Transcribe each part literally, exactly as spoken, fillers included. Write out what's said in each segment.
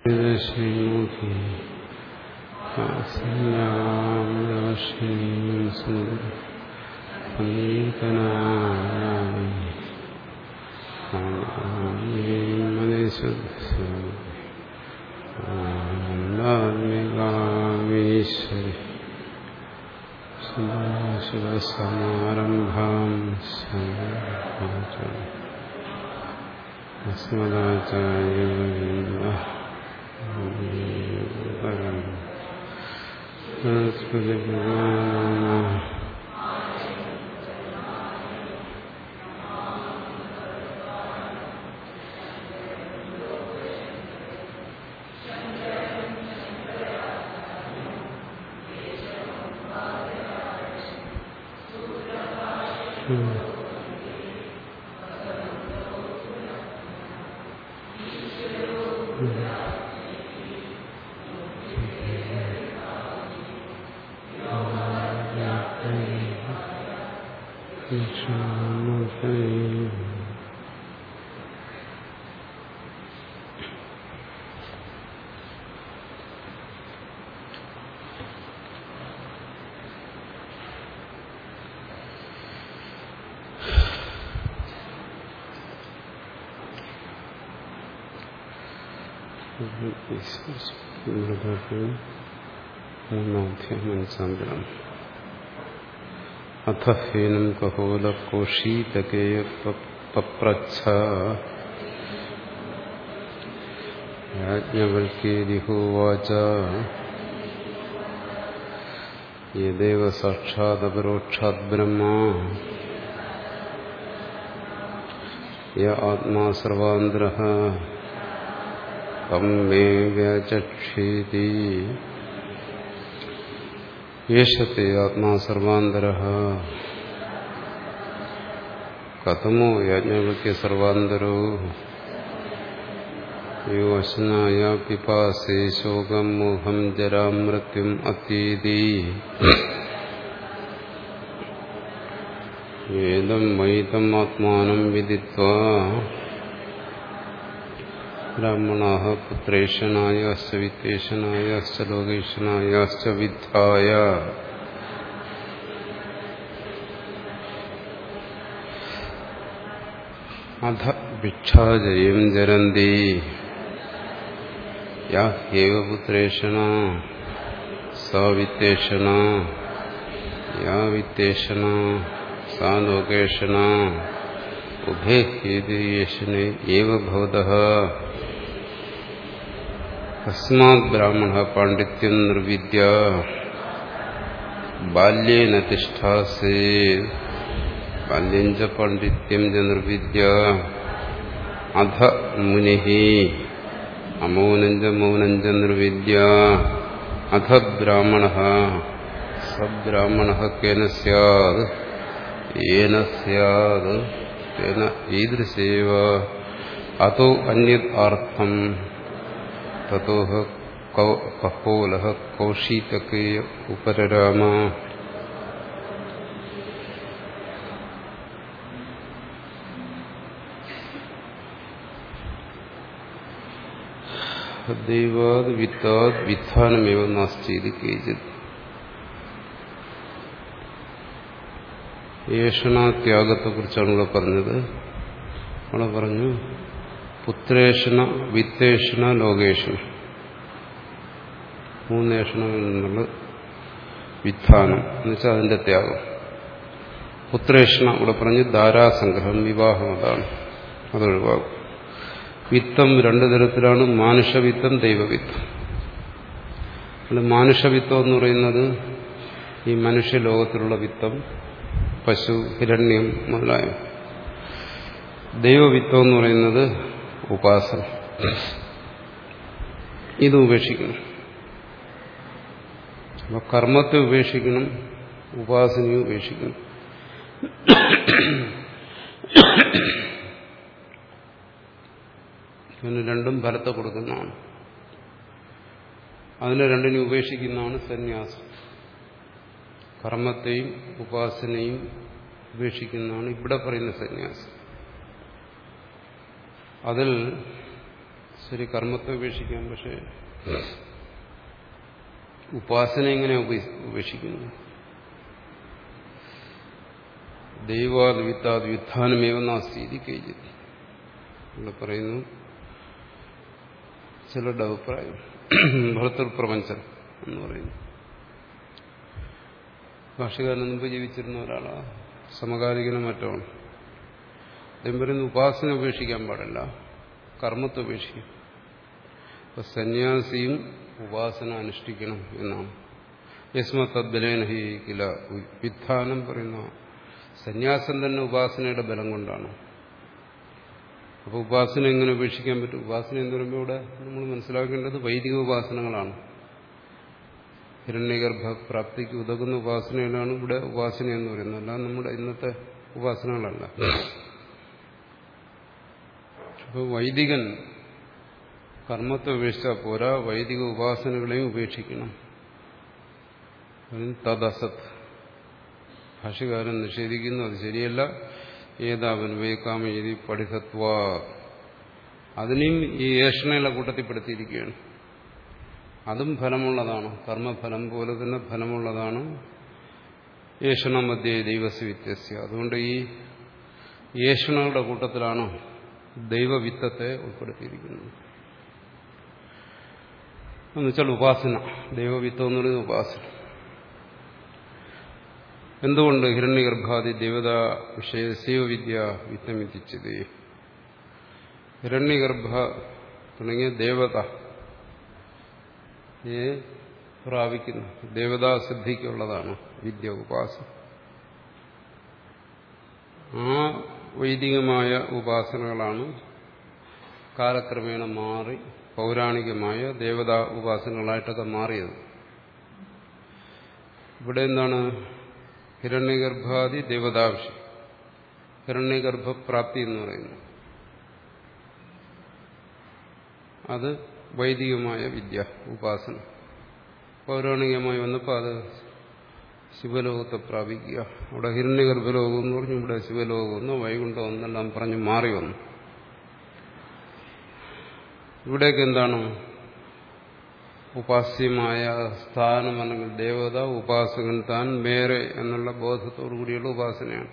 ശ്രീമുഖി മനേശ്വരി ശിവസമാരംഭാം അസ്മദാചാര്യ മൂന്നാധ്യായം അഥ ഹേനം കഹോലകോഷീതകേയ പപ്രച്ഛ യാജ്ഞവൽക്യേതിഹോവാച യദേവ സാക്ഷാദപരോക്ഷാത് ബ്രഹ്മാ യ ആത്മാ സർവാന്തരഃ തം മേ വ്യചക്ഷേതി യേശത്തെ ആത്മാ സർവാന്തരഃ കഥമോ യാജ്ഞവൽക്യ സർവാന്തരോ യോ അശ്നായ പിപാസേ ശോകം മോഹം ജരാം മൃത്യും അത്യേതി ഏതം മയിതം ആത്മാനം വിദിത്വാ ബ്രാഹ്മണാഃ പുത്രേഷനായ അശ്ച വിത്തേഷനായ അശ്ച ലോകേഷനായ അശ്ച വിദ്ധായ അധ ഭിക്ഷാജയം ജരന്തി യാ ഹ്യേവ പുത്രേഷനാ സാ വിത്തേഷനാ യാ വിത്തേഷനാ സാ ലോകേഷനാ ഉഭേ ഹേതുയേഷനേ ഏവ ഭവതഃ തസ്മാത് ബ്രാഹ്മണഃ പാണ്ഡിത്യം നിർവിദ്യ ബാല്യേന തിഷ്ഠാസേത് ബാല്യം ച പാണ്ഡിത്യം ച നിർവിദ്യ അധ മുനിഃ അമൗനം ച മൗനം ച നിർവിദ്യ അധ ബ്രാഹ്മണഃ സ ബ്രാഹ്മണഃ കേന സ്യാത് യേന സ്യാത് തേന ഈദൃശേവ അതോ അന്യത് അർത്ഥം തതോ കഹോലഃ കൗശീതകേയ ഉപരരാമ. ദൈവാദ് വിത്താദ് വിധാനമേവ നാസ്തി കേചിത്. ഏഷണാത്യാഗത്തെ കുറിച്ചാണ് ഇവിടെ പറഞ്ഞത്. അവിടെ പറഞ്ഞു പുത്രേഷണ വിത്തേഷണ ലോകേഷണ മൂന്നേഷണങ്ങളിൽ നിന്നുള്ള വിധാനം എന്ന് വെച്ചാൽ അതിന്റെ ത്യാഗം. പുത്രേഷണ ഇവിടെ പറഞ്ഞു ധാരാസംഗ്രഹം, വിവാഹം, അതാണ്, അതൊഴിവാകും. വിത്തം രണ്ടു തരത്തിലാണ്, മാനുഷവിത്തം, ദൈവവിത്തം. അല്ല, മാനുഷവിത്തം എന്ന് പറയുന്നത് ഈ മനുഷ്യലോകത്തിലുള്ള വിത്തം, പശു, ഹിരണ്യം മുതലായ. ദൈവവിത്തം എന്ന് പറയുന്നത് ഉപാസന. ഇത് ഉപേക്ഷിക്കണം. അപ്പൊ കർമ്മത്തെ ഉപേക്ഷിക്കണം, ഉപാസനയും ഉപേക്ഷിക്കണം. അതിന് രണ്ടും ഫലത്തെ കൊടുക്കുന്നതാണ്. അതിനെ രണ്ടിനെ ഉപേക്ഷിക്കുന്നതാണ് സന്യാസം. കർമ്മത്തെയും ഉപാസനയും ഉപേക്ഷിക്കുന്നതാണ് ഇവിടെ പറയുന്ന സന്യാസം. അതിൽ ശരി, കർമ്മത്തെ ഉപേക്ഷിക്കാം. പക്ഷെ ഉപാസന എങ്ങനെ ഉപേക്ഷിക്കുന്നു? ദൈവാദ് വിത്താദ് വ്യുത്ഥാനമേവ നാസ്തി ഇതി കേചിത്. ഇവിടെ പറയുന്നു ചിലരുടെ അഭിപ്രായം ഭർത്തൃപ്രപഞ്ചം എന്ന് പറയുന്നു. ഭാഷകാരൻ മുമ്പ് ജീവിച്ചിരുന്ന ഒരാളാണ്, സമകാലികനും മറ്റുമാണ്. അദ്ദേഹം പറയുന്നു ഉപാസന ഉപേക്ഷിക്കാൻ പാടില്ല, കർമ്മത്തെ ഉപേക്ഷിക്കും. അപ്പൊ സന്യാസിയും ഉപാസന അനുഷ്ഠിക്കണം എന്നാണ്. യസ്മ തദ്ബലേന ഹി കില വിത്ഥാനം പറയുന്ന സന്യാസം തന്നെ ഉപാസനയുടെ ബലം കൊണ്ടാണ്. അപ്പോൾ ഉപാസന എങ്ങനെ ഉപേക്ഷിക്കാൻ പറ്റും? ഉപാസന എന്ന് പറയുമ്പോൾ ഇവിടെ നമ്മൾ മനസ്സിലാക്കേണ്ടത് വൈദിക ഉപാസനകളാണ്. ഹിരണ്യഗർഭ പ്രാപ്തിക്ക് ഉതകുന്ന ഉപാസനകളാണ് ഇവിടെ ഉപാസന എന്ന് പറയുന്നത്, അല്ല നമ്മുടെ ഇന്നത്തെ ഉപാസനകളല്ല. അപ്പോൾ വൈദികൻ കർമ്മത്തെ ഉപേക്ഷിച്ചാൽ പോരാ, വൈദിക ഉപാസനകളെയും ഉപേക്ഷിക്കണം. തദസത് ഭാഷ്യകാരൻ നിഷേധിക്കുന്നു, അത് ശരിയല്ല. ഏതാവൻ വിവേകാമേതി പഠിതത്വ, അതിനെയും ഈ ഏഷണയുടെ കൂട്ടത്തിൽപ്പെടുത്തിയിരിക്കുകയാണ്. അതും ഫലമുള്ളതാണ്, കർമ്മഫലം പോലെ തന്നെ ഫലമുള്ളതാണ്. ഏഷണ മധ്യേ ദൈവസ്യ വിത്തസ്യ, അതുകൊണ്ട് ഈ ഏഷണയുടെ കൂട്ടത്തിലാണ് ദൈവവിത്തത്തെ ഉൾപ്പെടുത്തിയിരിക്കുന്നത്. എന്നുവെച്ചാൽ ഉപാസന, ദൈവവിത്തം എന്ന് പറയുന്നത് ഉപാസന. എന്തുകൊണ്ട് ഹിരണ്യഗർഭാദി ദേവതാ വിഷയ വിദ്യ വിത്തമെത്തിച്ചത്? ഹിരണ്യഗർഭ തുടങ്ങിയ ദേവത പ്രാപിക്കുന്നു, ദേവതാസിദ്ധിക്കുള്ളതാണ് വിദ്യ, ഉപാസന. ആ വൈദികമായ ഉപാസനകളാണ് കാലക്രമേണ മാറി പൗരാണികമായ ദേവതാ ഉപാസനകളായിട്ടൊക്കെ മാറിയത്. ഇവിടെ എന്താണ് ഹിരണ്യഗർഭാദി ദേവതാവിഷയം, ഹിരണ്യഗർഭപ്രാപ്തി എന്ന് പറയുന്നു. അത് വൈദികമായ വിദ്യ, ഉപാസന. പൗരാണികമായി വന്നപ്പോൾ അത് ശിവലോകത്തെ പ്രാപിക്കുക. അവിടെ ഹിരണ്യഗർഭലോകം എന്ന് പറഞ്ഞു, ഇവിടെ ശിവലോകമെന്നോ വൈകുണ്ഠം എന്നെല്ലാം പറഞ്ഞ് മാറി വന്നു. ഇവിടേക്ക് എന്താണ് ഉപാസ്യമായ സ്ഥാനം അല്ലെങ്കിൽ ദേവത, ഉപാസകൻ താൻ വേറെ എന്നുള്ള ബോധത്തോടു കൂടിയുള്ള ഉപാസനയാണ്.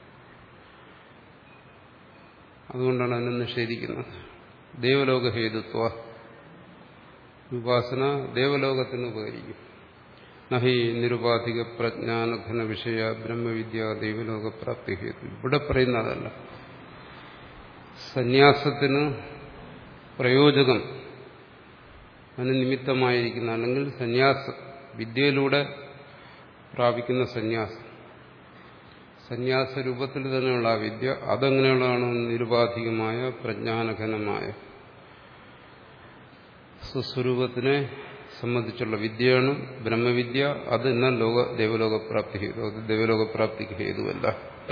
അതുകൊണ്ടാണ് അതിനെ നിഷേധിക്കുന്നത്. ദേവലോക ഹേതുത്വ, ഉപാസന ദേവലോകത്തിന് ഉപകരിക്കും. നഹി നിരുപാധിക പ്രജ്ഞാനഘന വിഷയ ബ്രഹ്മവിദ്യ ദൈവലോകപ്രാപ്തി ഹേതു. ഇവിടെ പറയുന്നതല്ല. സന്യാസത്തിന് പ്രയോജകം, അതിന് നിമിത്തമായിരിക്കുന്ന അല്ലെങ്കിൽ സന്യാസ വിദ്യയിലൂടെ പ്രാപിക്കുന്ന സന്യാസം, സന്യാസ രൂപത്തിൽ തന്നെയുള്ള ആ വിദ്യ, അതെങ്ങനെയുള്ളതാണ്? നിരുപാധികമായ പ്രജ്ഞാനഘനമായ സ്വസ്വരൂപത്തിനെ സംബന്ധിച്ചുള്ള വിദ്യയാണ് ബ്രഹ്മവിദ്യ. അത് എന്നാൽ ലോക ദേവലോകപ്രാപ്തി ഹേതു, അത് ദേവലോകപ്രാപ്തിക്ക് ഹേതുവല്ല.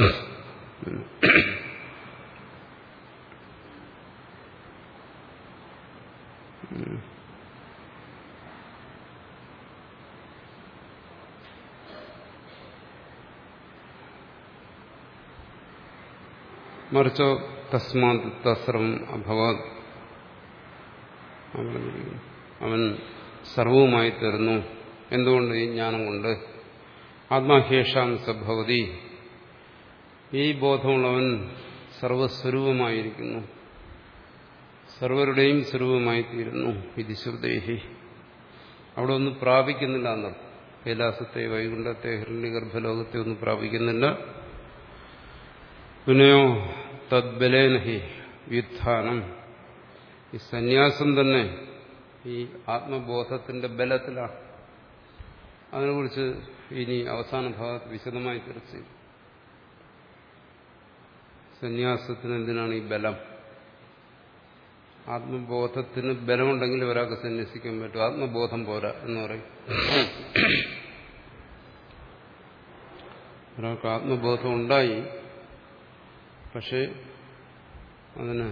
മറിച്ചോ തസ്മാത് തസ്രം അഭവാത്, അവൻ സർവവുമായി തീർന്നു. എന്തുകൊണ്ട്? ഈ ജ്ഞാനം കൊണ്ട്. ആത്മാഹേഷാം സഭവതി, ഈ ബോധമുള്ളവൻ സർവസ്വരൂപമായിരിക്കുന്നു, സർവരുടെയും സ്വരൂപമായി തീരുന്നു. ഇത് ശ്രുതേഹി, അവിടെ ഒന്നും പ്രാപിക്കുന്നില്ല എന്നർത്ഥം. കൈലാസത്തെ, വൈകുണ്ഠത്തെ, ഹിരണ്യഗർഭലോകത്തെ ഒന്നും പ്രാപിക്കുന്നില്ല. പിന്നെയോ തദ്ബലേന ഹി വ്യുത്ഥാനം, ഈ സന്യാസം തന്നെ ഈ ആത്മബോധത്തിന്റെ ബലത്തിലാണ്. അതിനെക്കുറിച്ച് ഇനി അവസാന ഭാഗത്ത് വിശദമായി ചർച്ച ചെയ്യും. സന്യാസത്തിന് എന്തിനാണ് ഈ ബലം? ആത്മബോധത്തിന് ബലമുണ്ടെങ്കിൽ ഒരാൾക്ക് സന്യസിക്കാൻ പറ്റും. ആത്മബോധം പോരാ എന്ന് പറയും. ഒരാൾക്ക് ആത്മബോധം ഉണ്ടായി, പക്ഷേ അതിന്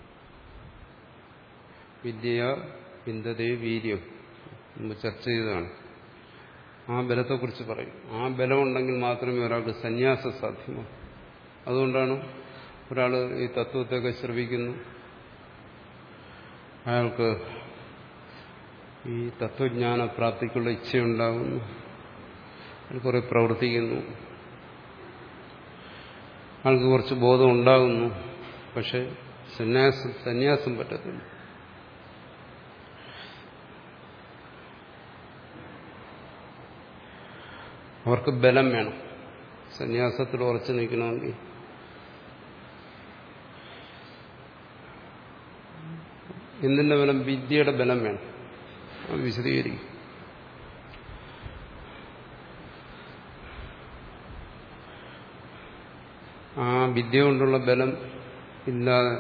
വിദ്യ വിന്ദതേ വീര്യം നമ്മൾ ചർച്ച ചെയ്തതാണ്. ആ ബലത്തെക്കുറിച്ച് പറയും. ആ ബലമുണ്ടെങ്കിൽ മാത്രമേ ഒരാൾക്ക് സന്യാസം സാധ്യമാകൂ. അതുകൊണ്ടാണ് ഒരാൾ ഈ തത്വത്തെയൊക്കെ ശ്രവിക്കുന്നു, അയാൾക്ക് ഈ തത്വജ്ഞാന പ്രാപ്തിക്കുള്ള ഇച്ഛയുണ്ടാകുന്നു, അയാൾ കുറെ പ്രവർത്തിക്കുന്നു, ആൾക്ക് കുറച്ച് ബോധം ഉണ്ടാകുന്നു. പക്ഷെ സന്യാസം സന്യാസം പറ്റത്തില്ല. അവർക്ക് ബലം വേണം. സന്യാസത്തിൽ ഉറച്ചു നിൽക്കണമെങ്കിൽ എന്തിന്റെ ബലം? വിദ്യയുടെ ബലം വേണം. അത് വിശദീകരിക്കും. ആ വിദ്യ കൊണ്ടുള്ള ബലം ഇല്ലാതെ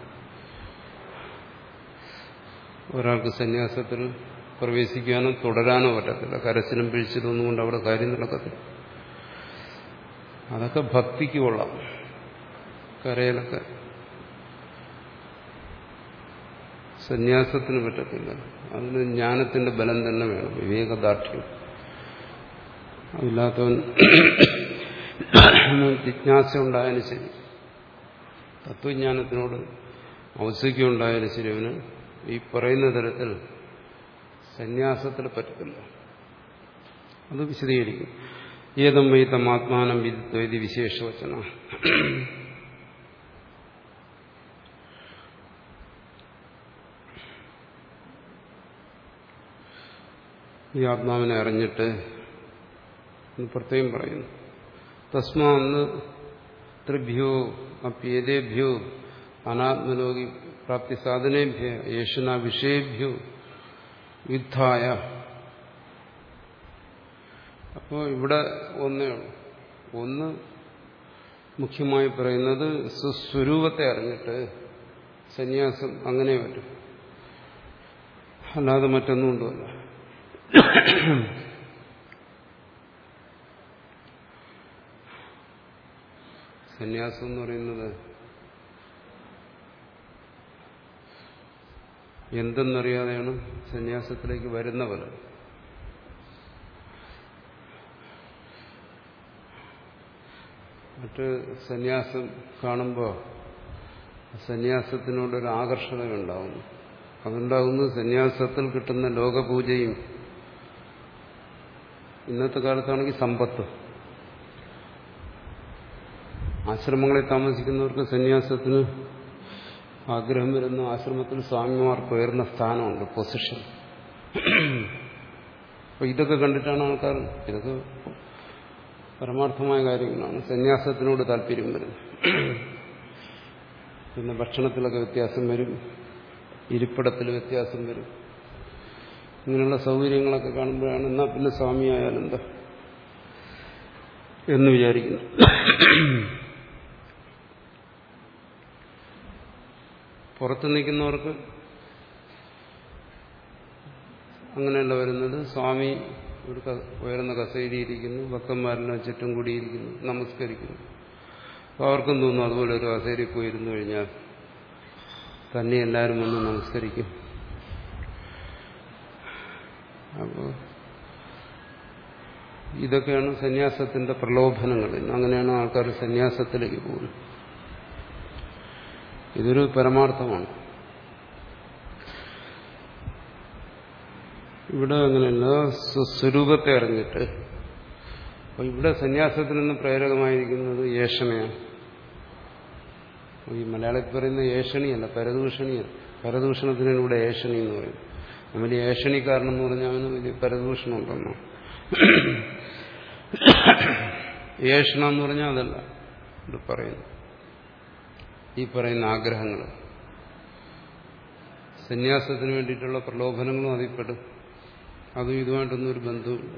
ഒരാൾക്ക് സന്യാസത്തിൽ പ്രവേശിക്കാനോ തുടരാനോ പറ്റത്തില്ല. കരച്ചിലും പിഴിച്ചിലും ഒന്നും കൊണ്ട് അവിടെ കാര്യം നടക്കത്തില്ല. അതൊക്കെ ഭക്തിക്ക് കൊള്ളാം, കരയിലൊക്കെ. സന്യാസത്തിന് പറ്റത്തില്ല. അതിന് ജ്ഞാനത്തിന്റെ ബലം തന്നെ വേണം, വിവേകദാർഢ്യം. അതില്ലാത്തവൻ ജിജ്ഞാസ ഉണ്ടായാലും ശരി, തത്വജ്ഞാനത്തിനോട് ഔത്സുക്യം ഉണ്ടായാലും ശരി, അവന് ഈ പറയുന്ന തരത്തിൽ സന്യാസത്തിൽ പറ്റത്തില്ല. അത് വിശദീകരിക്കും. ഏതം വൈതം ആത്മാനം വിദ്വൈതി വിശേഷവചന. ഈ ആത്മാവിനെ അറിഞ്ഞിട്ട് പ്രത്യേകം പറയുന്നു. തസ്മാന്ന് ത്രിഭ്യോ അപ്യേതേഭ്യോ അനാത്മലോകി പ്രാപ്തി സാധനേഭ്യ യേശുന വിഷയേഭ്യോ യുദ്ധായ. അപ്പോൾ ഇവിടെ ഒന്നേ ഉള്ളൂ. ഒന്ന് മുഖ്യമായി പറയുന്നത് സ്വസ്വരൂപത്തെ അറിഞ്ഞിട്ട് സന്യാസം അങ്ങനെ പറ്റും, അല്ലാതെ മറ്റൊന്നും കൊണ്ടുമല്ല. സന്യാസം എന്ന് പറയുന്നത് എന്തെന്നറിയാതെയാണ് സന്യാസത്തിലേക്ക് വരുന്നവർ. മറ്റ് സന്യാസം കാണുമ്പോൾ സന്യാസത്തിനോടൊരു ആകർഷണമുണ്ടാകുന്നു. അതുണ്ടാകുന്നത് സന്യാസത്തിൽ കിട്ടുന്ന ലോകപൂജയും ഇന്നത്തെ കാലത്താണെങ്കിൽ സമ്പത്ത്. ആശ്രമങ്ങളിൽ താമസിക്കുന്നവർക്ക് സന്യാസത്തിന് ആഗ്രഹം വരുന്ന ആശ്രമത്തിൽ സ്വാമിമാർക്ക് ഉയർന്ന സ്ഥാനമുണ്ട്, പൊസിഷൻ. അപ്പൊ ഇതൊക്കെ കണ്ടിട്ടാണ് ആൾക്കാർ, ഇതൊക്കെ പരമാർത്ഥമായ കാര്യങ്ങളാണ്, സന്യാസത്തിനോട് താല്പര്യം വരും. പിന്നെ ഭക്ഷണത്തിലൊക്കെ വ്യത്യാസം വരും, ഇരിപ്പിടത്തിൽ വ്യത്യാസം വരും. ഇങ്ങനെയുള്ള സൗകര്യങ്ങളൊക്കെ കാണുമ്പോഴാണ് എന്നാ പിന്നെ സ്വാമിയായാലെന്താ എന്ന് വിചാരിക്കുന്നു. പുറത്ത് നിൽക്കുന്നവർക്ക് അങ്ങനെയല്ല വരുന്നത്. സ്വാമി ഒരു ഉയർന്ന കസേരയിരിക്കുന്നു, ഭക്തന്മാരെല്ലാം ചുറ്റും കൂടിയിരിക്കുന്നു, നമസ്കരിക്കുന്നു. അപ്പോൾ അവർക്കും തോന്നുന്നു അതുപോലെ ഒരു കസേരയിൽ പോയിരുന്നു കഴിഞ്ഞാൽ തന്നെ എല്ലാവരും വന്ന് നമസ്കരിക്കും. അപ്പോൾ ഇതൊക്കെയാണ് സന്യാസത്തിന്റെ പ്രലോഭനങ്ങൾ. അങ്ങനെയാണ് ആൾക്കാർ സന്യാസത്തിലേക്ക് പോകുന്നത്. ഇതൊരു പരമാർത്ഥമാണ്. ഇവിടെ അങ്ങനെയല്ല, സ്വസ്വരൂപത്തെ അറിഞ്ഞിട്ട്. അപ്പോൾ ഇവിടെ സന്യാസത്തിൽ നിന്ന് പ്രേരകമായിരിക്കുന്നത് ഏഷണയാണ്. ഈ മലയാളത്തിൽ പറയുന്ന ഏഷണിയല്ല, പരദൂഷണിയല്ല. പരദൂഷണത്തിനാണ് ഇവിടെ ഏഷണി എന്ന് പറയുന്നത്. നമ്മൾ ഏഷണിക്കാരനെന്ന് പറഞ്ഞാൽ അവന് വലിയ പരദൂഷണം ഉണ്ടെന്നോ. ഏഷണ എന്ന് പറഞ്ഞാൽ അതല്ല ഇത് പറയുന്നു. ഈ പറയുന്ന ആഗ്രഹങ്ങൾ, സന്യാസത്തിന് വേണ്ടിയിട്ടുള്ള പ്രലോഭനങ്ങളും അതിൽപ്പെടും. അതും ഇതുമായിട്ടൊന്നും ഒരു ബന്ധവുമില്ല.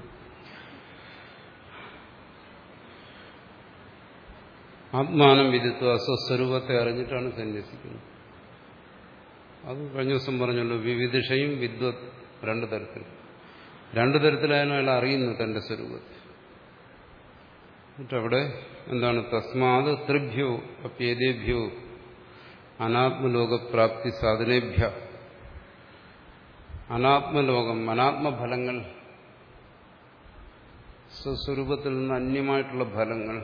ആത്മാനം വിദിത്വ, സ്വസ്വരൂപത്തെ അറിഞ്ഞിട്ടാണ് സന്യസിക്കുന്നത്. അത് കഴിഞ്ഞ ദിവസം പറഞ്ഞല്ലോ, വിവിധിഷയും വിദ്വത് രണ്ടു തരത്തിൽ. രണ്ടു തരത്തിലായാലും അയാൾ അറിയുന്നു തന്റെ സ്വരൂപത്തെ. എന്നിട്ടവിടെ എന്താണ്? തസ്മാത് ത്രിഭ്യോ അപ്യേതേഭ്യോ അനാത്മലോകപ്രാപ്തി സാധനേഭ്യ. അനാത്മലോകം, അനാത്മഫലങ്ങൾ, സ്വസ്വരൂപത്തിൽ നിന്ന് അന്യമായിട്ടുള്ള ഫലങ്ങൾ,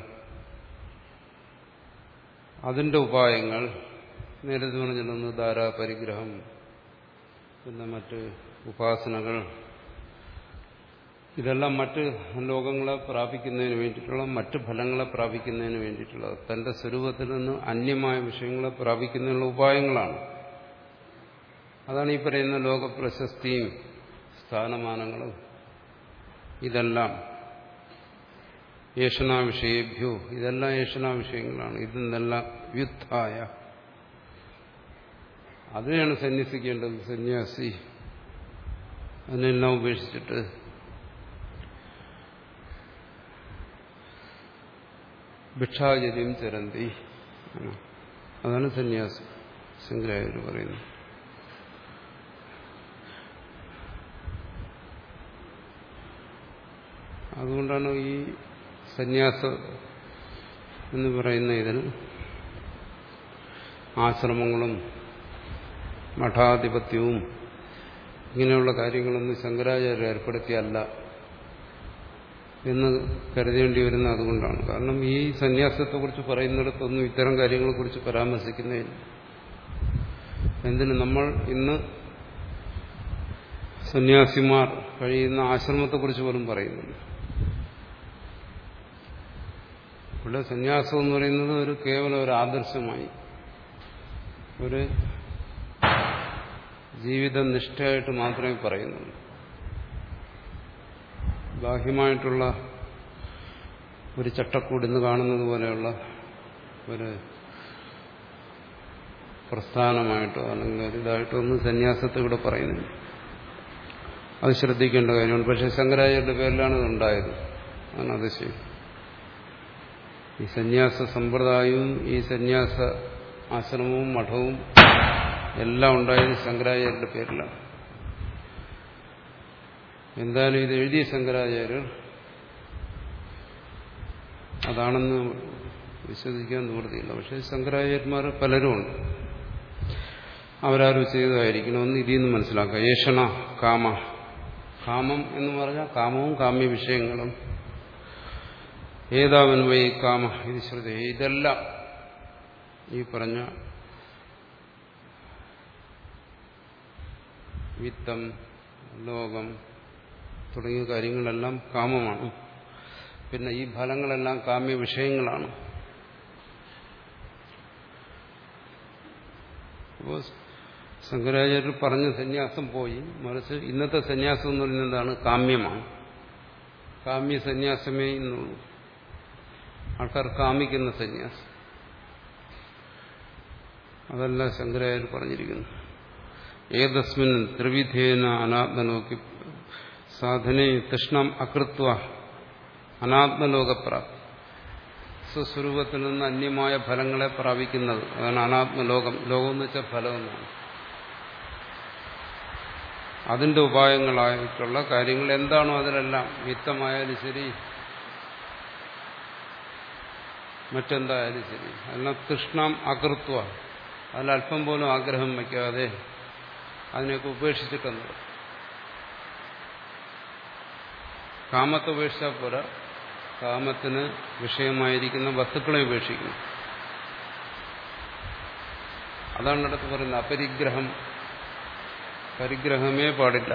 അതിന്റെ ഉപായങ്ങൾ നേരത്തെ പറഞ്ഞിരുന്നു. ധാരാ, പരിഗ്രഹം, പിന്നെ മറ്റ് ഉപാസനകൾ, ഇതെല്ലാം മറ്റ് ലോകങ്ങളെ പ്രാപിക്കുന്നതിന് വേണ്ടിയിട്ടുള്ള, മറ്റ് ഫലങ്ങളെ പ്രാപിക്കുന്നതിന് വേണ്ടിയിട്ടുള്ള, തന്റെ സ്വരൂപത്തിൽ നിന്ന് അന്യമായ വിഷയങ്ങളെ പ്രാപിക്കുന്നതിനുള്ള ഉപായങ്ങളാണ്. അതാണ് ഈ പറയുന്ന ലോകപ്രശസ്തിയും സ്ഥാനമാനങ്ങളും. ഇതെല്ലാം ഏഷണാവിഷയേഭ്യോ, ഇതെല്ലാം ഏഷണാവിഷയങ്ങളാണ്. ഇതെല്ലാം വ്യുത്ഥായ, അതിനെയാണ് സന്യസിക്കേണ്ടത് സന്യാസി. അതിനെല്ലാം ഉപേക്ഷിച്ചിട്ട് ഭിക്ഷാചര്യം ചരന്തി, അതാണ് സന്യാസം ശങ്കരാചാര്യർ പറയുന്നത്. അതുകൊണ്ടാണ് ഈ സന്യാസം എന്ന് പറയുന്ന ഇതിൽ ആശ്രമങ്ങളും മഠാധിപത്യവും ഇങ്ങനെയുള്ള കാര്യങ്ങളൊന്നും ശങ്കരാചാര്യർ ഏർപ്പെടുത്തിയല്ല എന്ന് കരുതേണ്ടി വരുന്ന അതുകൊണ്ടാണ്. കാരണം ഈ സന്യാസത്തെക്കുറിച്ച് പറയുന്നിടത്തൊന്നും ഇത്തരം കാര്യങ്ങളെക്കുറിച്ച് പരാമർശിക്കുന്നതിന് എന്തിന് നമ്മൾ ഇന്ന് സന്യാസിമാർ കഴിയുന്ന ആശ്രമത്തെക്കുറിച്ച് പോലും പറയുന്നില്ല. ഇവിടെ സന്യാസം എന്ന് പറയുന്നത് ഒരു കേവലം ഒരു ആദർശമായി, ഒരു ജീവിതനിഷ്ഠയായിട്ട് മാത്രമേ പറയുന്നുള്ളൂ. ബാഹ്യമായിട്ടുള്ള ഒരു ചട്ടക്കൂടിന്ന് കാണുന്നത് പോലെയുള്ള ഒരു പ്രസ്ഥാനമായിട്ടോ അല്ലെങ്കിൽ ഒരു ഇതായിട്ടോ ഒന്നും സന്യാസത്തെ ഇവിടെ പറയുന്നില്ല. അത് ശ്രദ്ധിക്കേണ്ട കാര്യമാണ്. പക്ഷെ ശങ്കരാചാര്യരുടെ പേരിലാണ് ഇതുണ്ടായത്. അതാണ് അതിശയം. ഈ സന്യാസ സമ്പ്രദായവും ഈ സന്യാസ ആശ്രമവും മഠവും എല്ലാം ഉണ്ടായത് ശങ്കരാചാര്യരുടെ പേരിലാണ്. എന്തായാലും ഇത് എഴുതിയ ശങ്കരാചാര്യർ അതാണെന്ന് വിശ്വസിക്കാൻ നിവൃത്തിയില്ല. പക്ഷെ ശങ്കരാചാര്യന്മാർ പലരുമുണ്ട്. അവരാരും ചെയ്തതായിരിക്കണമെന്ന് ഇതിൽ നിന്ന് മനസ്സിലാക്കാം. ഏഷണ കാമ, കാമം എന്ന് പറഞ്ഞാൽ കാമവും കാമ്യ വിഷയങ്ങളും. ഏതാവൻ വൈ കാമ ഇത് ശ്രുതി, ഇതെല്ലാം ഈ പറഞ്ഞ വിത്തം, ലോകം തുടങ്ങിയ കാര്യങ്ങളെല്ലാം കാമമാണ്. പിന്നെ ഈ ഫലങ്ങളെല്ലാം കാമ്യ വിഷയങ്ങളാണ്. അപ്പോൾ ശങ്കരാചാര്യർ പറഞ്ഞ സന്യാസം പോയി. മറിച്ച് ഇന്നത്തെ സന്യാസം എന്ന് പറയുന്നത് എന്താണ്? കാമ്യമാണ്. കാമ്യ സന്യാസമേ ഇന്നുള്ളൂ. ആൾക്കാർ കാമിക്കുന്ന സന്യാസം, അതല്ല ശങ്കരാചാര്യർ പറഞ്ഞിരിക്കുന്നു. ഏതസ്മിൻ ത്രിവിധേന അനാത്മലോകി സാധനെ തൃഷ്ണം അകൃത്വ അനാത്മലോകപ്രാപ്തി, സ്വസ്വരൂപത്തിൽ നിന്ന് അന്യമായ ഫലങ്ങളെ പ്രാപിക്കുന്നത്, അതാണ് അനാത്മലോകം. ലോകം എന്ന് വെച്ചാൽ ഫലമെന്നാണ്. അതിന്റെ ഉപായങ്ങളായിട്ടുള്ള കാര്യങ്ങൾ എന്താണോ അതിലെല്ലാം, വിത്തമായാലും ശരി മറ്റെന്തായാലും ശരി, അതെല്ലാം തൃഷ്ണം അകൃത്വ, അതിലല്പം പോലും ആഗ്രഹം വയ്ക്കാതെ അതിനെയൊക്കെ ഉപേക്ഷിച്ചിട്ടെന്നത്. കാമത്തെ ഉപേക്ഷിച്ചാൽ പോരാ, കാമത്തിന് വിഷയമായിരിക്കുന്ന വസ്തുക്കളെ ഉപേക്ഷിക്കുന്നു. അതാണ് അടുത്ത് പറയുന്നത് അപരിഗ്രഹം. പരിഗ്രഹമേ പാടില്ല.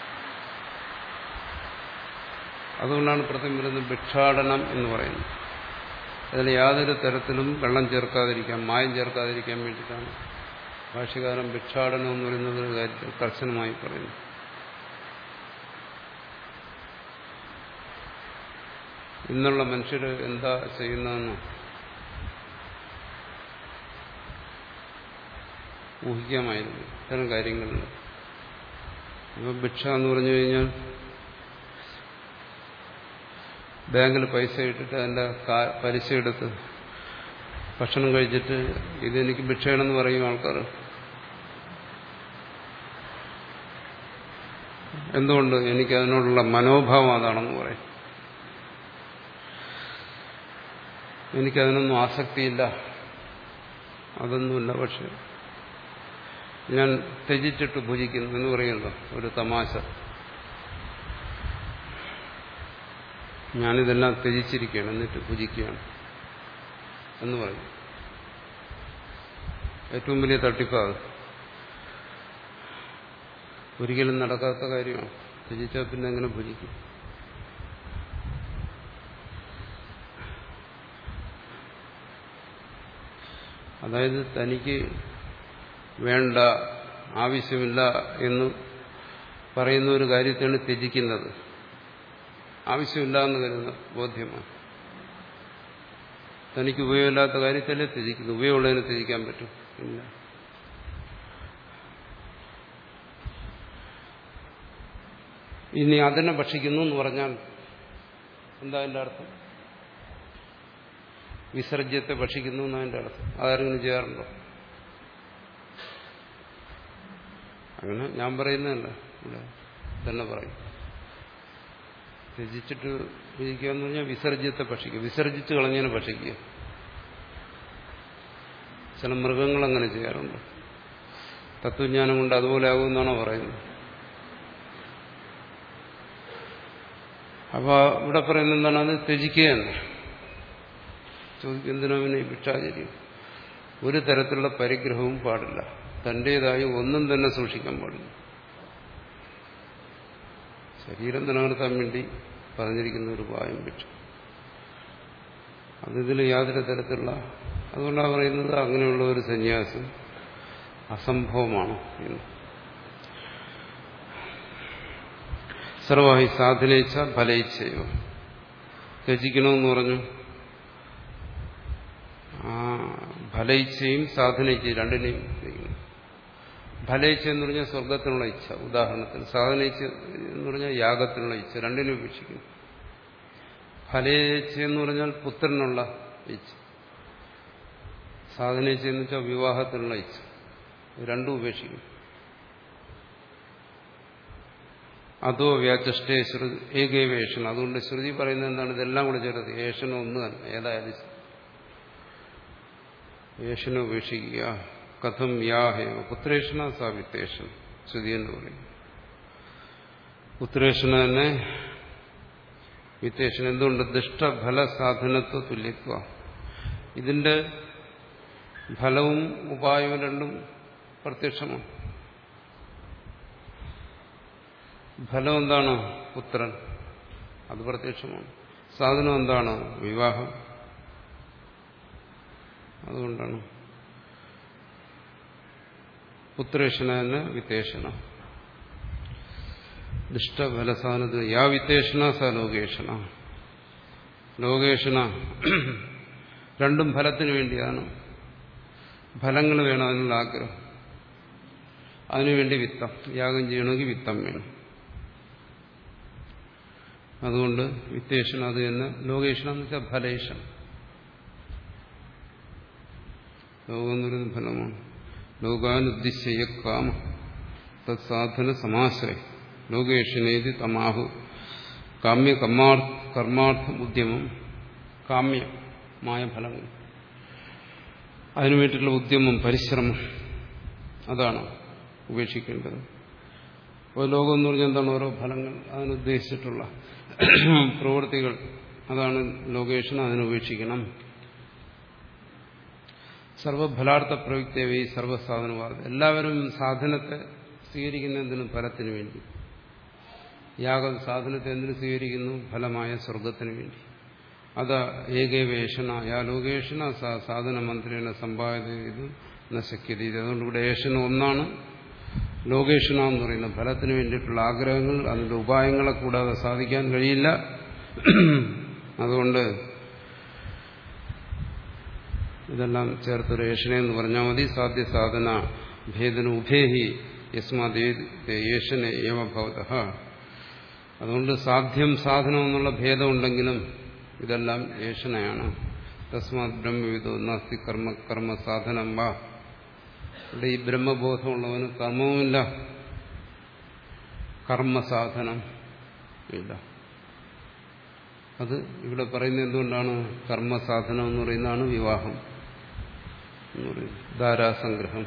അതുകൊണ്ടാണ് പ്രഥമ വരുന്നത് ഭിക്ഷാടനം എന്ന് പറയുന്നത്. അതിൽ യാതൊരു തരത്തിലും വെള്ളം ചേർക്കാതിരിക്കാൻ, മായം ചേർക്കാതിരിക്കാൻ വേണ്ടിയിട്ടാണ് ഭാഷ്യകാരൻ ഭിക്ഷാടനം എന്ന് പറയുന്നത് ഒരു കാര്യത്തിൽ കർശനമായി പറയുന്നു. ഇന്നുള്ള മനുഷ്യർ എന്താ ചെയ്യുന്നതെന്ന് ഊഹിക്കാമായിരുന്നു ഇത്തരം കാര്യങ്ങളിൽ. ഇപ്പം ഭിക്ഷ എന്ന് പറഞ്ഞു കഴിഞ്ഞാൽ ബാങ്കിൽ പൈസ ഇട്ടിട്ട് അതിൻ്റെ പലിശ എടുത്ത് ഭക്ഷണം കഴിച്ചിട്ട് ഇതെനിക്ക് ഭിക്ഷയാണെന്ന് പറയും ആൾക്കാർ. എന്തുകൊണ്ട്? എനിക്ക് അതിനോടുള്ള മനോഭാവം അതാണെന്ന് പറയും. എനിക്കതിനൊന്നും ആസക്തിയില്ല, അതൊന്നുമില്ല, പക്ഷെ ഞാൻ ത്യജിച്ചിട്ട് ഭുജിക്കുന്നു എന്ന് പറയുമല്ലോ, ഒരു തമാശ. ഞാനിതെല്ലാം ത്യജിച്ചിരിക്കുകയാണ് എന്നിട്ട് ഭുജിക്കുകയാണ് എന്ന് പറയും. ഏറ്റവും വലിയ തട്ടിപ്പാണ്. ഒരിക്കലും നടക്കാത്ത കാര്യമാണ്. ത്യജിച്ചാൽ പിന്നെ എങ്ങനെ ഭുജിക്കും? അതായത് തനിക്ക് വേണ്ട, ആവശ്യമില്ല എന്ന് പറയുന്ന ഒരു കാര്യത്തെയാണ് ത്യജിക്കുന്നത്. ആവശ്യമില്ല എന്ന് കരുതുന്ന ബോധ്യമാണ്. തനിക്ക് ഉപയോഗമില്ലാത്ത കാര്യത്തല്ലേ ത്യജിക്കുന്നു. ഉപയോഗമുള്ളതിനെ ത്യജിക്കാൻ പറ്റും? ഇല്ല. ഇനി അതിനെ ഭക്ഷിക്കുന്നു എന്ന് പറഞ്ഞാൽ എന്താ അതിൻ്റെ അർത്ഥം? വിസർജ്യത്തെ ഭക്ഷിക്കുന്നു എന്നതിൻ്റെ അർത്ഥം. അതാരെങ്കിലും ചെയ്യാറുണ്ടോ? അങ്ങനെ ഞാൻ പറയുന്നതല്ല, ഇവിടെ തന്നെ പറയും. ത്യജിച്ചിട്ട് ഭക്ഷിക്കുക എന്ന് പറഞ്ഞാൽ വിസർജ്യത്തെ ഭക്ഷിക്കുക, വിസർജിച്ച് കളഞ്ഞതിനെ ഭക്ഷിക്കുക. ചില മൃഗങ്ങൾ അങ്ങനെ ചെയ്യാറുണ്ട്. തത്വജ്ഞാനം കൊണ്ട് അതുപോലെ ആകുമെന്നാണോ പറയുന്നത്? അപ്പൊ ഇവിടെ പറയുന്നത് എന്താണ്? അത് ത്യജിക്കുകയെന്ന്. ചോദിക്കും, എന്തിനാ പിന്നെ ഈ ഭിക്ഷാചര്യം? ഒരു തരത്തിലുള്ള പരിഗ്രഹവും പാടില്ല. തന്റേതായി ഒന്നും തന്നെ സൂക്ഷിക്കാൻ പാടില്ല. ശരീരം നിലനിർത്താൻ വേണ്ടി പറഞ്ഞിരിക്കുന്ന ഒരു ഉപായം ഭിക്ഷ. അതിൽ യാതൊരു തരത്തിലുള്ള, അതുകൊണ്ടാണ് പറയുന്നത് അങ്ങനെയുള്ള ഒരു സന്യാസം അസംഭവമാണ് എന്ന്. സർവാഹി സാധനയിച്ച ഫലയിച്ചയോ. ത്യജിക്കണമെന്ന് പറഞ്ഞു. ആ ഫലയിച്ചയും സാധനയിച്ചയും രണ്ടിനെയും ത്യജിക്കണം. ഫലയിച്ച എന്ന് പറഞ്ഞാൽ സ്വർഗത്തിനുള്ള ഇച്ഛ, ഉദാഹരണത്തിന്. സാധനയിച്ച എന്ന് പറഞ്ഞാൽ യാഗത്തിനുള്ള ഇച്ഛ, രണ്ടിനും ഉപേക്ഷിക്കുന്നു. ഫലയിച്ച എന്ന് പറഞ്ഞാൽ പുത്രനുള്ള ഇച്ഛ, സാധനയിച്ച എന്ന് വെച്ചാൽ വിവാഹത്തിനുള്ള ഇച്ഛ, രണ്ടും ഉപേക്ഷിക്കും. അതോ വ്യാചഷ്ടേ ശ്രുതി ഏകേവേഷണം. അതുകൊണ്ട് ശ്രുതി പറയുന്നത് എന്താണ്? ഇതെല്ലാം കൂടെ ചേർത്ത് ഏഷണം ഒന്ന് തന്നെ. ഏതായാലും ഏഷനെ ഉപേക്ഷിക്കുക. കഥം യാഹേവ പുത്രേഷണ സാ വിത്തേഷണം. ശ്രുതി എന്ന് പറയും. പുത്രേഷണ തന്നെ വിത്തേഷണം. എന്തുകൊണ്ട്? ദുഷ്ടഫല സാധനത്വ തുല്യത്വ. ഇതിന്റെ ഫലവും ഉപായവും രണ്ടും പ്രത്യക്ഷമാണ്. ഫലം എന്താണ്? പുത്രൻ, അത് പ്രത്യക്ഷമാണ്. സാധനം എന്താണ്? വിവാഹം. അതുകൊണ്ടാണ് പുത്രേഷണ എന്ന് വിത്തേഷണ. ദുഷ്ടഫലസാധനത്തിന് യാ വിത്തേഷണ സ ലോകേഷണ. ലോകേഷണ രണ്ടും ഫലത്തിന് വേണ്ടിയാണ്. ഫലങ്ങൾ വേണം, അതിനുള്ള ആഗ്രഹം. അതിനുവേണ്ടി വിത്തം, യാഗം ചെയ്യണമെങ്കിൽ വിത്തം വേണം. അതുകൊണ്ട് വിത്തേഷണം അത് തന്നെ. ലോകേഷണം എന്ന് വെച്ചാൽ ഫലേഷണം. ലോകം എന്ന് പറയുന്ന ഫലമാണ്. ലോകാനുദ്ദിശ്യ കാമ തത്സാധന സമാശ്രയം ലോകേഷനേതി തമാഹു. കാമ്യ കർമാർത്ഥം ഉദ്യമം, കാമ്യമായ ഫലങ്ങൾ, അതിനുവേണ്ടിയിട്ടുള്ള ഉദ്യമം, പരിശ്രമം, അതാണ് ഉപേക്ഷിക്കേണ്ടത്. അപ്പോൾ ലോകം എന്ന് പറഞ്ഞാൽ എന്താണ്? ഓരോ ഫലങ്ങൾ, അതിനുദ്ദേശിച്ചിട്ടുള്ള പ്രവൃത്തികൾ, അതാണ് ലോകേഷണം. അതിനുപേക്ഷിക്കണം. സർവഫലാർത്ഥ പ്രയുക്തവി സർവസാധനവാദം. എല്ലാവരും സാധനത്തെ സ്വീകരിക്കുന്നതിനും ഫലത്തിനു വേണ്ടി. യാഗം സാധനത്തെ എന്തിനു സ്വീകരിക്കുന്നു? ഫലമായ സ്വർഗത്തിനു വേണ്ടി. അത് ഏകേവേഷണ യാ ലോകേഷണ സാധന മന്ത്രേണ സമ്പാദിതു നശക്യത. അതുകൊണ്ട് ഇവിടെ ഏഷണം ഒന്നാണ്. ലോകേഷണ എന്ന് പറയുന്ന ഫലത്തിന് വേണ്ടിയിട്ടുള്ള ആഗ്രഹങ്ങൾ, അതിന്റെ ഉപായങ്ങളെ കൂടാതെ സാധിക്കാൻ കഴിയില്ല. അതുകൊണ്ട് ഇതെല്ലാം ചേർത്തൊരു ഏഷണെന്ന് പറഞ്ഞാൽ മതി. സാധ്യ സാധന ഭേദന ഉഭേഹി യസ്മാത് ഏഷന ഏവ ഭവതഃ. അതുകൊണ്ട് സാധ്യം സാധനം എന്നുള്ള ഭേദമുണ്ടെങ്കിലും ഇതെല്ലാം ഏഷണയാണ്. തസ്മാത് ബ്രഹ്മവിദോ നാസ്തി കർമ്മ കർമ്മ സാധനം വാ. ഇവിടെ ഈ ബ്രഹ്മബോധമുള്ളവന് കർമ്മവുമില്ല, കർമ്മസാധനം ഇല്ല. അത് ഇവിടെ പറയുന്നത് എന്തുകൊണ്ടാണ്? കർമ്മസാധനം എന്ന് പറയുന്നതാണ് വിവാഹം എന്ന് പറയുന്നത്, ധാരാസംഗ്രഹം.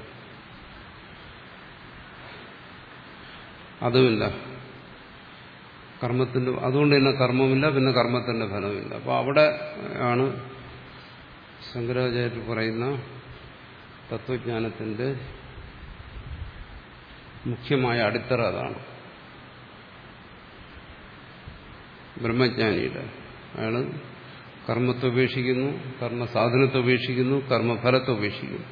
അതുമില്ല കർമ്മത്തിന്റെ. അതുകൊണ്ട് തന്നെ കർമ്മമില്ല, പിന്നെ കർമ്മത്തിന്റെ ഫലമില്ല. അപ്പോൾ അവിടെ ആണ് ശങ്കരാചാര്യർ പറയുന്ന തത്വജ്ഞാനത്തിന്റെ മുഖ്യമായ അടിത്തറ അതാണ്. ബ്രഹ്മജ്ഞാനിയുടെ അയാൾ കർമ്മത്തെ ഉപേക്ഷിക്കുന്നു, കർമ്മസാധനത്തെ ഉപേക്ഷിക്കുന്നു, കർമ്മഫലത്തെ ഉപേക്ഷിക്കുന്നു.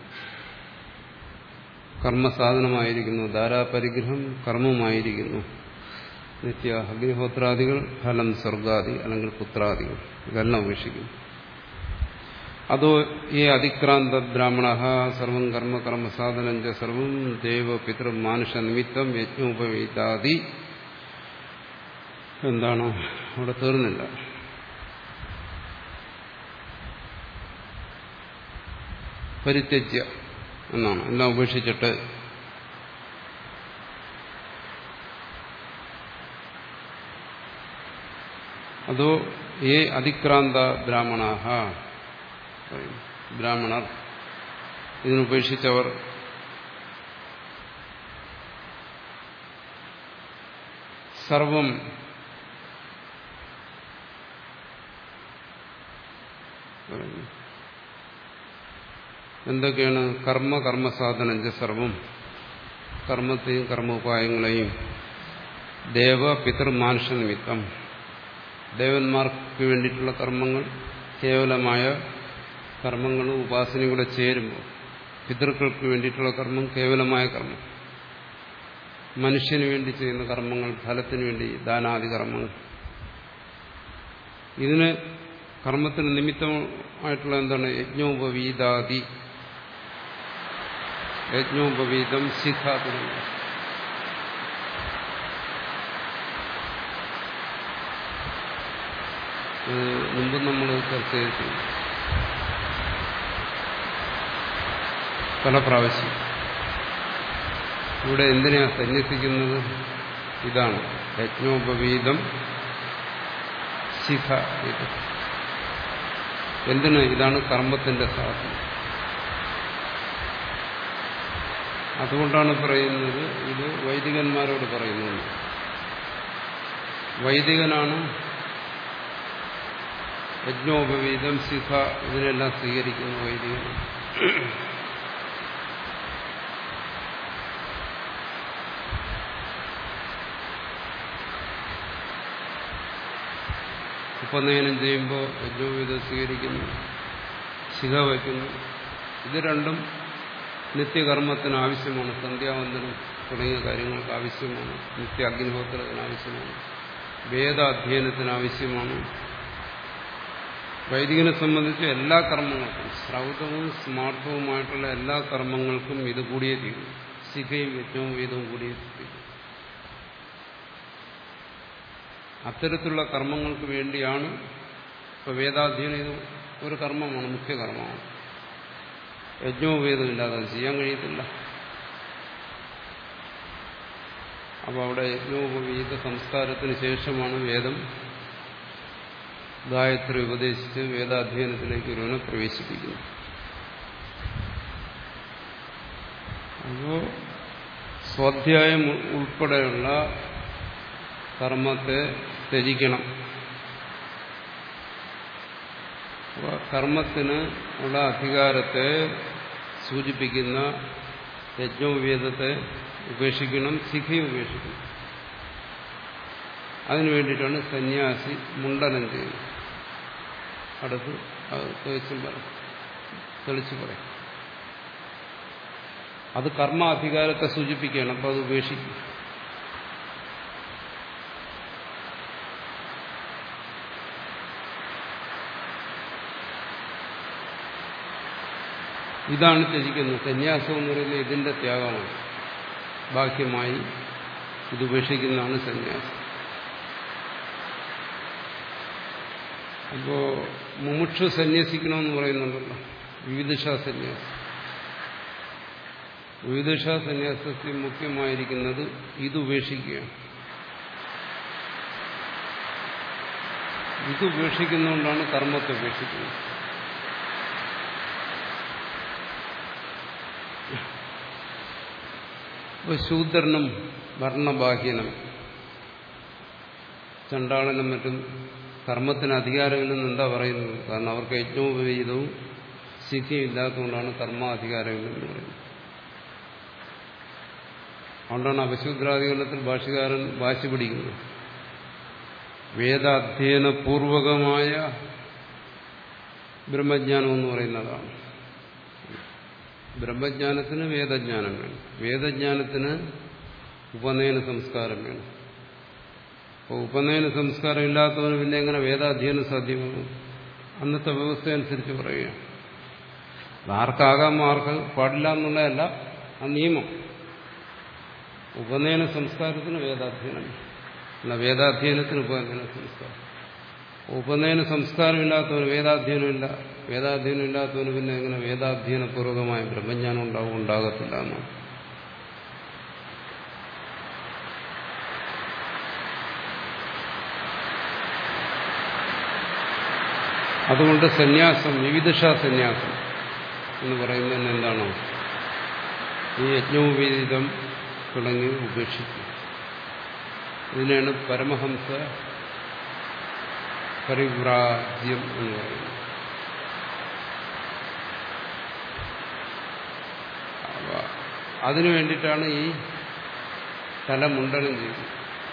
കർമ്മസാധനമായിരിക്കുന്നു ധാരാപരിഗ്രഹം, കർമ്മമായിരിക്കുന്നു നിത്യ അഗ്നിഹോത്രാദികൾ, ഫലം സ്വർഗാദി അല്ലെങ്കിൽ പുത്രാദികൾ, ഇതെല്ലാം ഉപേക്ഷിക്കുന്നു. അതോ ഈ അതിക്രാന്ത ബ്രാഹ്മണ സർവം കർമ്മ കർമ്മസാധനം ച സർവം ദേവ പിതൃ മാനുഷ നിമിത്തം യജ്ഞോപവീതാദി. എന്താണ് അവിടെ തീർന്നില്ല. പരിത്യജ്യ എന്നാണ്, എല്ലാം ഉപേക്ഷിച്ചിട്ട് അതോ ഏ അതിക്രാന്ത ബ്രാഹ്മണാഹ, ബ്രാഹ്മണർ ഇതിനുപേക്ഷിച്ചവർ സർവം എന്തൊക്കെയാണ്? കർമ്മ കർമ്മസാധനം സർവം, കർമ്മത്തെയും കർമ്മോപായങ്ങളെയും ദേവ പിതൃ മാനുഷ നിമിത്തം, ദേവന്മാർക്ക് വേണ്ടിയിട്ടുള്ള കർമ്മങ്ങൾ, കേവലമായ കർമ്മങ്ങളും ഉപാസനയും കൂടെ ചേരുമ്പോൾ പിതൃക്കൾക്ക് വേണ്ടിയിട്ടുള്ള കർമ്മം കേവലമായ കർമ്മം, മനുഷ്യന് വേണ്ടി ചെയ്യുന്ന കർമ്മങ്ങൾ, ഫലത്തിന് വേണ്ടി ദാനാദി കർമ്മങ്ങൾ, ഇതിന് കർമ്മത്തിന് നിമിത്തമായിട്ടുള്ള എന്താണ്? യജ്ഞോപവീതാദി, യജ്ഞോപവീതം ശിഖാതുരം. മുമ്പ് നമ്മൾ ചർച്ച ചെയ്തിട്ടുണ്ട് പല പ്രാവശ്യം. ഇവിടെ എന്തിനാ സന്യസിക്കുന്നത്? ഇതാണ് യജ്ഞോപവീതം ശിഖ. ഇത് എന്തിന്? ഇതാണ് കർമ്മത്തിന്റെ സാധനം. അതുകൊണ്ടാണ് പറയുന്നത്, ഇത് വൈദികന്മാരോട് പറയുന്നത്. വൈദികനാണ് യജ്ഞോപവീതം ശിഖ ഇതിനെല്ലാം സ്വീകരിക്കുന്ന വൈദികൻ. ഉപനയനം ചെയ്യുമ്പോൾ യജ്ഞോപവീതം സ്വീകരിക്കുന്നു, ശിഖ വയ്ക്കുന്നു. ഇത് രണ്ടും നിത്യകർമ്മത്തിന് ആവശ്യമാണ്. സന്ധ്യാവന്ദനം തുടങ്ങിയ കാര്യങ്ങൾക്ക് ആവശ്യമാണ്. നിത്യ അഗ്നിഹോത്രത്തിന് ആവശ്യമാണ്. വേദാധ്യയനത്തിന് ആവശ്യമാണ്. വൈദികനെ സംബന്ധിച്ച് എല്ലാ കർമ്മങ്ങൾക്കും, ശ്രൗതവും സ്മാർത്ഥവുമായിട്ടുള്ള എല്ലാ കർമ്മങ്ങൾക്കും ഇത് കൂടിയേ തീരും. ശിഖയും യജ്ഞവും വേദവും കൂടിയേ തീരും. അത്തരത്തിലുള്ള കർമ്മങ്ങൾക്ക് വേണ്ടിയാണ് ഇപ്പൊ വേദാധ്യയനം. ഇത് ഒരു കർമ്മമാണ്, മുഖ്യ കർമ്മമാണ്. യജ്ഞവും വേദമില്ലാതെ അത് ചെയ്യാൻ കഴിയത്തില്ല. അപ്പോൾ അവിടെ യജ്ഞോപവീത സംസ്കാരത്തിന് ശേഷമാണ് വേദം ഗായത്രി ഉപദേശിച്ച് വേദാധ്യയനത്തിലേക്ക് ഒരുവനെ പ്രവേശിപ്പിക്കുന്നു. അപ്പോൾ സ്വാധ്യായം ഉൾപ്പെടെയുള്ള കർമ്മത്തെ ത്യജിക്കണം. അപ്പോൾ കർമ്മത്തിന് ഉള്ള അധികാരത്തെ സൂചിപ്പിക്കുന്ന യജ്ഞോപവീതത്തെ ഉപേക്ഷിക്കണം, ശിഖയും ഉപേക്ഷിക്കണം. അതിനു വേണ്ടിയിട്ടാണ് സന്യാസി മുണ്ടനം ചെയ്യുന്നത്. അടുത്ത് അത് തെളിച്ചും പറയും, തെളിച്ചു പറയും. അത് കർമാധികാരത്തെ സൂചിപ്പിക്കുകയാണ്. അപ്പോൾ അത് ഉപേക്ഷിക്കും. ഇതാണ് ത്യജിക്കുന്നത്. സന്യാസം എന്ന് പറയുന്നത് ഇതിന്റെ ത്യാഗമാണ്. ബാഹ്യമായി ഇത് ഉപേക്ഷിക്കുന്നതാണ് സന്യാസം. അപ്പോ മുമുക്ഷു സന്യസിക്കണമെന്ന് പറയുന്നുണ്ടല്ലോ, വിവിധിഷാ സന്യാസം. വിവിധിഷാ സന്യാസത്തിൽ മുഖ്യമായിരിക്കുന്നത് ഇത് ഉപേക്ഷിക്കുകയാണ്. ഇത് ഉപേക്ഷിക്കുന്നതുകൊണ്ടാണ് കർമ്മത്തെ ഉപേക്ഷിക്കുന്നത്. ഇപ്പൊ ശൂദ്രനും വർണ്ണബാഹ്യനും ചണ്ടാളനും മറ്റും കർമ്മത്തിന് അധികാരമില്ലെന്ന് എന്താ പറയുന്നത്? കാരണം അവർക്ക് യജ്ഞോപവീതവും ശിഖയും ഇല്ലാത്തതുകൊണ്ടാണ് കർമാധികാരമില്ലെന്ന് പറയുന്നത്. അതുകൊണ്ടാണ് അപശൂദ്രാധികരണത്തിൽ ഭാഷ്യകാരൻ വാശി പിടിക്കുന്നത്. വേദാധ്യയനപൂർവകമായ ബ്രഹ്മജ്ഞാനം എന്ന് പറയുന്നതാണ്. ബ്രഹ്മജ്ഞാനത്തിന് വേദജ്ഞാനം വേണം, വേദജ്ഞാനത്തിന് ഉപനയന സംസ്കാരം വേണം. അപ്പോൾ ഉപനയന സംസ്കാരം ഇല്ലാത്തവന് പിന്നെ എങ്ങനെ വേദാധ്യയനം സാധ്യമാകും? അന്നത്തെ വ്യവസ്ഥ അനുസരിച്ച് പറയുക. ആർക്കാകാം ആർക്ക് പാടില്ല എന്നുള്ളതല്ല ആ നിയമം. ഉപനയന സംസ്കാരത്തിന് വേദാധ്യയനം അല്ല, വേദാധ്യയനത്തിന് ഉപനയന സംസ്കാരം. ഉപനയന സംസ്കാരമില്ലാത്തവന് വേദാധ്യയനമില്ല, വേദാധ്യയനം ഇല്ലാത്തവന് പിന്നെ എങ്ങനെ വേദാധ്യയനപൂർവകമായ ബ്രഹ്മജ്ഞാനം ഉണ്ടാവും? ഉണ്ടാകത്തില്ല എന്നാണ്. അതുകൊണ്ട് സന്യാസം, വിവിധ സന്യാസം എന്ന് പറയുന്നതിന് എന്താണ്? ഈ യജ്ഞോപവീതം തുടങ്ങി ഉപേക്ഷിക്കും. ഇതിനാണ് പരമഹംസ പരിവ്രാജ്യം എന്ന് പറയുന്നത്. അതിനു വേണ്ടിയിട്ടാണ് ഈ തലമുണ്ടനം ചെയ്യുന്നത്.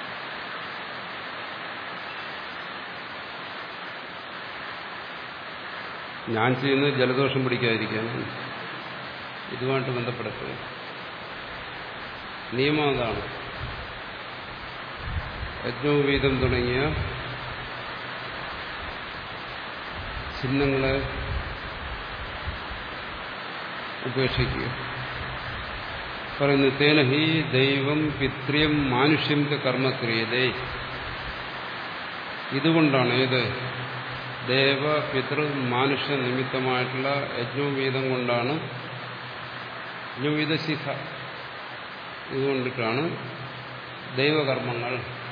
ഞാൻ ചെയ്യുന്നത് ജലദോഷം പിടിക്കാതിരിക്കാനാണ്, ഇതുമായിട്ട് ബന്ധപ്പെടുത്തുക. നിയമം അതാണ്. യജ്ഞോപവീതം തുടങ്ങിയ ചിഹ്നങ്ങളെ ഉപേക്ഷിക്കുക. പറയുന്നു തേന ഹി ദൈവം പിത്ര്യം മാനുഷ്യം കർമ്മക്രിയതേ. ഇതുകൊണ്ടാണ് ഏത് ദേവ പിതൃ മാനുഷ്യ നിമിത്തമായിട്ടുള്ള യജ്ഞോപവീതം കൊണ്ടാണ്, യജ്ഞോപവീത ശിഖ ഇതുകൊണ്ടിട്ടാണ് ദൈവകർമ്മങ്ങൾ,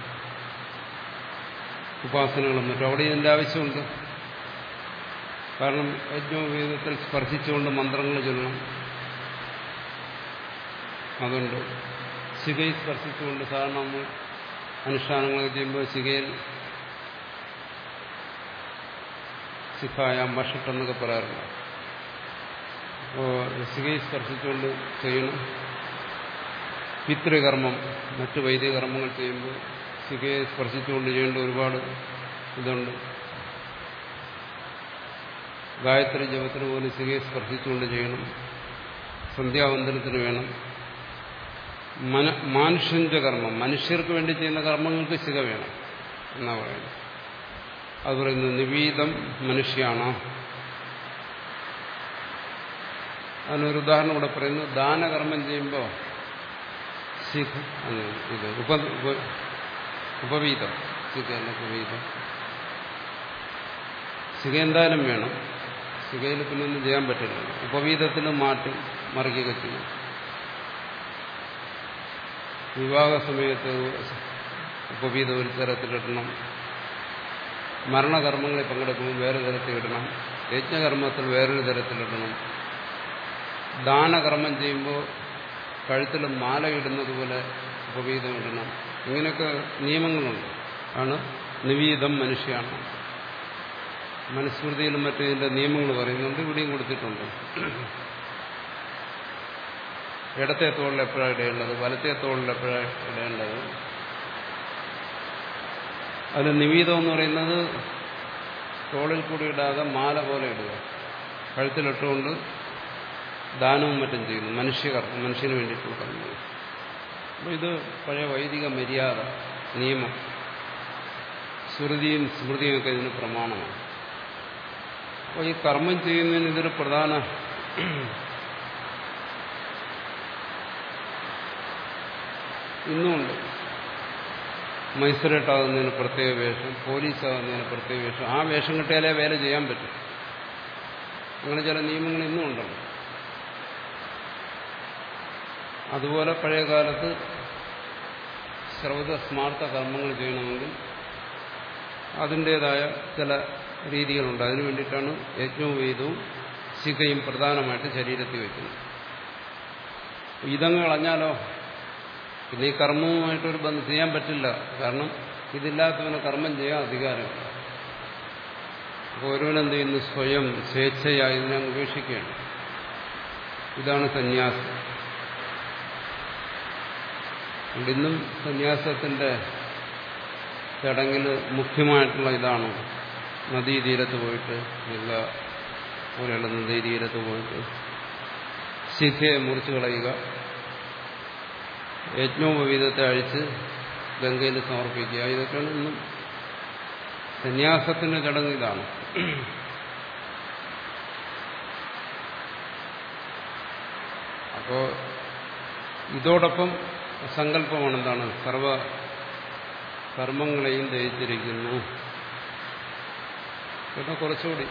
ഉപാസനകളും മറ്റും അവിടെ ഇതിൻ്റെ ആവശ്യമുണ്ട്. കാരണം യജ്ഞോപവീതത്തിൽ സ്പർശിച്ചുകൊണ്ട് മന്ത്രങ്ങൾ ചൊല്ലണം. അതുകൊണ്ട് ശിഖയിൽ സ്പർശിച്ചുകൊണ്ട് സാധാരണ നമ്മൾ അനുഷ്ഠാനങ്ങളൊക്കെ ചെയ്യുമ്പോൾ ശിഖയിൽ ശിഖായ മഷിട്ടെന്നൊക്കെ പറയാറുണ്ട്. അപ്പോൾ ശിഖയിൽ സ്പർശിച്ചുകൊണ്ട് ചെയ്യണം. പിതൃകർമ്മം, മറ്റ് വൈദിക കർമ്മങ്ങൾ ചെയ്യുമ്പോൾ ശിഖയെ സ്പർശിച്ചുകൊണ്ട് ചെയ്യേണ്ട ഒരുപാട് ഇതുണ്ട്. ഗായത്രി ജപത്തിന് പോലും ശിഖയെ സ്പർശിച്ചുകൊണ്ട് ചെയ്യണം. സന്ധ്യാവന്തനത്തിന് വേണം. മന മാനുഷ്യന്റെ കർമ്മം, മനുഷ്യർക്ക് വേണ്ടി ചെയ്യുന്ന കർമ്മങ്ങൾക്ക് ശിഖ വേണം എന്നാ പറയുന്നത്. അത് പറയുന്നത് നിവീതം മനുഷ്യാണ്. അതിനൊരു ഉദാഹരണം ഇവിടെ പറയുന്നു. ദാനകർമ്മം ചെയ്യുമ്പോൾ ശിഖ ഇത് ഉപ ഉപവീതം ശിഖ അല്ല ഉപവീതം. ശിഖ എന്തായാലും വേണം. ശിഖയിൽ പിന്നെ ഒന്നും ചെയ്യാൻ പറ്റില്ല. ഉപവീതത്തിൽ മാറ്റി മറിക്കുകയൊക്കെ ചെയ്യും. വിവാഹ സമയത്ത് ഉപവീതം ഒരു തരത്തിലിടണം. മരണകർമ്മങ്ങളിൽ പങ്കെടുക്കുമ്പോൾ വേറെ തരത്തിലിടണം. യജ്ഞകർമ്മത്തിൽ വേറൊരു തരത്തിലിടണം. ദാനകർമ്മം ചെയ്യുമ്പോൾ കഴുത്തിൽ മാല ഇടുന്നത് പോലെ ഉപവീതം ഇടണം. ഇങ്ങനെയൊക്കെ നിയമങ്ങളുണ്ട്. ആണ് നിവീതം മനുഷ്യാണ്. മനുസ്മൃതിയിലും മറ്റും ഇതിന്റെ നിയമങ്ങൾ പറയുന്നുണ്ട്. ഇവിടെയും കൊടുത്തിട്ടുണ്ട്. ഇടത്തെ തോളിൽ എപ്പോഴാണ് ഇടേണ്ടത്, വലത്തെ തോളിൽ എപ്പോഴാണ് ഇടേണ്ടത്. അതിൽ നിവീതം എന്ന് പറയുന്നത് തോളിൽ കൂടി ഇടാതെ മാല പോലെ ഇടുക. കഴുത്തിലിട്ടുകൊണ്ട് ദാനവും മറ്റും ചെയ്യുന്നു. മനുഷ്യകർമ്മം, മനുഷ്യന് വേണ്ടിയിട്ടുള്ള കർമ്മം. അപ്പോൾ ഇത് പഴയ വൈദിക മര്യാദ, നിയമം, ശ്രുതിയും സ്മൃതിയും ഒക്കെ ഇതിന് പ്രമാണമാണ്. അപ്പോൾ ഈ കർമ്മം ചെയ്യുന്നതിന് ഇതൊരു പ്രധാന ഇന്നുമുണ്ട്. മജിസ്ട്രേറ്റ് പ്രത്യേക വേഷം, പോലീസാകുന്നതിന് പ്രത്യേക വേഷം. ആ വേഷം കിട്ടിയാലേ വേല ചെയ്യാൻ പറ്റും. അങ്ങനെ ചില നിയമങ്ങൾ ഇന്നും ഉണ്ടല്ലോ. അതുപോലെ പഴയ കാലത്ത് ശ്രൗത സ്മാർത്ഥ കർമ്മങ്ങൾ ചെയ്യണമെങ്കിൽ അതിൻ്റേതായ ചില രീതികളുണ്ട്. അതിനു വേണ്ടിയിട്ടാണ് യജ്ഞോപവീതവും ശിഖയും പ്രധാനമായിട്ട് ശരീരത്തിൽ വയ്ക്കുന്നത്. ഇതങ്ങ് കളഞ്ഞാലോ പിന്നെ ഈ കർമ്മവുമായിട്ടൊരു ബന്ധം ചെയ്യാൻ പറ്റില്ല. കാരണം ഇതില്ലാത്തവന് കർമ്മം ചെയ്യാൻ അധികാരമില്ല. അപ്പോൾ ഒരുവനെന്ത് ചെയ്യുന്നു? സ്വയം സ്വേച്ഛയായി ഇതിനെ ഉപേക്ഷിക്കുകയാണ്. ഇതാണ് സന്യാസം. അതുകൊണ്ട് ഇന്നും സന്യാസത്തിന്റെ ചടങ്ങിൽ മുഖ്യമായിട്ടുള്ള ഇതാണ് നദീതീരത്ത് പോയിട്ട് നല്ല പോലെയുള്ള നദീതീരത്ത് പോയിട്ട് ശിഖയെ മുറിച്ചു കളയുക, യജ്ഞോപവീതത്തെ അഴിച്ച് ഗംഗയിൽ സമർപ്പിക്കുക. ഇതൊക്കെയാണ് ഇന്നും സന്യാസത്തിന്റെ ചടങ്ങ്. ഇതാണ്. അപ്പോ ഇതോടൊപ്പം സങ്കല്പമാണ് എന്താണ്? സർവ കർമ്മങ്ങളെയും ദയിച്ചിരിക്കുന്നു. പിന്നെ കുറച്ചുകൂടി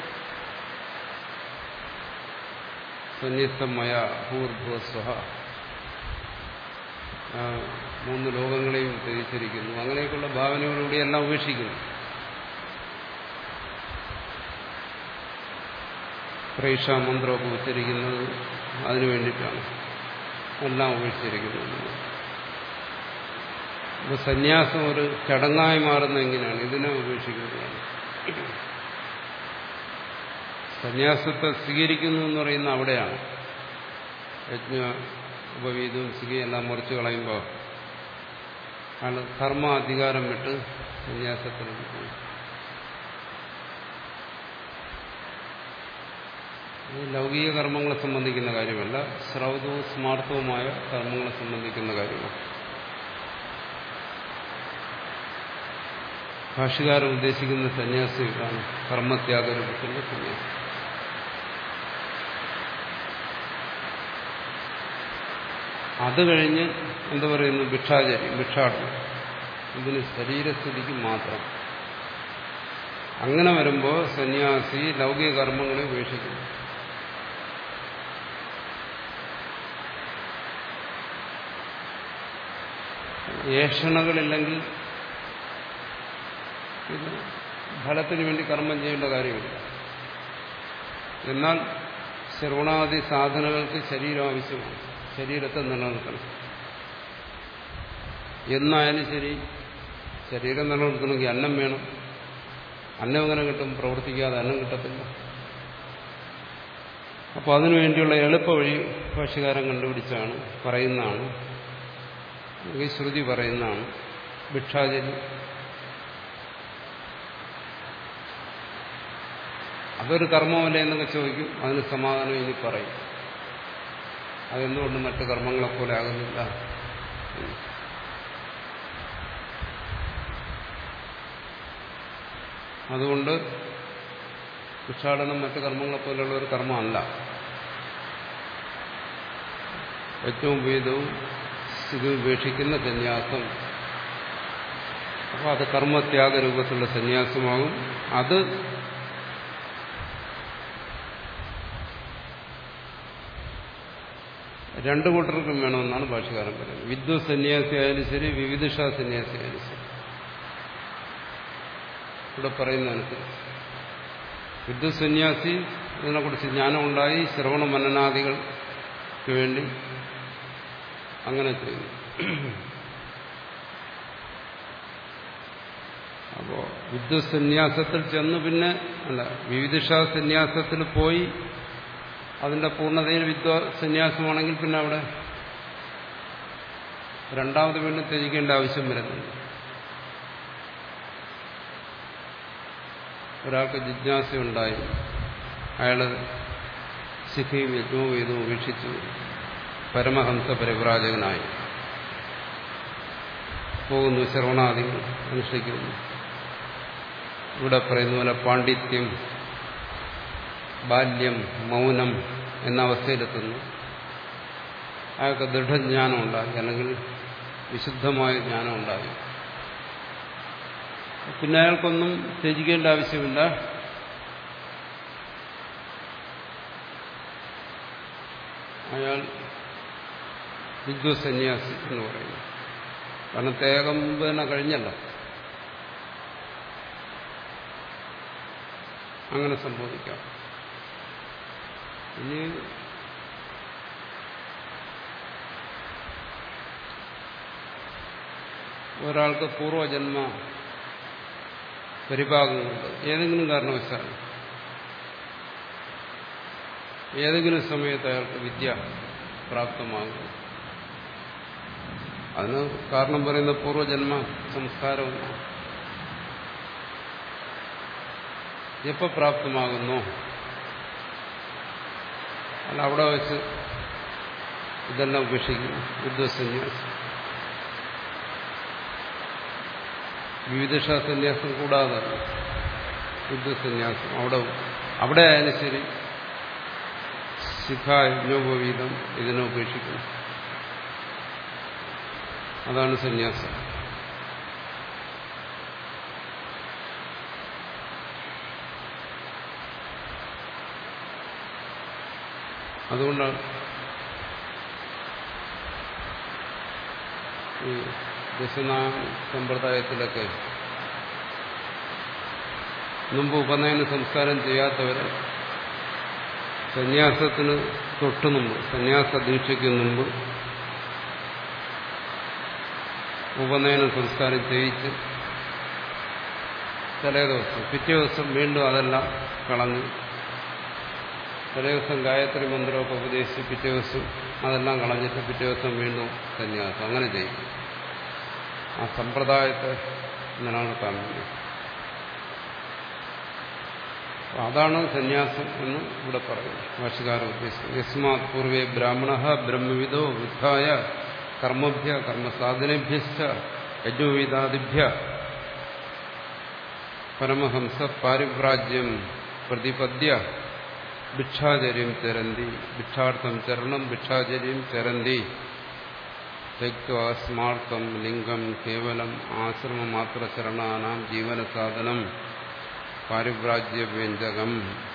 സന്യസ്തമയ ഭൂർഭുവസ്വഹ, മൂന്ന് ലോകങ്ങളെയും ത്യജിച്ചിരിക്കുന്നു. അങ്ങനെയൊക്കെയുള്ള ഭാവനകളോടെ എല്ലാം ഉപേക്ഷിക്കുന്നു. പ്രേക്ഷ മന്ത്രമൊക്കെ ഉച്ചരിക്കുന്നത് അതിനു വേണ്ടിയിട്ടാണ്. എല്ലാം ഉപേക്ഷിച്ചിരിക്കുന്നത്. അപ്പോൾ സന്യാസം ഒരു ചടങ്ങായി മാറുന്ന എങ്ങനെയാണ്? ഇതിനെ ഉപേക്ഷിക്കുന്നതാണ്. സന്യാസത്തെ സ്വീകരിക്കുന്നു എന്ന് പറയുന്ന അവിടെയാണ്. യജ്ഞ ഉപവീതവും സികയെല്ലാം മുറിച്ചു കളയുമ്പോൾ ആണ് കർമ്മ അധികാരം വിട്ട് സന്യാസത്തിലേക്ക് പോയി. ലൗകിക കർമ്മങ്ങളെ സംബന്ധിക്കുന്ന കാര്യമല്ല, ശ്രൗതവും സ്മാർത്ഥവുമായ കർമ്മങ്ങളെ സംബന്ധിക്കുന്ന കാര്യമാണ്. ഭാഷ്യകാരൻ ഉദ്ദേശിക്കുന്ന സന്യാസികളാണ് കർമ്മത്യാഗരൂപത്തിലുള്ള സന്യാസം. അത് കഴിഞ്ഞ് എന്താ പറയുന്നു? ഭിക്ഷാചര്യം, ഭിക്ഷാടനം. ഇതിന് ശരീരസ്ഥിതിക്ക് മാത്രം. അങ്ങനെ വരുമ്പോൾ സന്യാസി ലൗകിക കർമ്മങ്ങളെ ഉപേക്ഷിക്കുന്നു. ഏഷണകളില്ലെങ്കിൽ ഇത് ഫലത്തിന് വേണ്ടി കർമ്മം ചെയ്യേണ്ട കാര്യമില്ല. എന്നാൽ ശ്രവണാദി സാധനങ്ങൾക്ക് ശരീരം ആവശ്യമാണ്. ശരീരത്തെ നിലനിർത്തണം. എന്നായാലും ശരി, ശരീരം നിലനിർത്തണമെങ്കിൽ അന്നം വേണം. അന്നം എങ്ങനെ കിട്ടും? പ്രവർത്തിക്കാതെ അന്നം കിട്ടത്തില്ല. അപ്പോൾ അതിനുവേണ്ടിയുള്ള എളുപ്പ വഴി ഭാഷ്യകാരൻ കണ്ടുപിടിച്ചാണ്, പറയുന്നതാണ്, അല്ലെങ്കിൽ ശ്രുതി പറയുന്നതാണ് ഭിക്ഷാചര്യം. അതൊരു കർമ്മമല്ലേ എന്നൊക്കെ ചോദിക്കും. അതിന് സമാധാനം ഇനി പറയും. അതെന്തുകൊണ്ട് മറ്റു കർമ്മങ്ങളെപ്പോലെ ആകുന്നില്ല? അതുകൊണ്ട് ഭിക്ഷാടനം മറ്റു കർമ്മങ്ങളെപ്പോലെയുള്ള ഒരു കർമ്മമല്ല. ഏറ്റവും വേദവും ഇത് ഉപേക്ഷിക്കുന്ന സന്യാസം. അപ്പോൾ അത് കർമ്മത്യാഗ രൂപത്തിലുള്ള സന്യാസമാകും. അത് രണ്ടു കൂട്ടർക്കും വേണമെന്നാണ് ഭാഷ്യകാരൻ പറയുന്നത്. വിദ്വ സന്യാസി ആയാലും ശരി, വിവിധിഷ സന്യാസി ആയാലും ശരി. ഇവിടെ പറയുന്നതനുസരിച്ച് വിദ്വ സന്യാസി ഇതിനെക്കുറിച്ച് ജ്ഞാനം ഉണ്ടായി ശ്രവണ മനനാദികൾക്ക് വേണ്ടി അങ്ങനെ ചെയ്യുന്നു. അപ്പോ വിദ്വ സന്യാസത്തിൽ ചെന്ന് പിന്നെ അല്ല വിവിധിഷ സന്യാസത്തിൽ പോയി അതിന്റെ പൂർണ്ണതയിൽ വിദ്വ സന്യാസമാണെങ്കിൽ പിന്നെ അവിടെ രണ്ടാമത് വീണ്ടും ത്യജിക്കേണ്ട ആവശ്യം വരുന്നുണ്ട്. ഒരാൾക്ക് ജിജ്ഞാസയുണ്ടായി, അയാള് ശിഖയും യജ്ഞവും ഇതും ഉപേക്ഷിച്ചു പരമഹംസ പരിവ്രാജകനായി പോകുന്നു, ശ്രവണാദികൾ അനുഷ്ഠിക്കുന്നു. ഇവിടെ പറയുന്ന പോലെ പാണ്ഡിത്യം, ബാല്യം, മൗനം എന്ന അവസ്ഥയിലെത്തുന്നു. അയാൾക്ക് ദൃഢജ്ഞാനം ഉണ്ടായി, അല്ലെങ്കിൽ വിശുദ്ധമായ ജ്ഞാനം ഉണ്ടായി. പിന്നെ അയാൾക്കൊന്നും ത്യജിക്കേണ്ട ആവശ്യമില്ല. അയാൾ വിദ്വസന്യാസി എന്ന് പറയുന്നു. കാരണം തേകം മുമ്പ് തന്നെ കഴിഞ്ഞല്ലോ. അങ്ങനെ സംഭവിക്കാം. ഇനി ഒരാൾക്ക് പൂർവജന്മ പരിഭാഗങ്ങളുണ്ട്. ഏതെങ്കിലും കാരണവശാൽ ഏതെങ്കിലും സമയത്ത് അയാൾക്ക് വിദ്യ പ്രാപ്തമാകും. അതിന് കാരണം പറയുന്ന പൂർവ്വജന്മ സംസ്കാരവും എപ്പോൾ പ്രാപ്തമാകുന്നു അല്ല അവിടെ വെച്ച് ഇതെല്ലാം ഉപേക്ഷിക്കുന്നു. യുദ്ധസന്യാസം, വിവിധ സന്യാസം കൂടാതെ യുദ്ധസന്യാസം അവിടെ അവിടെ ആയാലും ശരി ശിഖ യജ്ഞോപവീതം ഇതിനെ ഉപേക്ഷിക്കുന്നു. അതാണ് സന്യാസം. അതുകൊണ്ടാണ് ഈ ദശനാം സമ്പ്രദായത്തിലൊക്കെ മുമ്പ് ഉപനയന സംസ്കാരം ചെയ്യാത്തവരെ സന്യാസത്തിന് തൊട്ടു മുമ്പ്, സന്യാസ ദീക്ഷയ്ക്ക് മുമ്പ് ഉപനയന സംസ്കാരം ചെയ്യിച്ച് തലേ ദിവസം പിറ്റേ ദിവസം വീണ്ടും അതെല്ലാം കളഞ്ഞ് തലേ ദിവസം ഗായത്രി മന്ത്രമൊക്കെ ഉപദേശിച്ച് പിറ്റേ ദിവസം അതെല്ലാം കളഞ്ഞിട്ട് പിറ്റേ ദിവസം വീണ്ടും സന്യാസം അങ്ങനെ ചെയ്യും. ആ സമ്പ്രദായത്തെ നിലനിർത്താൻ വേണ്ടി അതാണ് സന്യാസം എന്ന് ഇവിടെ പറയുന്നു. ഭാഷ്യകാരൻ ഉദ്ദേശിക്കുന്നത് യസ്മാത് പൂർവേ ബ്രാഹ്മണ ബ്രഹ്മവിദോ വൃദ്ധായ കർമ്മഭ്യ കർമ്മസാധനഭ്യശ്ച യജ്ഞോവിദാദിഭ്യ പരമഹംസ പാരിവ്രാജ്യം പ്രതിപദ്യ ഭിക്ഷാചര്യം ചരന്തി ഭിക്ഷാർത്ഥം ചരണം ഭിക്ഷാചര്യം ചരന്തി തെക്വാ സ്മാർത്ഥം ലിംഗം കേവലം ആശ്രമമാത്ര ശരണാനാം ജീവനസാധനം പാരിവ്രാജ്യവ്യഞ്ജകം.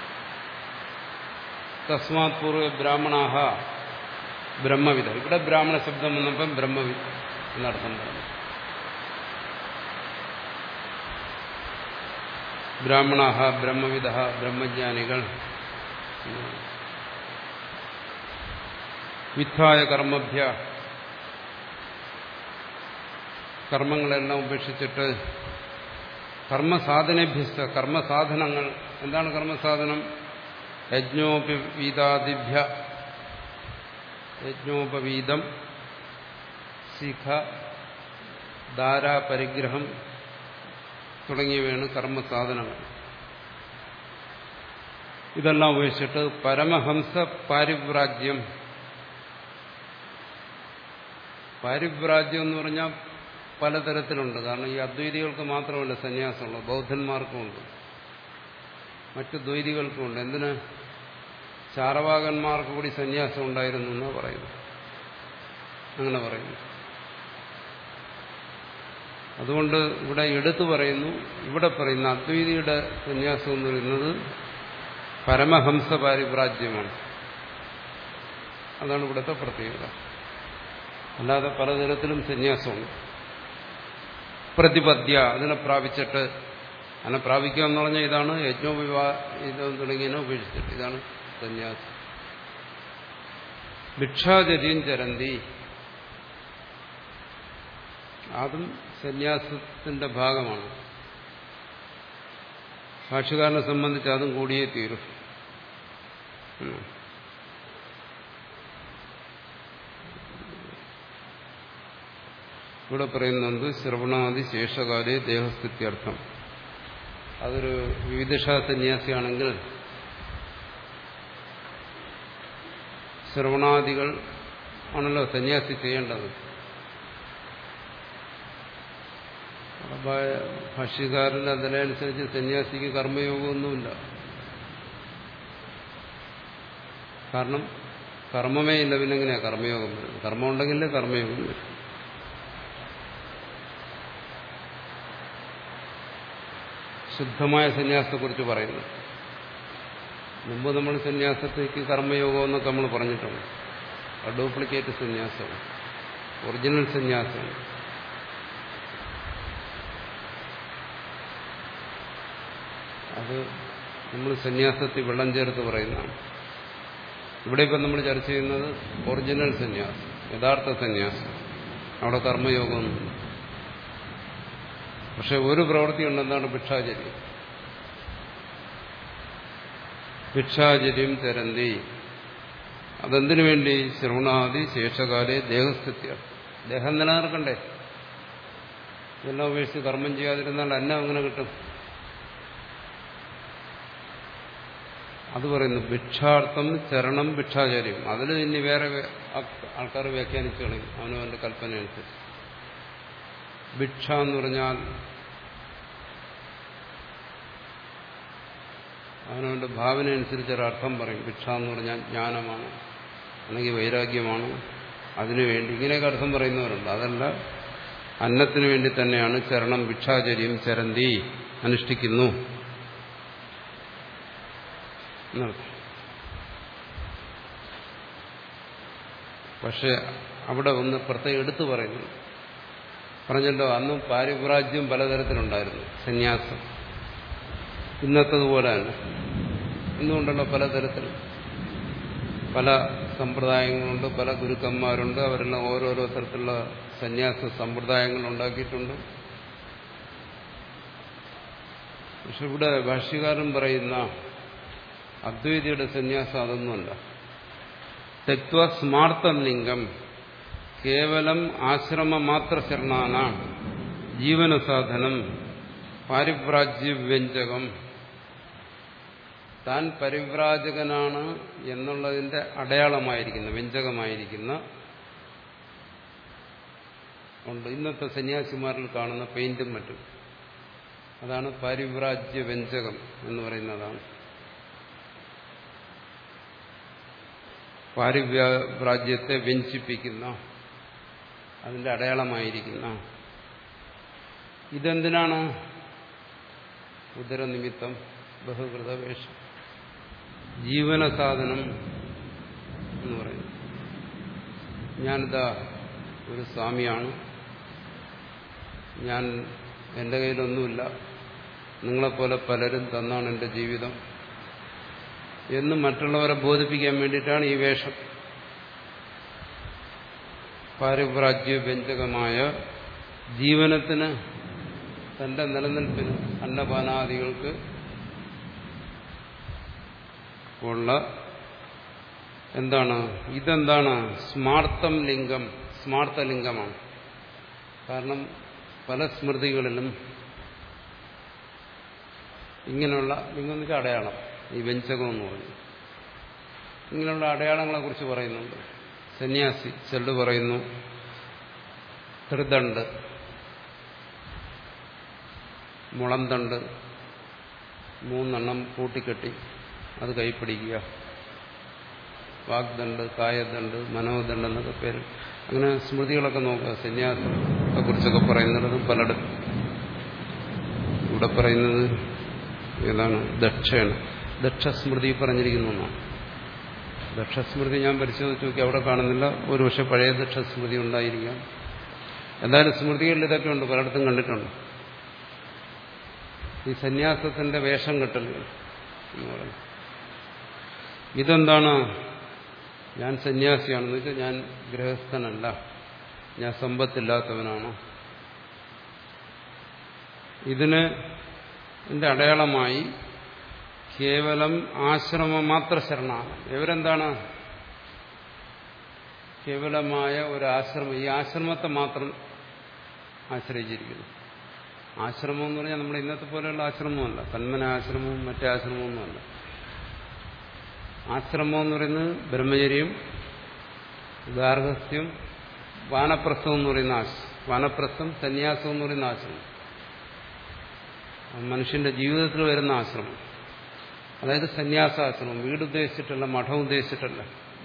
തസ്മാത് പൂർവ്വ ബ്രാഹ്മണാഹ ബ്രഹ്മവിദ. ഇവിടെ ബ്രാഹ്മണ ശബ്ദം വന്നപ്പം ബ്രഹ്മവിദ് എന്നർത്ഥം പറഞ്ഞു. ബ്രാഹ്മണാഹ ബ്രഹ്മവിദ ബ്രഹ്മജ്ഞാനികൾ. വിദ്ധായ കർമ്മഭ്യ കർമ്മങ്ങളെല്ലാം ഉപേക്ഷിച്ചിട്ട് കർമ്മസാധനഭ്യസ്ത കർമ്മസാധനങ്ങൾ. എന്താണ് കർമ്മസാധനം? യജ്ഞോപവീതാദിഭ്യ യജ്ഞോപവീതം ശിഖ ധാര പരിഗ്രഹം തുടങ്ങിയവയാണ് കർമ്മസാധനങ്ങൾ. ഇതെല്ലാം ഉപേക്ഷിച്ചിട്ട് പരമഹംസ പാരിവ്രാജ്യം. പാരിവ്രാജ്യം എന്ന് പറഞ്ഞാൽ പലതരത്തിലുണ്ട്. കാരണം ഈ അദ്വൈതികൾക്ക് മാത്രമല്ല സന്യാസമുള്ളത്, ബൗദ്ധന്മാർക്കുമുണ്ട്, മറ്റു ദ്വൈതികൾക്കുമുണ്ട്. എന്തിന്? ചാർവാകന്മാർക്ക് കൂടി സന്യാസം ഉണ്ടായിരുന്നു എന്നാണ് പറയുന്നത്. അങ്ങനെ പറയുന്നു. അതുകൊണ്ട് ഇവിടെ എടുത്തു പറയുന്നു, ഇവിടെ പറയുന്ന അദ്വൈതിയുടെ സന്യാസം എന്ന് പറയുന്നത് പരമഹംസ പാരിവ്രാജ്യമാണ്. അതാണ് ഇവിടുത്തെ പ്രത്യേകത. അല്ലാതെ പലതരത്തിലും സന്യാസമുണ്ട്. പ്രതിപദ്യ അതിനെ പ്രാപിച്ചിട്ട്, അതിനെ പ്രാപിക്കുക എന്ന് പറഞ്ഞാൽ ഇതാണ് യജ്ഞോപവിവാദം തുടങ്ങിയതിനെ ഉപേക്ഷിച്ചിട്ട്, ഇതാണ് സന്യാസം. ഭിക്ഷാചര്യം ചരന്തി, അതും സന്യാസത്തിന്റെ ഭാഗമാണ്. ഭാഷ്യകാരനെ സംബന്ധിച്ച് അതും കൂടിയേ തീരും. ഇവിടെ പറയുന്നത് ശ്രവണാദി ശേഷകാലേ ദേഹസ്ഥിത്യർത്ഥം. അതൊരു വിവിധ സന്യാസിയാണെങ്കിൽ ശ്രവണാദികൾ ആണല്ലോ സന്യാസി ചെയ്യേണ്ടത്. ഭാഷ്യകാരൻ അതിനനുസരിച്ച് സന്യാസിക്ക് കർമ്മയോഗമൊന്നുമില്ല. കാരണം കർമ്മമേ ഇല്ല, പിന്നെ എങ്ങനെയാ കർമ്മയോഗം വരുന്നത്? കർമ്മം ഉണ്ടെങ്കിലേ കർമ്മയോഗം വരും. ശുദ്ധമായ സന്യാസത്തെക്കുറിച്ച് പറയുന്നു. മുമ്പ് നമ്മൾ സന്യാസത്തേക്ക് കർമ്മയോഗം എന്നൊക്കെ നമ്മൾ പറഞ്ഞിട്ടുണ്ട്. ഡ്യൂപ്ലിക്കേറ്റ് സന്യാസം, ഒറിജിനൽ സന്യാസം. അത് നമ്മൾ സന്യാസത്തിൽ വെള്ളം ചേർത്ത് പറയുന്നതാണ്. ഇവിടെ ഇപ്പം നമ്മൾ ചർച്ച ചെയ്യുന്നത് ഒറിജിനൽ സന്യാസം, യഥാർത്ഥ സന്യാസം. അവിടെ കർമ്മയോഗമൊന്നുമില്ല. പക്ഷെ ഒരു പ്രവൃത്തിയുണ്ട്, എന്താണ്? ഭിക്ഷാചര്യം. ഭിക്ഷാചര്യം ചരന്തി. അതെന്തിനു വേണ്ടി? ശ്രവണാദി ശേഷകാലേ ദേഹസ്ഥിത്യ, ദേഹം നിലനിർക്കണ്ടേ? ഇതെല്ലാം ഉപേക്ഷിച്ച് കർമ്മം ചെയ്യാതിരുന്നാൽ അന്നം അങ്ങനെ കിട്ടും. അത് പറയുന്നു ഭിക്ഷാർത്ഥം ചരണം ഭിക്ഷാചാര്യം. അതിൽ ഇനി വേറെ ആൾക്കാർ വ്യാഖ്യാനിച്ചു കളയും അവനവന്റെ കൽപ്പന അനുസരിച്ച്. ഭിക്ഷ എന്ന് പറഞ്ഞാൽ അവനവന്റെ ഭാവന അനുസരിച്ച് ഒരർത്ഥം പറയും. ഭിക്ഷ എന്ന് പറഞ്ഞാൽ ജ്ഞാനമാണ്, അല്ലെങ്കിൽ വൈരാഗ്യമാണ്, അതിനുവേണ്ടി ഇങ്ങനെയൊക്കെ അർത്ഥം പറയുന്നവരുണ്ട്. അതല്ല, അന്നത്തിനു വേണ്ടി തന്നെയാണ് ചരണം ഭിക്ഷാചര്യം ചരന്തി അനുഷ്ഠിക്കുന്നു. പക്ഷെ അവിടെ ഒന്ന് പ്രത്യേകം എടുത്തു പറയുന്നു. പറഞ്ഞല്ലോ, അന്നും പാരിവ്രാജ്യം പലതരത്തിലുണ്ടായിരുന്നു. സന്യാസം ഇന്നത്തതുപോലെ തന്നെ ഇന്നുകൊണ്ടല്ലോ പലതരത്തിൽ പല സമ്പ്രദായങ്ങളുണ്ട്, പല ഗുരുക്കന്മാരുണ്ട്. അവരെല്ലാം ഓരോരോ തരത്തിലുള്ള സന്യാസ സമ്പ്രദായങ്ങൾ ഉണ്ടാക്കിയിട്ടുണ്ട്. പക്ഷെ ഇവിടെ ഭാഷ്യകാരൻ പറയുന്ന അദ്വൈതിയുടെ സന്യാസം അതൊന്നുമല്ല. തെക്വ സ്മാർത്ഥം ലിംഗം കേവലം ആശ്രമ മാത്ര ശരണാനാം ജീവനസാധനം പാരിവ്രാജ്യവ്യഞ്ജകം. താൻ പരിവ്രാജകനാണ് എന്നുള്ളതിന്റെ അടയാളമായിരിക്കുന്ന, വ്യഞ്ജകമായിരിക്കുന്ന ഉണ്ട്. ഇന്നത്തെ സന്യാസിമാരിൽ കാണുന്ന പെയിന്റും മറ്റും അതാണ് പാരിവ്രാജ്യവ്യഞ്ജകം എന്ന് പറയുന്നതാണ്. പാരിവ്രാജ്യത്തെ വ്യഞ്ചിപ്പിക്കുന്ന, അതിന്റെ അടയാളമായിരിക്കുന്ന. ഇതെന്തിനാണ്? ഉദരനിമിത്തം, ബഹുകൃതവേഷം, ജീവനസാധനം എന്ന് പറയുന്നു. ഞാനിതാ ഒരു സ്വാമിയാണ്, ഞാൻ എൻ്റെ കയ്യിലൊന്നുമില്ല, നിങ്ങളെപ്പോലെ പലരും തന്നാണ് എൻ്റെ ജീവിതം എന്ന് മറ്റുള്ളവരെ ബോധിപ്പിക്കാൻ വേണ്ടിയിട്ടാണ് ഈ വേഷം. പാരിവ്രാജ്യവ്യഞ്ജകമായ ജീവനത്തിന്, തന്റെ നിലനിൽപ്പിന്, അന്നപാനാദികൾക്ക് ഉള്ള എന്താണ് ഇതെന്താണ്? സ്മാർത്ഥം ലിംഗം, സ്മാർത്ഥലിംഗമാണ്. കാരണം പല സ്മൃതികളിലും ഇങ്ങനെയുള്ള ലിംഗം എന്ന് വെച്ചാൽ അടയാളം, ഈ വ്യഞ്ജകം എന്ന് പറഞ്ഞു, ഇങ്ങനെയുള്ള അടയാളങ്ങളെ കുറിച്ച് പറയുന്നുണ്ട്. സന്യാസി ചെല്ലു പറയുന്നു ത്രിദണ്ഡ്, മുളന്തണ്ട് മൂന്നെണ്ണം കൂട്ടിക്കെട്ടി അത് കൈപ്പിടിക്കുക, വാഗ്ദണ്ഡ്, കായദണ്ഡ്, മനോദണ്ഡ് എന്നൊക്കെ പേര്. അങ്ങനെ സ്മൃതികളൊക്കെ നോക്കുക. സന്യാസത്തെ കുറിച്ചൊക്കെ പറയുന്നത് പലയിടത്തും. ഇവിടെ പറയുന്നത് ഏതാണ്? ദക്ഷയാണ്. ദക്ഷസ്മൃതി പറഞ്ഞിരിക്കുന്ന ഒന്നാണ്. ദക്ഷസ്മൃതി ഞാൻ പരിശോധിച്ച് നോക്കി, അവിടെ കാണുന്നില്ല. ഒരു പക്ഷെ പഴയ ദക്ഷസ്മൃതി ഉണ്ടായിരിക്കാം. എന്തായാലും സ്മൃതികളിൽ ഇതൊക്കെ ഉണ്ട്, പലയിടത്തും കണ്ടിട്ടുണ്ട്. ഈ സന്യാസത്തിന്റെ വേഷം കെട്ടലുകൾ എന്ന് പറയുന്നത്. ഇതെന്താണ്? ഞാൻ സന്യാസിയാണെന്ന് വെച്ചാൽ ഞാൻ ഗൃഹസ്ഥനല്ല, ഞാൻ സമ്പത്തില്ലാത്തവനാണ്. ഇതിന് ഇതിന്റെ അടയാളമായി കേവലം ആശ്രമ മാത്ര ശരണാണ്. ഇവരെന്താണ്? കേവലമായ ഒരു ആശ്രമം, ഈ ആശ്രമത്തെ മാത്രം ആശ്രയിച്ചിരിക്കുന്നു. ആശ്രമം എന്ന് പറഞ്ഞാൽ നമ്മുടെ ഇന്നത്തെ പോലെയുള്ള ആശ്രമമല്ല, തന്മന ആശ്രമവും മറ്റേ ആശ്രമമൊന്നുമല്ല. ആശ്രമം എന്ന് പറയുന്നത് ബ്രഹ്മചര്യം, ഗാർഹസ്ഥ്യം, വാനപ്രസ്ഥം എന്ന് പറയുന്ന ആശ്രമം. വാനപ്രസ്ഥം, സന്യാസം എന്ന് പറയുന്ന ആശ്രമം മനുഷ്യന്റെ ജീവിതത്തിൽ വരുന്ന ആശ്രമം. അതായത് സന്യാസാശ്രമം, വീട് ഉദ്ദേശിച്ചിട്ടല്ല, മഠം ഉദ്ദേശിച്ചിട്ടല്ല.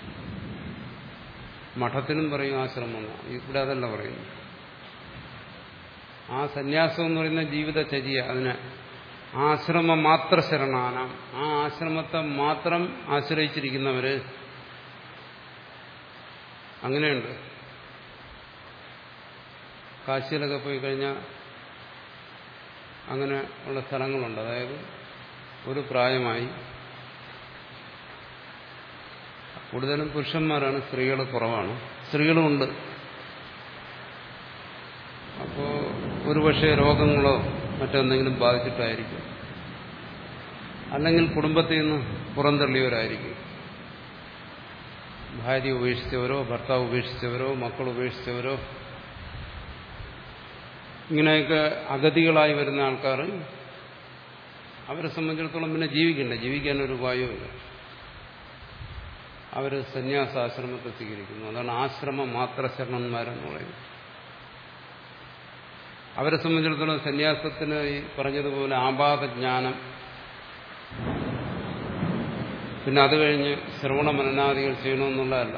മഠത്തിനും പറയും ആശ്രമം എന്നാണ്, ഇവിടെ അതല്ല പറയുന്നു. ആ സന്യാസം എന്ന് പറയുന്ന ജീവിതചര്യ, അതിനെ ആശ്രമ മാത്ര ശരണാനാം, ആ ആശ്രമത്തെ മാത്രം ആശ്രയിച്ചിരിക്കുന്നവര് അങ്ങനെയുണ്ട്. കാശിയിലൊക്കെ പോയി കഴിഞ്ഞാൽ അങ്ങനെ ഉള്ള സ്ഥലങ്ങളുണ്ട്. അതായത് ഒരു പ്രായമായി, കൂടുതലും പുരുഷന്മാരാണ്, സ്ത്രീകൾ കുറവാണ്. സ്ത്രീകളുമുണ്ട്. അപ്പോൾ ഒരുപക്ഷെ രോഗങ്ങളോ മറ്റെന്തെങ്കിലും ബാധിച്ചിട്ടായിരിക്കും, അല്ലെങ്കിൽ കുടുംബത്തിൽ നിന്ന് പുറന്തള്ളിയവരായിരിക്കും. ഭാര്യ ഉപേക്ഷിച്ചവരോ ഭർത്താവ് ഉപേക്ഷിച്ചവരോ മക്കൾ ഉപേക്ഷിച്ചവരോ ഇങ്ങനെയൊക്കെ അഗതികളായി വരുന്ന ആൾക്കാർ അവരെ സംബന്ധിച്ചിടത്തോളം പിന്നെ ജീവിക്കണ്ട, ജീവിക്കാനൊരു ഉപായവുമില്ല. അവർ സന്യാസാശ്രമത്തെ സ്വീകരിക്കുന്നു. അതാണ് ആശ്രമ മാത്ര ശരണന്മാരെന്ന് പറയുന്നത്. അവരെ സംബന്ധിച്ചിടത്തോളം സന്യാസത്തിന് ഈ പറഞ്ഞതുപോലെ ആപാതജ്ഞാനം, പിന്നെ അത് കഴിഞ്ഞ് ശ്രവണ മനനാദികൾ ചെയ്യണമെന്നുള്ളതല്ല.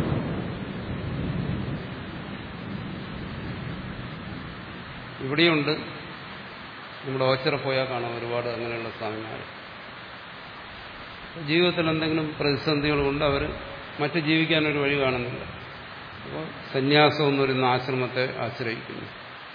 ഇവിടെയുണ്ട്, നമ്മുടെ ഓച്ചിറ പോയാൽ കാണാം ഒരുപാട് അങ്ങനെയുള്ള സ്വാമിമാർ. ജീവിതത്തിൽ എന്തെങ്കിലും പ്രതിസന്ധികൾ കൊണ്ട് അവർ മറ്റു ജീവിക്കാനൊരു വഴി കാണുന്നില്ല. അപ്പോൾ സന്യാസം എന്ന് പറയുന്ന ആശ്രമത്തെ ആശ്രയിക്കുന്നു.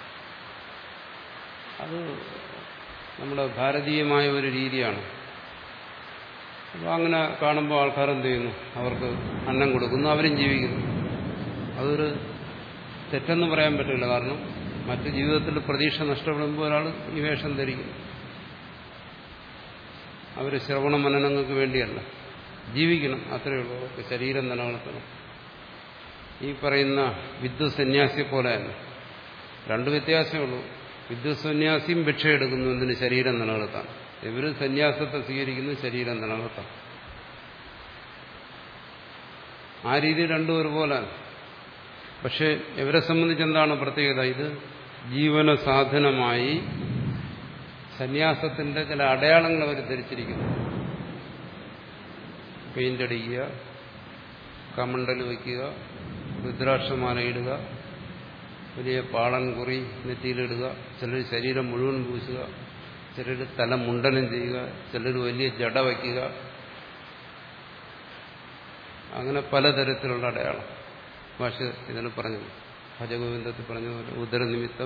അത് നമ്മുടെ ഭാരതീയമായ ഒരു രീതിയാണ്. അപ്പോൾ അങ്ങനെ കാണുമ്പോൾ ആൾക്കാർ എന്ത് ചെയ്യുന്നു? അവർക്ക് അന്നം കൊടുക്കുന്നു, അവരും ജീവിക്കുന്നു. അതൊരു തെറ്റെന്ന് പറയാൻ പറ്റില്ല. കാരണം മറ്റു ജീവിതത്തിൽ പ്രതീക്ഷ നഷ്ടപ്പെടുമ്പോൾ ഒരാൾ ഈ വേഷം ധരിക്കുന്നു. അവർ ശ്രവണ മനനങ്ങൾക്ക് വേണ്ടിയല്ല, ജീവിക്കണം, അത്രയേ ഉള്ളൂ. അവർക്ക് ശരീരം നിലനിർത്തണം. ഈ പറയുന്ന വിദ്വത് സന്യാസിയെ പോലെ തന്നെ രണ്ട് വ്യത്യാസമേ ഉള്ളൂ. വിദ്വത് സന്യാസിയും ഭിക്ഷ എടുക്കുന്നു, എന്തിന്? ശരീരം നിലനിർത്താൻ. ഇവർ സന്യാസത്തെ സ്വീകരിക്കുന്നു, ശരീരം നിലനിർത്താൻ. ആ രീതി രണ്ടും ഒരുപോലെ. പക്ഷെ ഇവരെ സംബന്ധിച്ച് എന്താണ് പ്രത്യേകത? ഇത് ജീവന സാധനമായി സന്യാസത്തിന്റെ ചില അടയാളങ്ങൾ അവർ ധരിച്ചിരിക്കുന്നു. പെയിന്റ് അടിക്കുക, കമണ്ടൽ വയ്ക്കുക, രുദ്രാക്ഷമാല ഇടുക, വലിയ പാളൻ കുറി നെറ്റിയിലിടുക, ചിലർ ശരീരം മുഴുവൻ പൂശുക, ചിലർ തല മുണ്ടനം ചെയ്യുക, ചിലർ വലിയ ജട വയ്ക്കുക, അങ്ങനെ പലതരത്തിലുള്ള അടയാളം. ഭാഷ ഇതിന് പറഞ്ഞത് ഭജഗോവിന്ദത്തിൽ പറഞ്ഞതുപോലെ ഉദരനിമിത്തം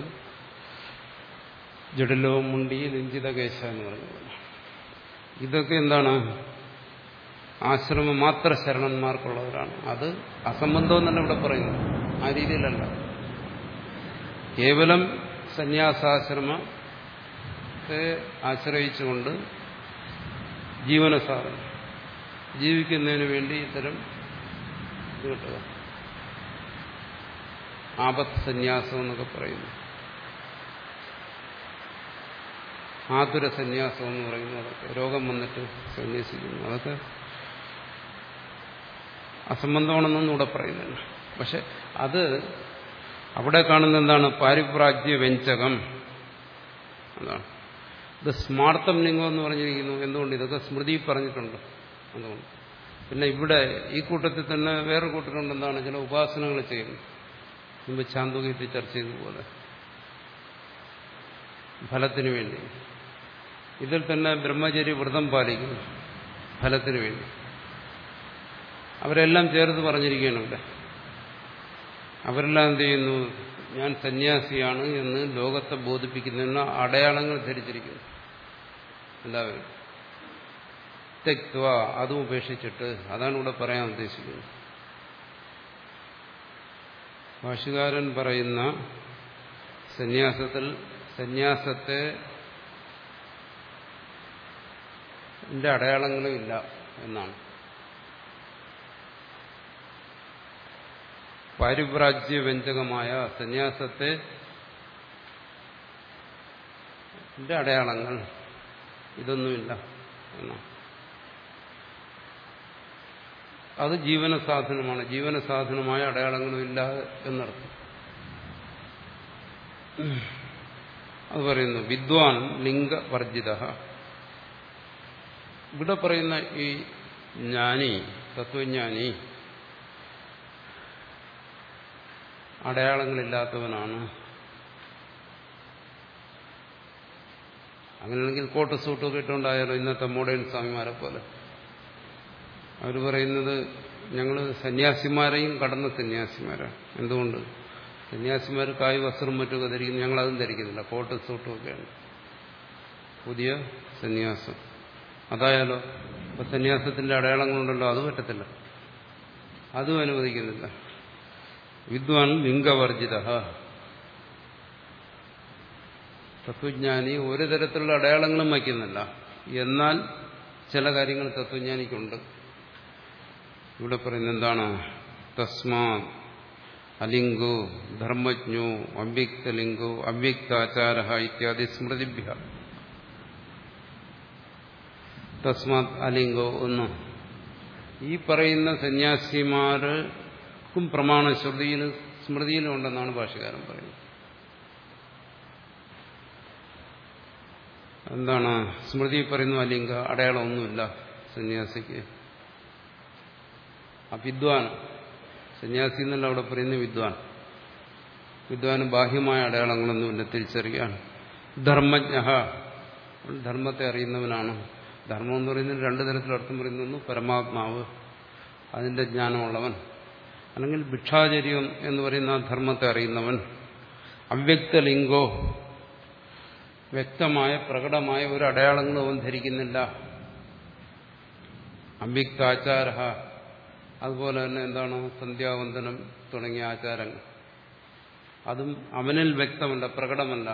ജഡലോ മുണ്ടി ലിഞ്ചിത കേശ എന്ന് പറഞ്ഞതുപോലെ. ഇതൊക്കെ എന്താണ്? ആശ്രമം മാത്ര ശരണന്മാർക്കുള്ളവരാണ്. അത് അസംബന്ധം എന്നല്ല ഇവിടെ പറയുന്നത്, ആ രീതിയിലല്ല. കേവലം സന്യാസാശ്രമത്തെ ആശ്രയിച്ചുകൊണ്ട് ജീവനസാധനം ജീവിക്കുന്നതിന് വേണ്ടി ഇത്തരം കിട്ടുക, ആപത്ത് സന്യാസം എന്നൊക്കെ പറയുന്നു. ആതുര സന്യാസം എന്ന് പറയുന്നു. അതൊക്കെ രോഗം വന്നിട്ട് സന്യസിക്കുന്നു. അതൊക്കെ അസംബന്ധമാണെന്നൊന്നും ഇവിടെ പറയുന്നില്ല. പക്ഷെ അത് അവിടെ കാണുന്ന എന്താണ്? പാരിപ്രാജ്യ വ്യഞ്ചകം. അതാണ് ഇത് സ്മാർത്ഥം ലിംഗം എന്ന് പറഞ്ഞിരിക്കുന്നു. എന്തുകൊണ്ട്? ഇതൊക്കെ സ്മൃതി പറഞ്ഞിട്ടുണ്ട്. അതുകൊണ്ട് പിന്നെ ഇവിടെ ഈ കൂട്ടത്തിൽ തന്നെ വേറെ കൂട്ടരുണ്ട്. എന്താണ്? ചില ഉപാസനകൾ ചെയ്യുന്നു. മുമ്പ് ചാന്തോക്യത്തിൽ ചർച്ച ചെയ്തതുപോലെ ഫലത്തിനു വേണ്ടി. ഇതിൽ തന്നെ ബ്രഹ്മചര്യ വ്രതം പാലിക്കുന്നു ഫലത്തിനു വേണ്ടി. അവരെല്ലാം ചേർത്ത് പറഞ്ഞിരിക്കുകയാണ് ഇവിടെ. അവരെല്ലാം എന്ത് ചെയ്യുന്നു? ഞാൻ സന്യാസിയാണ് എന്ന് ലോകത്തെ ബോധിപ്പിക്കുന്ന അടയാളങ്ങൾ ധരിച്ചിരിക്കുന്നു എല്ലാവരും. തെക്വ, അതും ഉപേക്ഷിച്ചിട്ട്. അതാണ് ഇവിടെ പറയാൻ ഉദ്ദേശിക്കുന്നത്. ഭാഷ്യകാരൻ പറയുന്ന സന്യാസത്തിൽ സന്യാസത്തെ ന്റെ അടയാളങ്ങളും ഇല്ല എന്നാണ്. പാരിപ്രാജ്യ വ്യഞ്ജകമായ സന്യാസത്തെ ന്റെ അടയാളങ്ങൾ ഇതൊന്നുമില്ല എന്നാണ്. അത് ജീവന സാധനമാണ്. ജീവന സാധനമായ അടയാളങ്ങളും ഇല്ല എന്നർത്ഥം. അത് പറയുന്നു വിദ്വാൻ ലിംഗവർജിത. ഇവിടെ പറയുന്ന ഈ ജ്ഞാനി, തത്വജ്ഞാനി അടയാളങ്ങളില്ലാത്തവനാണ്. അങ്ങനെയാണെങ്കിൽ കോട്ട് സൂട്ടൊക്കെ ഇട്ടുണ്ടായാലോ ഇന്നത്തെ മോഡേൺ സ്വാമിമാരെ പോലെ. അവർ പറയുന്നത് ഞങ്ങൾ സന്യാസിമാരെയും കടന്ന സന്യാസിമാരാണ്. എന്തുകൊണ്ട്? സന്യാസിമാർ കായ് വസ്ത്രം മറ്റൊക്കെ ധരിക്കുന്നു, ഞങ്ങളതും ധരിക്കുന്നില്ല. കോട്ട് സൂട്ടും ഒക്കെയാണ് പുതിയ സന്യാസം. അതായാലോ ഇപ്പൊ സന്യാസത്തിന്റെ അടയാളങ്ങളുണ്ടല്ലോ, അത് പറ്റത്തില്ല, അതും അനുവദിക്കുന്നില്ല. വിദ്വാൻ ലിംഗവർജിത. തത്വജ്ഞാനി ഒരു തരത്തിലുള്ള അടയാളങ്ങളും വയ്ക്കുന്നില്ല. എന്നാൽ ചില കാര്യങ്ങൾ തത്വജ്ഞാനിക്കുണ്ട്. ഇവിടെ പറയുന്നത് എന്താണ്? തസ്മാ അലിംഗോ ധർമ്മജ്ഞോ അവ്യക്തലിംഗോ അവ്യക്താചാര ഇത്യാദി സ്മൃതിഭ്യ. തസ്മാത് അലിംഗോ ഒന്ന്. ഈ പറയുന്ന സന്യാസിമാർക്കും പ്രമാണ ശ്രുതിയിലും സ്മൃതിയിലും ഉണ്ടെന്നാണ് ഭാഷ്യകാരൻ പറയുന്നത്. എന്താണ് സ്മൃതി പറയുന്നു? അലിംഗ അടയാളമൊന്നുമില്ല സന്യാസിക്ക്. ആ വിദ്വാൻ, സന്യാസി എന്നല്ല അവിടെ പറയുന്ന വിദ്വാൻ, വിദ്വാന് ബാഹ്യമായ അടയാളങ്ങളൊന്നുമില്ല തിരിച്ചറിയാൻ. ധർമ്മജ്ഞ, ധർമ്മത്തെ അറിയുന്നവനാണ്. ധർമ്മം എന്ന് പറയുന്നത് രണ്ടു തരത്തിൽ അർത്ഥം പറയുന്നു. പരമാത്മാവ്, അതിന്റെ ജ്ഞാനമുള്ളവൻ, അല്ലെങ്കിൽ ഭിക്ഷാചര്യം എന്ന് പറയുന്ന ആ ധർമ്മത്തെ അറിയുന്നവൻ. അവ്യക്തലിംഗോ, വ്യക്തമായ പ്രകടമായ ഒരു അടയാളങ്ങളും അവൻ ധരിക്കുന്നില്ല. അവ്യക്താചാര, അതുപോലെ തന്നെ എന്താണ് സന്ധ്യാവന്ദനം തുടങ്ങിയ ആചാരങ്ങൾ, അതും അവനിൽ വ്യക്തമല്ല, പ്രകടമല്ല.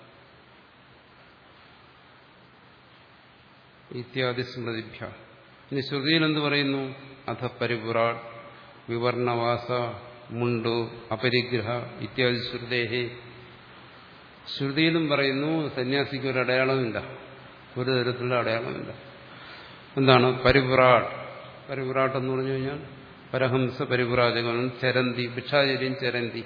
ഇത്യാദി സ്മൃതിഭ്യ. ഇനി ശ്രുതിയിൽ എന്ത് പറയുന്നു? അഥ പരിപുരാട് വിവർണവാസ മുണ്ടു അപരിഗ്രഹ ഇത്യാദി ശ്രുതേഹേ. ശ്രുതിയിലും പറയുന്നു സന്യാസിക്ക് ഒരു അടയാളമില്ല, ഒരു തരത്തിലുള്ള അടയാളമില്ല. എന്താണ് പരിപുരാട്? പരിപുരാട്ട് എന്ന് പറഞ്ഞു കഴിഞ്ഞാൽ പരഹംസ പരിപുരാജകനും ചരന്തി, ഭിക്ഷാചര്യം ചരന്തി,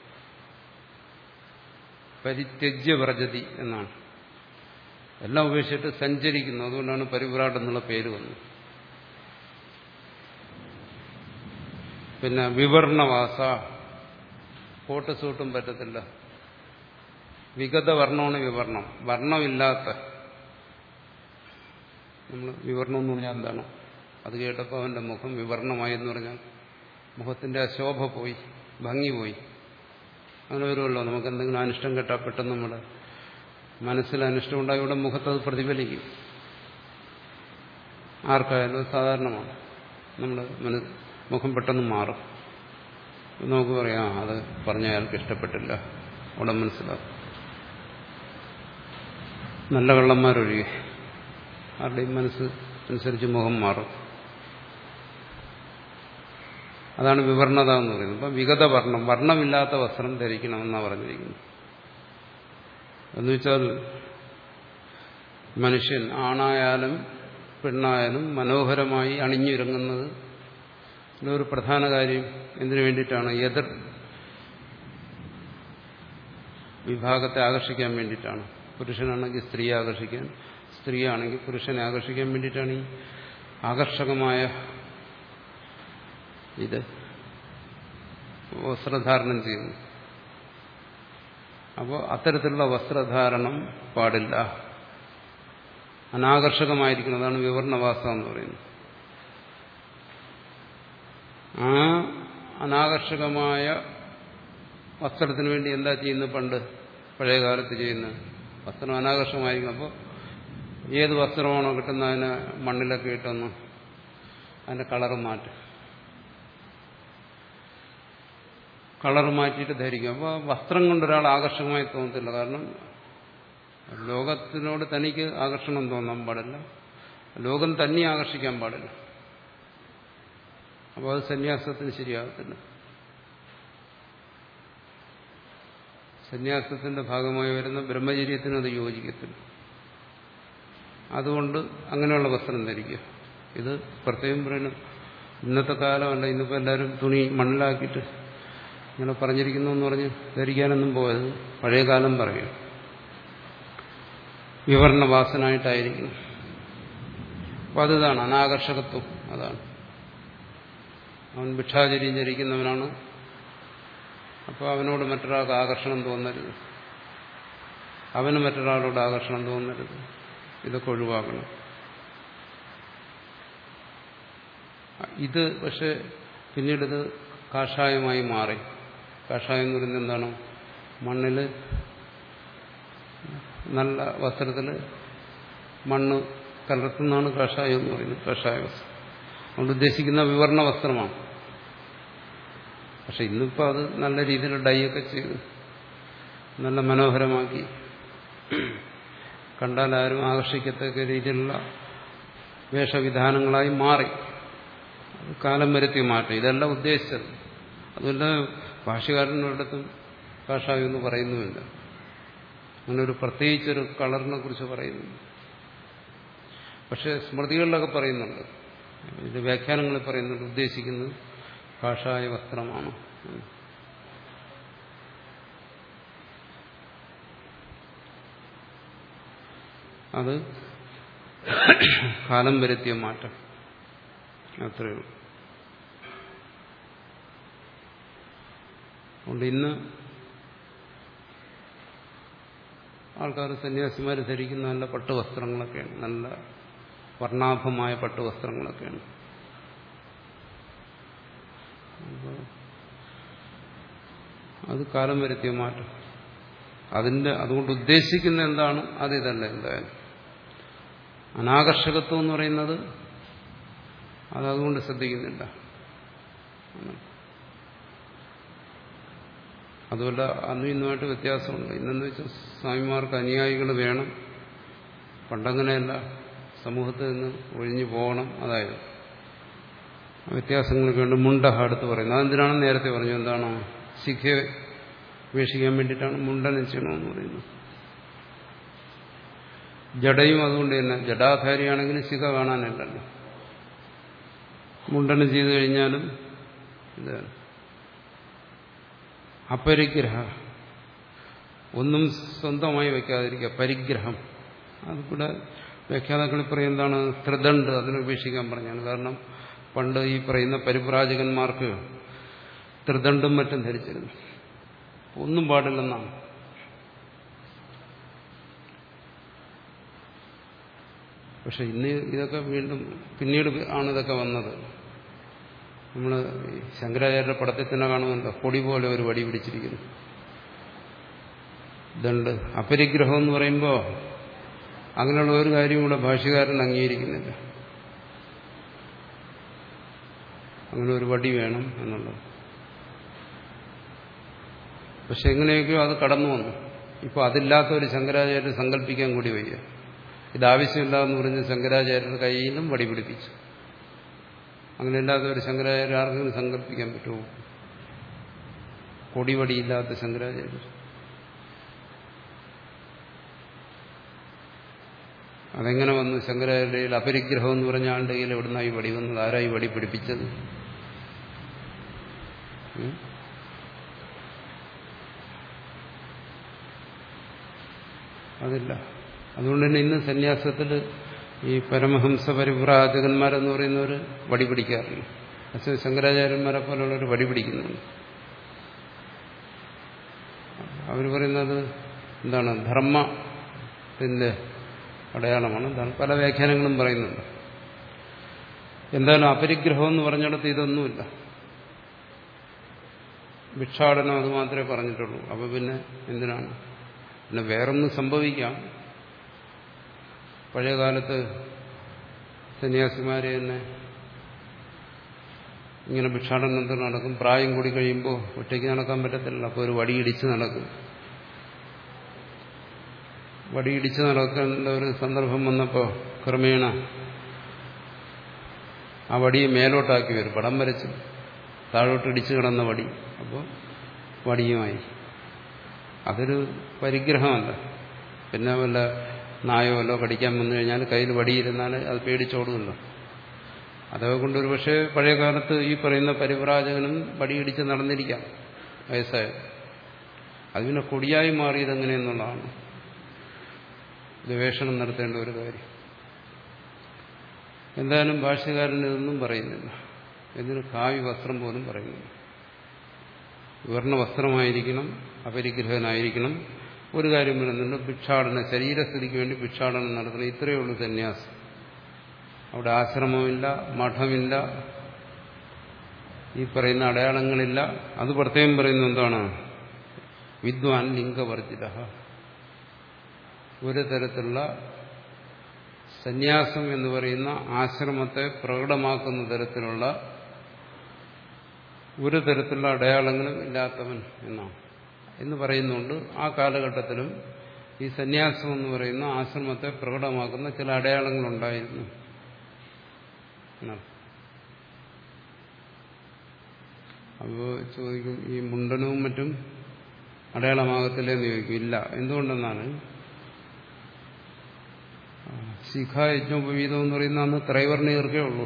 പരിത്യജ്യ വ്രജതി എന്നാണ്. എല്ലാം ഉപേക്ഷിച്ചിട്ട് സഞ്ചരിക്കുന്നു. അതുകൊണ്ടാണ് പരിപുരാട്ട് എന്നുള്ള പേര് വന്നത്. പിന്നെ വിവർണവാസ, കോട്ട് സൂട്ടും പറ്റത്തില്ല. വിഗത വർണ്ണമാണ് വിവർണം, വർണ്ണമില്ലാത്ത. നമ്മൾ വിവർണം എന്ന് പറഞ്ഞാൽ എന്താണ്? അത് കേട്ടപ്പോൾ അവന്റെ മുഖം വിവർണമായി എന്ന് പറഞ്ഞാൽ മുഖത്തിന്റെ ആ ശോഭ പോയി, ഭംഗി പോയി. അങ്ങനെ വരുമല്ലോ, നമുക്ക് എന്തെങ്കിലും അനിഷ്ടം കേട്ടാൽ പെട്ടെന്ന് നമ്മുടെ മനസ്സിൽ അനിഷ്ടം ഉണ്ടായി ഇവിടെ മുഖത്തത് പ്രതിഫലിക്കും. ആർക്കായാലും സാധാരണമാണ്. നമ്മുടെ മുഖം പെട്ടെന്ന് മാറും. നമുക്ക് പറയാം അത് പറഞ്ഞ അയാൾക്ക് ഇഷ്ടപ്പെട്ടില്ല, അവിടെ മനസ്സിലാവും. നല്ല കള്ളന്മാരൊഴികെ ആരുടെയും മനസ്സ് അനുസരിച്ച് മുഖം മാറും. അതാണ് വിവർണത എന്ന് പറയുന്നത്. അപ്പം വിഗത വർണ്ണം, വർണ്ണമില്ലാത്ത വസ്ത്രം ധരിക്കണമെന്നാണ് പറഞ്ഞിരിക്കുന്നത്. എന്നുവെച്ചാൽ മനുഷ്യൻ ആണായാലും പെണ്ണായാലും മനോഹരമായി അണിഞ്ഞിറങ്ങുന്നത് ഒരു പ്രധാന കാര്യം എന്തിനു വേണ്ടിയിട്ടാണ്? എതിർ വിഭാഗത്തെ ആകർഷിക്കാൻ വേണ്ടിയിട്ടാണ്. പുരുഷനാണെങ്കിൽ സ്ത്രീയെ ആകർഷിക്കാൻ, സ്ത്രീയാണെങ്കിൽ പുരുഷനെ ആകർഷിക്കാൻ വേണ്ടിയിട്ടാണ് ഈ ആകർഷകമായ ഇത് വസ്ത്രധാരണം ചെയ്യുന്നത്. അപ്പോൾ അത്തരത്തിലുള്ള വസ്ത്രധാരണം പാടില്ല, അനാകർഷകമായിരിക്കുന്നതാണ് വിവർണവാസം എന്ന് പറയുന്നത്. ആ അനാകർഷകമായ വസ്ത്രത്തിന് വേണ്ടി എന്താ ചെയ്യുന്നത്? പണ്ട് പഴയ കാലത്ത് ചെയ്യുന്നത് വസ്ത്രം അനാകർഷകമായിരിക്കും. അപ്പോൾ ഏത് വസ്ത്രമാണോ കിട്ടുന്നത് അതിനെ മണ്ണിലൊക്കെ ഇട്ടൊന്ന് അതിന്റെ കളറ് മാറ്റും, കളറ് മാറ്റിയിട്ട് ധരിക്കും. അപ്പോൾ വസ്ത്രം കൊണ്ടൊരാൾ ആകർഷകമായി തോന്നത്തില്ല. കാരണം ലോകത്തിനോട് തനിക്ക് ആകർഷണം തോന്നാൻ പാടില്ല, ലോകം തന്നെ ആകർഷിക്കാൻ പാടില്ല. അപ്പോൾ അത് സന്യാസത്തിന് ശരിയാകത്തില്ല. സന്യാസത്തിന്റെ ഭാഗമായി വരുന്ന ബ്രഹ്മചര്യത്തിന് അത് യോജിക്കത്തില്ല. അതുകൊണ്ട് അങ്ങനെയുള്ള വസ്ത്രം ധരിക്കുക. ഇത് പ്രത്യേകം പറയുന്നു. ഇന്നത്തെ കാലമല്ല, ഇന്നിപ്പോൾ എല്ലാവരും തുണി മണ്ണിലാക്കിയിട്ട് ഇങ്ങനെ പറഞ്ഞിരിക്കുന്നു എന്ന് പറഞ്ഞ് ധരിക്കാനൊന്നും പോയത് പഴയ കാലം പറയും. വിവർണവാസനായിട്ടായിരിക്കണം. അപ്പം അതാണ് അനാകർഷകത്വം. അതാണ് അവൻ ഭിക്ഷാചര്യം ചരിക്കുന്നവനാണ്. അപ്പോൾ അവനോട് മറ്റൊരാൾക്ക് ആകർഷണം തോന്നരുത്, അവന് മറ്റൊരാളോട് ആകർഷണം തോന്നരുത്. ഇതൊക്കെ ഒഴിവാക്കണം. ഇത് പക്ഷെ പിന്നീടിത് കാഷായമായി മാറി. കാഷായം എന്ന് പറയുന്നത് എന്താണ്? മണ്ണിൽ നല്ല വസ്ത്രത്തിൽ മണ്ണ് കലർത്തുന്നതാണ് കാഷായം എന്ന് പറയുന്നത്. കാഷായ വസ്ത്രം അതുകൊണ്ട് ഉദ്ദേശിക്കുന്ന വിവർണ വസ്ത്രമാണ്. പക്ഷെ ഇന്നിപ്പോൾ അത് നല്ല രീതിയിൽ ഡൈ ഒക്കെ ചെയ്ത് നല്ല മനോഹരമാക്കി കണ്ടാൽ ആരും ആകർഷിക്കത്തക്ക രീതിയിലുള്ള വേഷവിധാനങ്ങളായി മാറി. അത് കാലം വരുത്തി മാറ്റം. ഇതെല്ലാം ഉദ്ദേശിച്ചത് അതുകൊണ്ട് ഭാഷ്യകാരനൊരിടത്തും കാഷായം എന്ന് പറയുന്നുമില്ല. അങ്ങനെ ഒരു പ്രത്യേകിച്ചൊരു കളറിനെ കുറിച്ച് പറയുന്നു. പക്ഷെ സ്മൃതികളിലൊക്കെ പറയുന്നുണ്ട്, ഇത് വ്യാഖ്യാനങ്ങളിൽ പറയുന്നുണ്ട്, ഉദ്ദേശിക്കുന്നത് കാഷായ വസ്ത്രമാണ്. അത് കാലം വരുത്തിയ മാറ്റം അത്രയേ ഉള്ളൂ. അതുകൊണ്ട് ഇന്ന് ആൾക്കാർ സന്യാസിമാർ ധരിക്കുന്ന നല്ല പട്ടുവസ്ത്രങ്ങളൊക്കെയാണ്, നല്ല വർണ്ണാഭമായ പട്ടുവസ്ത്രങ്ങളൊക്കെയാണ്. അത് കാലം വരുത്തിയ മാറ്റം. അതിന്റെ അതുകൊണ്ട് ഉദ്ദേശിക്കുന്ന എന്താണ് അത് ഇതല്ല. എന്തായാലും അനാകർഷകത്വം എന്ന് പറയുന്നത് അതതുകൊണ്ട് ശ്രദ്ധിക്കുന്നില്ല. അതുപോലെ അന്നും ഇന്നുമായിട്ട് വ്യത്യാസമുണ്ട്. ഇന്നെന്ന് വെച്ചാൽ സ്വാമിമാർക്ക് അനുയായികൾ വേണം, പണ്ടങ്ങനെയല്ല, സമൂഹത്തിൽ നിന്ന് ഒഴിഞ്ഞു പോകണം. അതായത് വ്യത്യാസങ്ങളൊക്കെ ഉണ്ട്. മുണ്ടഹ അടുത്ത് പറയുന്നത് അതെന്തിനാണെന്ന് നേരത്തെ പറഞ്ഞു. എന്താണ് ശിഖയെ ഉപേക്ഷിക്കാൻ വേണ്ടിയിട്ടാണ് മുണ്ടനം ചെയ്യണമെന്ന് പറയുന്നത്. ജഡയും അതുകൊണ്ട് തന്നെ, ജഡാധാരിയാണെങ്കിലും ശിഖ കാണാനല്ലല്ലോ. മുണ്ടനം ചെയ്തു കഴിഞ്ഞാലും ഇതാണ് അപരിഗ്രഹ, ഒന്നും സ്വന്തമായി വയ്ക്കാതിരിക്കുക, പരിഗ്രഹം. അതുകൂടെ വ്യാഖ്യാതാക്കളിൽ പറയും എന്താണ് ത്രിദണ്ഡ്, അതിനെ ഉപേക്ഷിക്കാൻ പറഞ്ഞാണ്. കാരണം പണ്ട് ഈ പറയുന്ന പരിവ്രാജകന്മാർക്ക് ത്രിദണ്ഡും മറ്റും ധരിച്ചിരുന്നു, ഒന്നും പാടില്ലെന്നാണ്. പക്ഷെ ഇന്ന് ഇതൊക്കെ വീണ്ടും പിന്നീട് ആണ് ഇതൊക്കെ വന്നത്. നമ്മൾ ശങ്കരാചാര്യരുടെ പടത്തിൽ തന്നെ കാണുമല്ലോ, പൊടി പോലെ ഒരു വടി പിടിച്ചിരിക്കുന്നു. ദണ്ഡ് അപരിഗ്രഹം എന്ന് പറയുമ്പോൾ അങ്ങനെയുള്ള ഒരു കാര്യം കൂടെ ഭാഷ്യകാരൻ അംഗീകരിക്കുന്നില്ല. അങ്ങനെ ഒരു വടി വേണം എന്നുള്ളത്. പക്ഷെ എങ്ങനെയൊക്കെയോ അത് കടന്നു വന്നു. ഇപ്പോൾ അതില്ലാത്ത ഒരു ശങ്കരാചാര്യർ സങ്കല്പിക്കാൻ കൂടി വയ്യ. ഇതാവശ്യമില്ല എന്ന് പറഞ്ഞ് ശങ്കരാചാര്യരുടെ കയ്യിലും വടി പിടിപ്പിച്ചു. അങ്ങനെയല്ലാത്ത ഒരു ശങ്കരാചാര്യ ആർക്കെങ്കിലും സങ്കല്പിക്കാൻ പറ്റുമോ? കൊടിവടിയില്ലാത്ത ശങ്കരാചാര്യർ. അതെങ്ങനെ വന്നു? ശങ്കരാചാര്യയിൽ അപരിഗ്രഹം എന്ന് പറഞ്ഞ ആളുടെ കയ്യിൽ എവിടുന്നായി വടി വന്നത്? ആരായി വടി പിടിപ്പിച്ചത്? അതില്ല. അതുകൊണ്ട് തന്നെ ഇന്ന് സന്യാസത്തിൽ ഈ പരമഹംസ പരിവ്രാജകന്മാരെന്ന് പറയുന്നവർ വടി പിടിക്കാറില്ല. പക്ഷേ ശങ്കരാചാര്യന്മാരെ പോലുള്ളവർ വടി പിടിക്കുന്നുണ്ട്. അവർ പറയുന്നത് എന്താണ്? ധർമ്മത്തിന്റെ അടയാളമാണ്. എന്താണ്? പല വ്യാഖ്യാനങ്ങളും പറയുന്നുണ്ട്. എന്തായാലും അപരിഗ്രഹം എന്ന് പറഞ്ഞിടത്ത് ഇതൊന്നുമില്ല. ഭിക്ഷാടനം അത് മാത്രമേ പറഞ്ഞിട്ടുള്ളൂ. അപ്പൊ പിന്നെ എന്തിനാണ്? പിന്നെ വേറൊന്നും സംഭവിക്കാം. പഴയകാലത്ത് സന്യാസിമാരെ തന്നെ ഇങ്ങനെ ഭിക്ഷാടനം നടക്കും. പ്രായം കൂടി കഴിയുമ്പോൾ ഒറ്റയ്ക്ക് നടക്കാൻ പറ്റത്തില്ല. അപ്പോൾ ഒരു വടിയിടിച്ച് നടക്കും. വടിയിടിച്ച് നടക്കേണ്ട ഒരു സന്ദർഭം വന്നപ്പോൾ ക്രമേണ ആ വടിയെ മേലോട്ടാക്കി വരും. പടം വരച്ച് താഴോട്ട് ഇടിച്ചു കിടന്ന വടി. അപ്പോൾ വടിയുമായി. അതൊരു പരിഗ്രഹമല്ല. പിന്നെ വല്ല നായോ വല്ലോ കടിക്കാൻ വന്നു കഴിഞ്ഞാൽ കയ്യിൽ വടിയിരുന്നാൽ അത് പേടിച്ചോടുമല്ലോ. അതൊക്കെ കൊണ്ടൊരു പക്ഷേ പഴയ കാലത്ത് ഈ പറയുന്ന പരിവ്രാജകനും വടിയിടിച്ച് നടന്നിരിക്കാം വയസ്സായ. അത് പിന്നെ കൊടിയായി മാറിയത് എങ്ങനെയെന്നുള്ളതാണ് ഗവേഷണം നടത്തേണ്ട ഒരു കാര്യം. എന്തായാലും ഭാഷ്യകാരൻ ഇതൊന്നും പറയുന്നില്ല. ഇതിന് കാവ്യ വസ്ത്രം പോലും പറയുന്നില്ല. വിവർണ വസ്ത്രമായിരിക്കണം, അപരിഗ്രഹനായിരിക്കണം. ഒരു കാര്യം പറയുന്നുണ്ട്, ഭിക്ഷാടനം, ശരീരസ്ഥിതിക്ക് വേണ്ടി ഭിക്ഷാടനം നടത്തണം. ഇത്രയേ ഉള്ളൂ സന്യാസം. അവിടെ ആശ്രമമില്ല, മഠമില്ല, ഈ പറയുന്ന അടയാളങ്ങളില്ല. അത് പ്രത്യേകം പറയുന്നത് എന്താണ്? വിദ്വാൻ ലിംഗവർജിത. ഒരു തരത്തിലുള്ള സന്യാസം എന്ന് പറയുന്ന ആശ്രമത്തെ പ്രകടമാക്കുന്ന തരത്തിലുള്ള ഒരു തരത്തിലുള്ള അടയാളങ്ങളും ഇല്ലാത്തവൻ എന്നാണ് എന്ന് പറയുന്നുണ്ട്. ആ കാലഘട്ടത്തിലും ഈ സന്യാസം എന്ന് പറയുന്ന ആശ്രമത്തെ പ്രകടമാക്കുന്ന ചില അടയാളങ്ങളുണ്ടായിരുന്നു. അപ്പോൾ ചോദിക്കും, ഈ മുണ്ടനവും മറ്റും അടയാളമാകത്തില്ലെന്ന് ചോദിക്കും. ഇല്ല. എന്തുകൊണ്ടെന്നാണ്, ശിഖ യജ്ഞോപവീതം എന്ന് പറയുന്ന അന്ന് ത്രൈവർണികർക്കേ ഉള്ളൂ.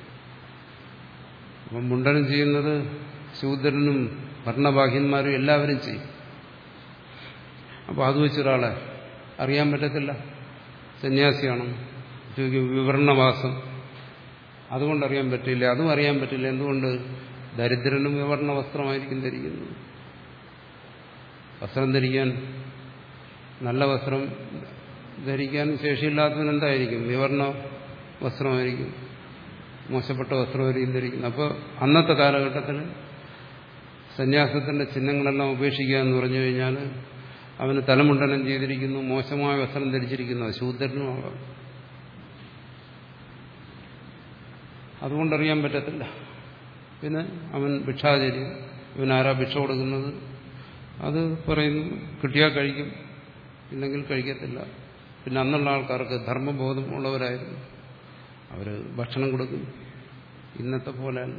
അപ്പം മുണ്ടനം ചെയ്യുന്നത് ശൂദ്രനും ഭരണബാഹ്യന്മാരും എല്ലാവരും ചെയ്യും. അപ്പോൾ അത് വെച്ചൊരാളെ അറിയാൻ പറ്റത്തില്ല സന്യാസിയാണ്. വിവർണവാസം അതുകൊണ്ടറിയാൻ പറ്റില്ല, അതും അറിയാൻ പറ്റില്ല. എന്തുകൊണ്ട്? ദരിദ്രനും വിവർണ വസ്ത്രമായിരിക്കും ധരിക്കുന്നത്. വസ്ത്രം ധരിക്കാൻ, നല്ല വസ്ത്രം ധരിക്കാൻ ശേഷിയില്ലാത്തവൻ എന്തായിരിക്കും? വിവർണ വസ്ത്രമായിരിക്കും, മോശപ്പെട്ട വസ്ത്രമായിരിക്കും ധരിക്കുന്നത്. അപ്പോൾ അന്നത്തെ കാലഘട്ടത്തിൽ സന്യാസത്തിന്റെ ചിഹ്നങ്ങളെല്ലാം ഉപേക്ഷിക്കുക എന്ന് പറഞ്ഞു കഴിഞ്ഞാൽ അവന് തലമുണ്ടനം ചെയ്തിരിക്കുന്നു, മോശമായ വസ്ത്രം ധരിച്ചിരിക്കുന്നു, ശൂദ്രനും ആകാം. അതുകൊണ്ടറിയാൻ പറ്റത്തില്ല. പിന്നെ അവൻ ഭിക്ഷാചര്യം, ഇവനാരാ ഭിക്ഷ കൊടുക്കുന്നത്, അത് പറയുന്നു കിട്ടിയാൽ കഴിക്കും, ഇല്ലെങ്കിൽ കഴിക്കത്തില്ല. പിന്നെ അന്നുള്ള ആൾക്കാർക്ക് ധർമ്മബോധം ഉള്ളവരായിരുന്നു, അവർ ഭക്ഷണം കൊടുക്കും. ഇന്നത്തെ പോലെയല്ല.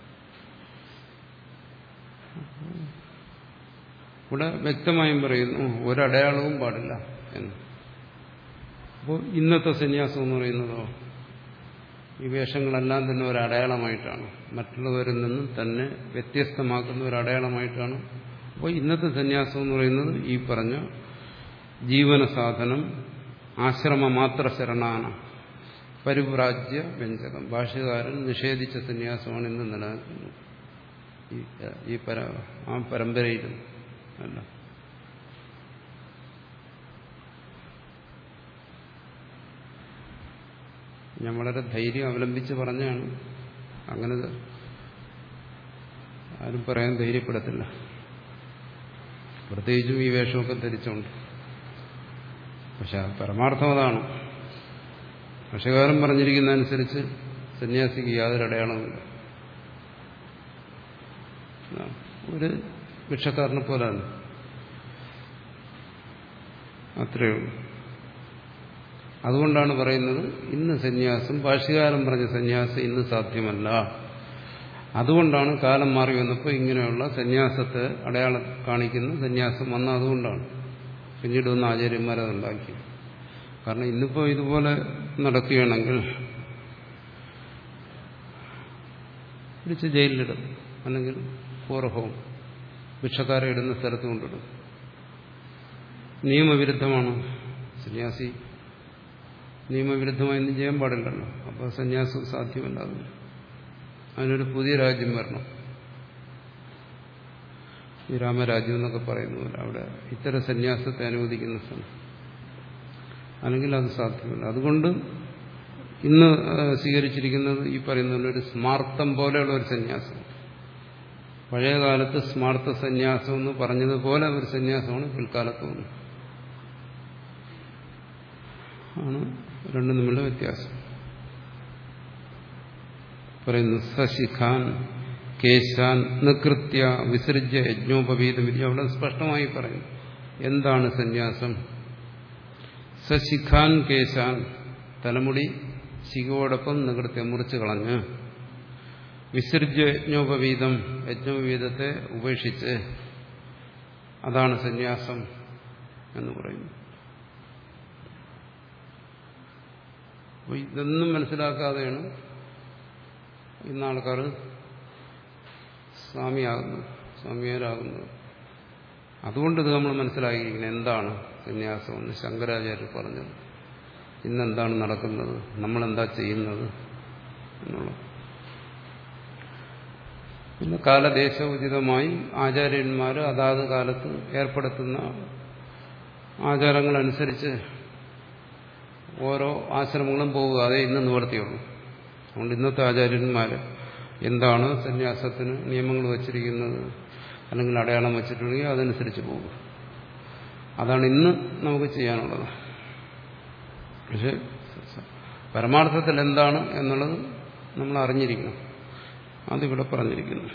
ഇവിടെ വ്യക്തമായും പറയുന്നു ഒരടയാളവും പാടില്ല എന്ന്. അപ്പോൾ ഇന്നത്തെ സന്യാസം എന്ന് പറയുന്നതോ ഈ വേഷങ്ങളെല്ലാം തന്നെ ഒരടയാളമായിട്ടാണ്, മറ്റുള്ളവരിൽ നിന്നും തന്നെ വ്യത്യസ്തമാക്കുന്ന ഒരടയാളമായിട്ടാണ്. അപ്പോൾ ഇന്നത്തെ സന്യാസം എന്ന് പറയുന്നത് ഈ പറഞ്ഞ ജീവന സാധനം ആശ്രമമാത്ര ശരണാണ്, പരിവ്രാജ്യ വ്യഞ്ജകം. ഭാഷ്യകാരൻ നിഷേധിച്ച സന്യാസമാണ് ഇന്ന് നിലനിൽക്കുന്നത്. ഈ പര ആ പരമ്പരയിലും അല്ല. ഞാൻ വളരെ ധൈര്യം അവലംബിച്ച് പറഞ്ഞാണ്. അങ്ങനെ ആരും പറയാൻ ധൈര്യപ്പെടത്തില്ല, പ്രത്യേകിച്ചും ഈ വേഷമൊക്കെ ധരിച്ചുകൊണ്ട്. പക്ഷെ പരമാർത്ഥം അതാണ്. ഭാഷ്യകാരൻ പറഞ്ഞിരിക്കുന്നതനുസരിച്ച് സന്യാസിക്ക് യാതൊരു അടയാളമില്ല. ഒരു ഭിക്ഷക്കാരനെ പോലാണ്, അത്രയേ ഉള്ളൂ. അതുകൊണ്ടാണ് പറയുന്നത് ഇന്ന് സന്യാസം, ഭാഷ്യകാരൻ പറഞ്ഞ സന്യാസം ഇന്ന് സാധ്യമല്ല. അതുകൊണ്ടാണ് കാലം മാറി വന്നപ്പോൾ ഇങ്ങനെയുള്ള സന്യാസത്തെ അടയാളം കാണിക്കുന്ന സന്യാസം വന്ന. അതുകൊണ്ടാണ് പിന്നീട് വന്ന ആചാര്യന്മാരത് ഉണ്ടാക്കി. കാരണം ഇന്നിപ്പോൾ ഇതുപോലെ നടക്കുകയാണെങ്കിൽ പിടിച്ച് ജയിലിലിടും, അല്ലെങ്കിൽ പൂർവ്വവും ഭിക്ഷക്കാരെ ഇടുന്ന സ്ഥലത്ത് കൊണ്ടിടും. നിയമവിരുദ്ധമാണ്. സന്യാസി നിയമവിരുദ്ധമായി ഒന്നും ചെയ്യാൻ പാടില്ലല്ലോ. അപ്പോൾ സന്യാസം സാധ്യമല്ല. അതിനൊരു പുതിയ രാജ്യം വരണം. ഈ രാമരാജ്യം എന്നൊക്കെ പറയുന്ന പോലെ അവിടെ ഇത്തരം സന്യാസത്തെ അനുവദിക്കുന്ന സ്ഥലം, അല്ലെങ്കിൽ അത് സാധ്യമല്ല. അതുകൊണ്ട് ഇന്ന് സ്വീകരിച്ചിരിക്കുന്നത് ഈ പറയുന്ന ഒരു സ്മാർത്ഥം പോലെയുള്ള ഒരു സന്യാസം. പഴയ കാലത്ത് സ്മാർത്ഥ സന്യാസം എന്ന് പറഞ്ഞതുപോലെ ഒരു സന്യാസമാണ് പിൽക്കാലത്ത് വന്നത്. ആണ് രണ്ടും തമ്മിലുള്ള വ്യത്യാസം. പറയുന്നു സശിഖാൻ കേശാൻ നികൃത്യ വിസൃജ്യ യജ്ഞോപവീതം. അവിടെ സ്പഷ്ടമായി പറയുന്നു എന്താണ് സന്യാസം. സശിഖാൻ കേശാൻ, തലമുടി ശിഖയോടൊപ്പം നികൃത്യ മുറിച്ചു കളഞ്ഞ്, വിസൃജ്യ യജ്ഞോപവീതം, യജ്ഞോപവീതത്തെ ഉപേക്ഷിച്ച്, അതാണ് സന്യാസം എന്ന് പറയുന്നു. അപ്പോൾ ഇതൊന്നും മനസ്സിലാക്കാതെയാണ് ഇന്ന് ആൾക്കാർ സ്വാമിയാകുന്നത്, സ്വാമിയാരാകുന്നത്. അതുകൊണ്ട് ഇത് നമ്മൾ മനസ്സിലാക്കിയിരിക്കുന്നത് എന്താണ് സന്യാസമെന്ന് ശങ്കരാചാര്യർ പറഞ്ഞത്. ഇന്നെന്താണ് നടക്കുന്നത്, നമ്മളെന്താ ചെയ്യുന്നത് എന്നുള്ളത്. പിന്നെ കാലദേശോചിതമായി ആചാര്യന്മാർ അതാത് കാലത്ത് ഏർപ്പെടുത്തുന്ന ആചാരങ്ങളനുസരിച്ച് ഓരോ ആശ്രമങ്ങളും പോവുക, അതേ ഇന്ന് നിവർത്തിയുള്ളൂ. അതുകൊണ്ട് ഇന്നത്തെ ആചാര്യന്മാർ എന്താണ് സന്യാസത്തിന് നിയമങ്ങൾ വച്ചിരിക്കുന്നത്, അല്ലെങ്കിൽ അടയാളം വച്ചിട്ടുണ്ടെങ്കിൽ അതനുസരിച്ച് പോകുക. അതാണ് ഇന്ന് നമുക്ക് ചെയ്യാനുള്ളത്. പക്ഷെ പരമാർത്ഥത്തിൽ എന്താണ് എന്നുള്ളത് നമ്മൾ അറിഞ്ഞിരിക്കണം. അതിവിടെ പറഞ്ഞിരിക്കുന്നു.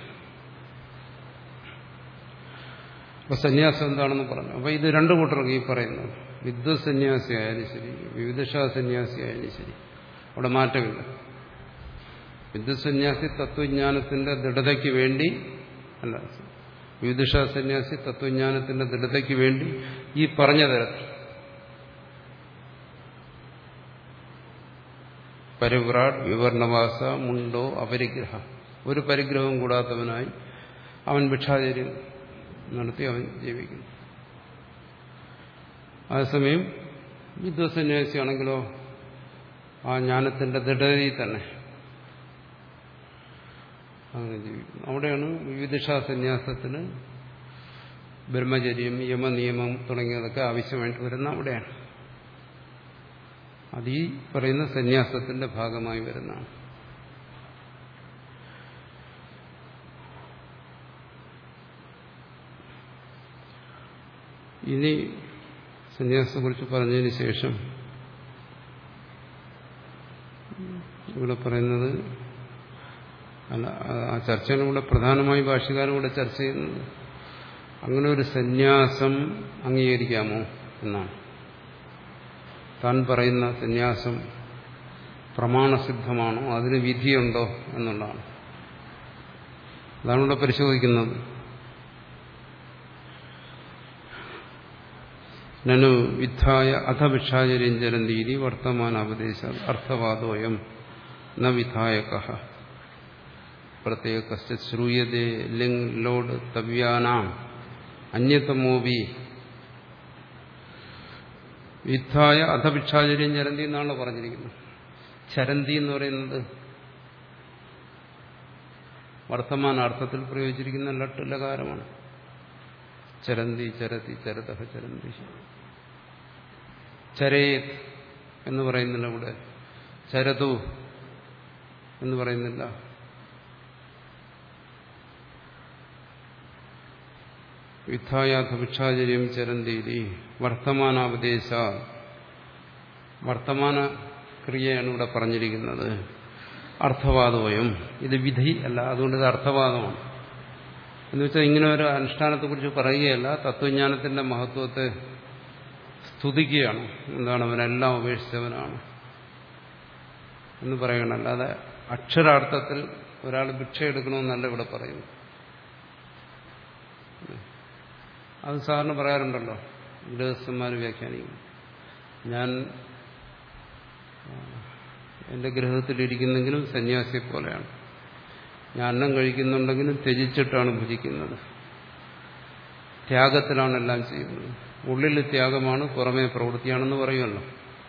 അപ്പൊ സന്യാസം എന്താണെന്ന് പറഞ്ഞു. അപ്പൊ ഇത് രണ്ടു കൂട്ടർക്ക് ഈ പറയുന്നത്, വിദ്വത് സന്യാസി ആയാലും ശരി, വിവിധശാ സന്യാസി ആയാലും ശരി, അവിടെ മാറ്റമില്ല. വിദ്വത് സന്യാസി തത്വജ്ഞാനത്തിന്റെ ദൃഢതയ്ക്ക് വേണ്ടി അല്ല, വിവിധിഷ സന്യാസി തത്വജ്ഞാനത്തിന്റെ ദൃഢതയ്ക്ക് വേണ്ടി ഈ പറഞ്ഞ തരത്തിൽ പരിവ്രാട് വിവർണവാസ മുണ്ടോ അപരിഗ്രഹ, ഒരു പരിഗ്രഹവും കൂടാത്തവനായി അവൻ ഭിക്ഷാചര്യം നടത്തി അവൻ ജീവിക്കുന്നു. അതേസമയം വിദ്വസന്യാസിയാണെങ്കിലോ ആ ജ്ഞാനത്തിന്റെ ദൃഢതയിൽ തന്നെ അങ്ങനെ ജീവിക്കുന്നു. അവിടെയാണ് വിവിധിഷാ സന്യാസത്തിന് ബ്രഹ്മചര്യം, യമനിയമം തുടങ്ങിയതൊക്കെ ആവശ്യമായിട്ട് വരുന്ന അവിടെയാണ്. അത് ഈ പറയുന്ന സന്യാസത്തിന്റെ ഭാഗമായി വരുന്നതാണ്. ഇനി സന്യാസത്തെക്കുറിച്ച് പറഞ്ഞതിന് ശേഷം ഇവിടെ പറയുന്നത്, അല്ല, ആ ചർച്ചയാണ് ഇവിടെ പ്രധാനമായി ഭാഷ്യകാരൻ കൂടെ ചർച്ച ചെയ്യുന്നത്. അങ്ങനെ ഒരു സന്യാസം അംഗീകരിക്കാമോ എന്നാണ്. താൻ പറയുന്ന സന്യാസം പ്രമാണസിദ്ധമാണോ, അതിന് വിധിയുണ്ടോ എന്നുള്ളതാണ്. അതാണ് ഇവിടെ പരിശോധിക്കുന്നത്. നനു വിദ്ധായ അധ ഭിക്ഷാചര്യം ചരന്തീരി വർത്തമാനാപദേശ അർത്ഥവാദോയം ന വിധായകഃ പ്രത്യേക കശ്ചിത് ശ്രൂയതേ ലിംഗ് ലോഡ് തവ്യാനാം അന്യതമോവി വിദ്ധായ അധ ഭിക്ഷാചര്യം ചരന്തി എന്നാണ് പറഞ്ഞിരിക്കുന്നത്. ചരന്തി എന്ന് പറയുന്നത് വർത്തമാനാർത്ഥത്തിൽ പ്രയോഗിച്ചിരിക്കുന്ന ലട്ട് ലകാരമാണ്. ചരന്തി, ചരതി, ചരത, ചരന്തി. ചരേത് എന്ന് പറയുന്നില്ല ഇവിടെ, ചരതു എന്ന് പറയുന്നില്ല. വിദ്ധായാഥ ഭിക്ഷാചര്യം ചരന്തീരി വർത്തമാനാപദേശ, വർത്തമാന ക്രിയയാണ് ഇവിടെ പറഞ്ഞിരിക്കുന്നത്. അർത്ഥവാദോയം, ഇത് വിധി അല്ല, അതുകൊണ്ട് ഇത് അർത്ഥവാദമാണ്. എന്ന് വെച്ചാൽ ഇങ്ങനെ ഒരു അനുഷ്ഠാനത്തെക്കുറിച്ച് പറയുകയല്ല, തത്വജ്ഞാനത്തിന്റെ മഹത്വത്തെ സ്തുതിക്കുകയാണ്. എന്താണ്, അവനെല്ലാം ഉപേക്ഷിച്ചവനാണ് എന്ന് പറയണം. അല്ലാതെ അക്ഷരാർത്ഥത്തിൽ ഒരാൾ ഭിക്ഷ എടുക്കണമെന്നല്ല ഇവിടെ പറയുന്നു. അത് സാറിന് പറയാറുണ്ടല്ലോ, ഗൃഹസ്ഥന്മാർ വ്യാഖ്യാനിക്കും. ഞാൻ എന്റെ ഗൃഹത്തിലിരിക്കുന്നെങ്കിലും സന്യാസിയെ പോലെയാണ്. ഞാൻ അന്നം കഴിക്കുന്നുണ്ടെങ്കിലും ത്യജിച്ചിട്ടാണ് ഭുജിക്കുന്നത്. ത്യാഗത്തിലാണ് എല്ലാം ചെയ്യുന്നത്. ഉള്ളിൽ ത്യാഗമാണ്, പുറമേ പ്രവൃത്തിയാണെന്ന് പറയുമല്ലോ,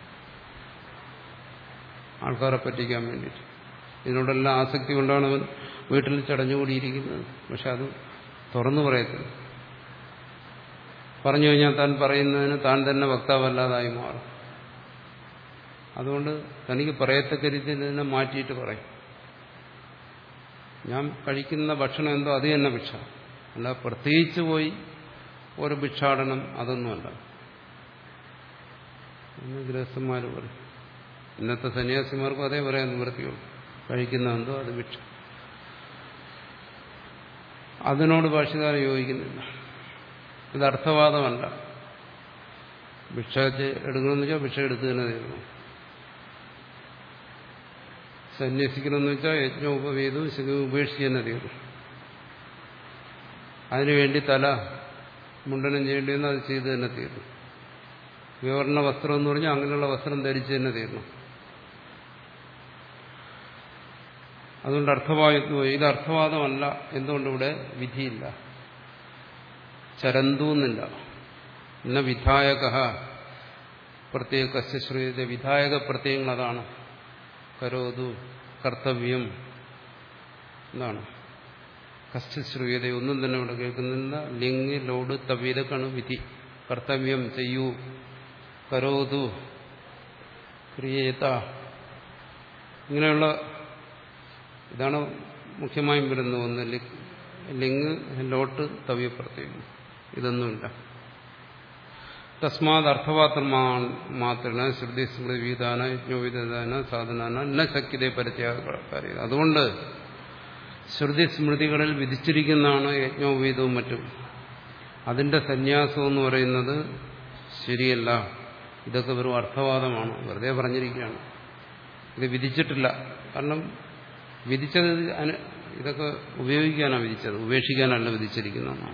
ആൾക്കാരെ പറ്റിക്കാൻ വേണ്ടിയിട്ട്. ഇതിനോടെല്ലാം ആസക്തി കൊണ്ടാണ് അവൻ വീട്ടിൽ ചടഞ്ഞുകൂടിയിരിക്കുന്നത്. പക്ഷെ അത് തുറന്നു പറയത്തില്ല. പറഞ്ഞു കഴിഞ്ഞാൽ താൻ പറയുന്നതിന് താൻ തന്നെ വക്താവല്ലാതായി മാറും. അതുകൊണ്ട് തനിക്ക് പറയത്തക്ക രീതിയിൽ ഇതിനെ മാറ്റിയിട്ട് പറയും. ഞാൻ കഴിക്കുന്ന ഭക്ഷണം എന്തോ അത് തന്നെ ഭിക്ഷ, അല്ല പ്രത്യേകിച്ച് പോയി ഒരു ഭിക്ഷാടനം അതൊന്നുമല്ല എന്ന് ഗൃഹസ്ഥന്മാർ പറയും. ഇന്നത്തെ സന്യാസിമാർക്കും അതേ പറയാൻ നിവൃത്തിയുള്ളൂ. കഴിക്കുന്ന എന്തോ അത് ഭിക്ഷ. അതിനോട് ഭാഷ്യകാരൻ യോജിക്കുന്നില്ല. ഇത് അർത്ഥവാദമല്ല. ഭിക്ഷ എടുക്കണമെന്ന് വെച്ചാൽ ഭിക്ഷ എടുത്തു തന്നെ തീരണം. സന്യസിക്കണമെന്ന് വെച്ചാൽ യജ്ഞം ഉപവേദവും ശുഖവും ഉപേക്ഷിച്ച് തന്നെ തീരും. അതിനുവേണ്ടി തല മുണ്ടനം ചെയ്യേണ്ടിയെന്ന് അത് ചെയ്ത് തന്നെ തീരും. വിവർണ വസ്ത്രം എന്ന് പറഞ്ഞാൽ അങ്ങനെയുള്ള വസ്ത്രം ധരിച്ച് തന്നെ തീരണം. അതുകൊണ്ട് അർത്ഥവാദം, ഇത് അർത്ഥവാദമല്ല. എന്തുകൊണ്ടിവിടെ വിധിയില്ല, ചരന്തൂന്നില്ല. എന്ന വിധായക പ്രത്യേക കശ്ശ്രൂയത, വിധായക പ്രത്യയങ്ങൾ അതാണ്. കരോതു, കർത്തവ്യം എന്നാണ്. കശ്ശ്രൂയത ഒന്നും തന്നെ ഇവിടെ കേൾക്കുന്നില്ല. ലിംഗ്, ലോഡ്, തവ്യ, ഇതൊക്കെയാണ് വിധി. കർത്തവ്യം ചെയ്യൂ, കരോതു, ക്രിയേത, ഇങ്ങനെയുള്ള ഇതാണ് മുഖ്യമായും വരുന്ന ഒന്ന്. ലിംഗ്, ലോട്ട്, തവ്യപ്രത്യേകം, ഇതൊന്നുമില്ല. തസ്മാത് അർത്ഥപാത്രമാണ് മാത്രന ശ്രുതി സ്മൃതി വിധാന യജ്ഞോവിധാന സാധനാന ന ശക്യതയെ പരിത്യാഗക്കാരി. അതുകൊണ്ട് ശ്രുതി സ്മൃതികളിൽ വിധിച്ചിരിക്കുന്നതാണ് യജ്ഞോപീതവും മറ്റും. അതിന്റെ സന്യാസം എന്ന് പറയുന്നത് ശരിയല്ല. ഇതൊക്കെ വെറും അർത്ഥവാദമാണ്, വെറുതെ പറഞ്ഞിരിക്കുകയാണ്. ഇത് വിധിച്ചിട്ടില്ല. കാരണം വിധിച്ചത് ഇതൊക്കെ ഉപയോഗിക്കാനാണ് വിധിച്ചത്, ഉപേക്ഷിക്കാനല്ല വിധിച്ചിരിക്കുന്നതാണ്.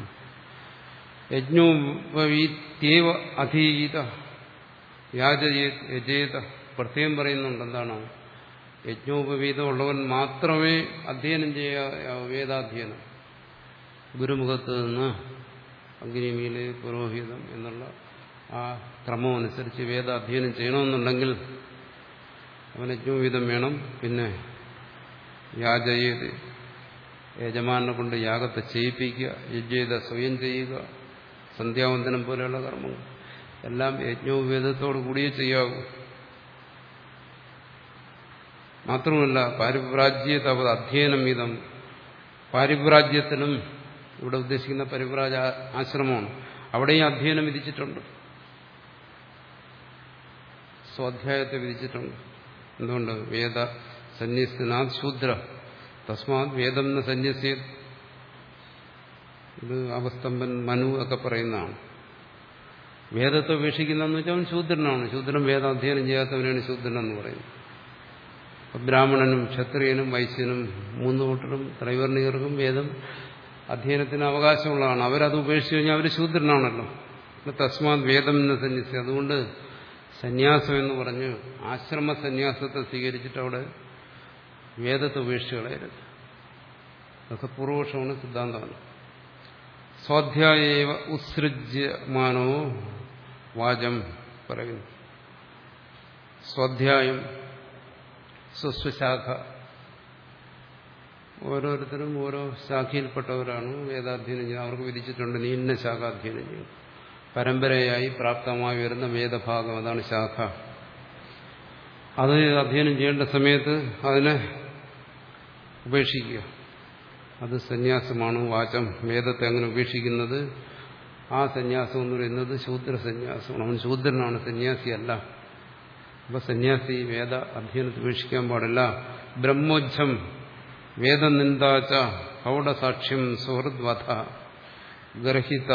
യജ്ഞോപവീത്യേവ അധീത യാചയേത പ്രത്യേകം പറയുന്നുണ്ട്. എന്താണ്? യജ്ഞോപവീതം ഉള്ളവൻ മാത്രമേ അധ്യയനം ചെയ്യാവൂ. വേദാധ്യയനം ഗുരുമുഖത്ത് നിന്ന് അഗ്നിമീല് പുരോഹിതം എന്നുള്ള ആ ക്രമം അനുസരിച്ച് വേദാധ്യയനം ചെയ്യണമെന്നുണ്ടെങ്കിൽ അവൻ യജ്ഞോപവീതം വേണം. പിന്നെ യാചയേത് യജമാനെ കൊണ്ട് യാഗത്തെ ചെയ്യിപ്പിക്കുക, യജ്ഞേത സ്വയം ചെയ്യുക, സന്ധ്യാവന്തനം പോലെയുള്ള കർമ്മങ്ങൾ എല്ലാം യജ്ഞോപവേദത്തോടു കൂടിയേ ചെയ്യാവൂ. മാത്രമല്ല പാരിപ്രാജ്യത അധ്യയനം വീതം, പാരിപ്രാജ്യത്തിനും ഇവിടെ ഉദ്ദേശിക്കുന്ന പരിപ്രാജ ആശ്രമമാണ്, അവിടെയും അധ്യയനം വിധിച്ചിട്ടുണ്ട്, സ്വാധ്യായത്തെ വിധിച്ചിട്ടുണ്ട്. എന്തുകൊണ്ട്? വേദ സന്യസ്തനാത് ശൂദ്ര തസ്മാത് വേദം ന സന്യസ്യ. ഇത് അവസ്തംഭൻ മനു ഒക്കെ പറയുന്നതാണ്. വേദത്തെ ഉപേക്ഷിക്കുന്നതെന്ന് വെച്ചാൽ അവൻ ശൂദ്രനാണ്. ശൂദ്രൻ വേദാധ്യയനം ചെയ്യാത്തവനാണ് ശൂദ്രനെന്ന് പറയുന്നത്. ബ്രാഹ്മണനും ക്ഷത്രിയനും വൈശ്യനും മൂന്ന് കൂട്ടരും ത്രൈവർണികർക്കും വേദം അധ്യയനത്തിന് അവകാശമുള്ളതാണ്. അവരത് ഉപേക്ഷിച്ച് കഴിഞ്ഞാൽ അവർ ശൂദ്രനാണല്ലോ. തസ്മാത് വേദം എന്ന സന്യസ്യം. അതുകൊണ്ട് സന്യാസം എന്ന് പറഞ്ഞ് ആശ്രമ സന്യാസത്തെ സ്വീകരിച്ചിട്ട് അവിടെ വേദത്തെ ഉപേക്ഷിച്ച് കളയരുത്. അതൊക്കെ പൂർവപക്ഷമാണ്, സിദ്ധാന്തമാണ്. സ്വാധ്യായേവ ഉത്സൃജ്യമാനോ വാചം പറയുന്നു. സ്വാധ്യായം സ്വസ്വശാഖ, ഓരോരുത്തരും ഓരോ ശാഖയിൽപ്പെട്ടവരാണ് വേദാധ്യയനം ചെയ്യുന്നത്. അവർക്ക് വിധിച്ചിട്ടുണ്ട് നീ ഇന്ന ശാഖാധ്യയനം ചെയ്യും. പരമ്പരയായി പ്രാപ്തമായി വരുന്ന വേദഭാഗം, അതാണ് ശാഖ. അത് അധ്യയനം ചെയ്യേണ്ട സമയത്ത് അതിനെ ഉപേക്ഷിക്കുക, അത് സന്യാസമാണ്. വാചം, വേദത്തെ അങ്ങനെ ഉപേക്ഷിക്കുന്നത്, ആ സന്യാസം എന്ന് പറയുന്നത് ശൂദ്ര സന്യാസമാണ്. അവൻ ശൂദ്രനാണ്, സന്യാസിയല്ല. അപ്പൊ സന്യാസി വേദ അധ്യയനത്തെ ഉപേക്ഷിക്കാൻ പാടില്ല. ബ്രഹ്മോജ്ജം വേദനിന്ദാച്ച ഹൗഡസാക്ഷ്യം സുഹൃദ്വധ ഗർഹിത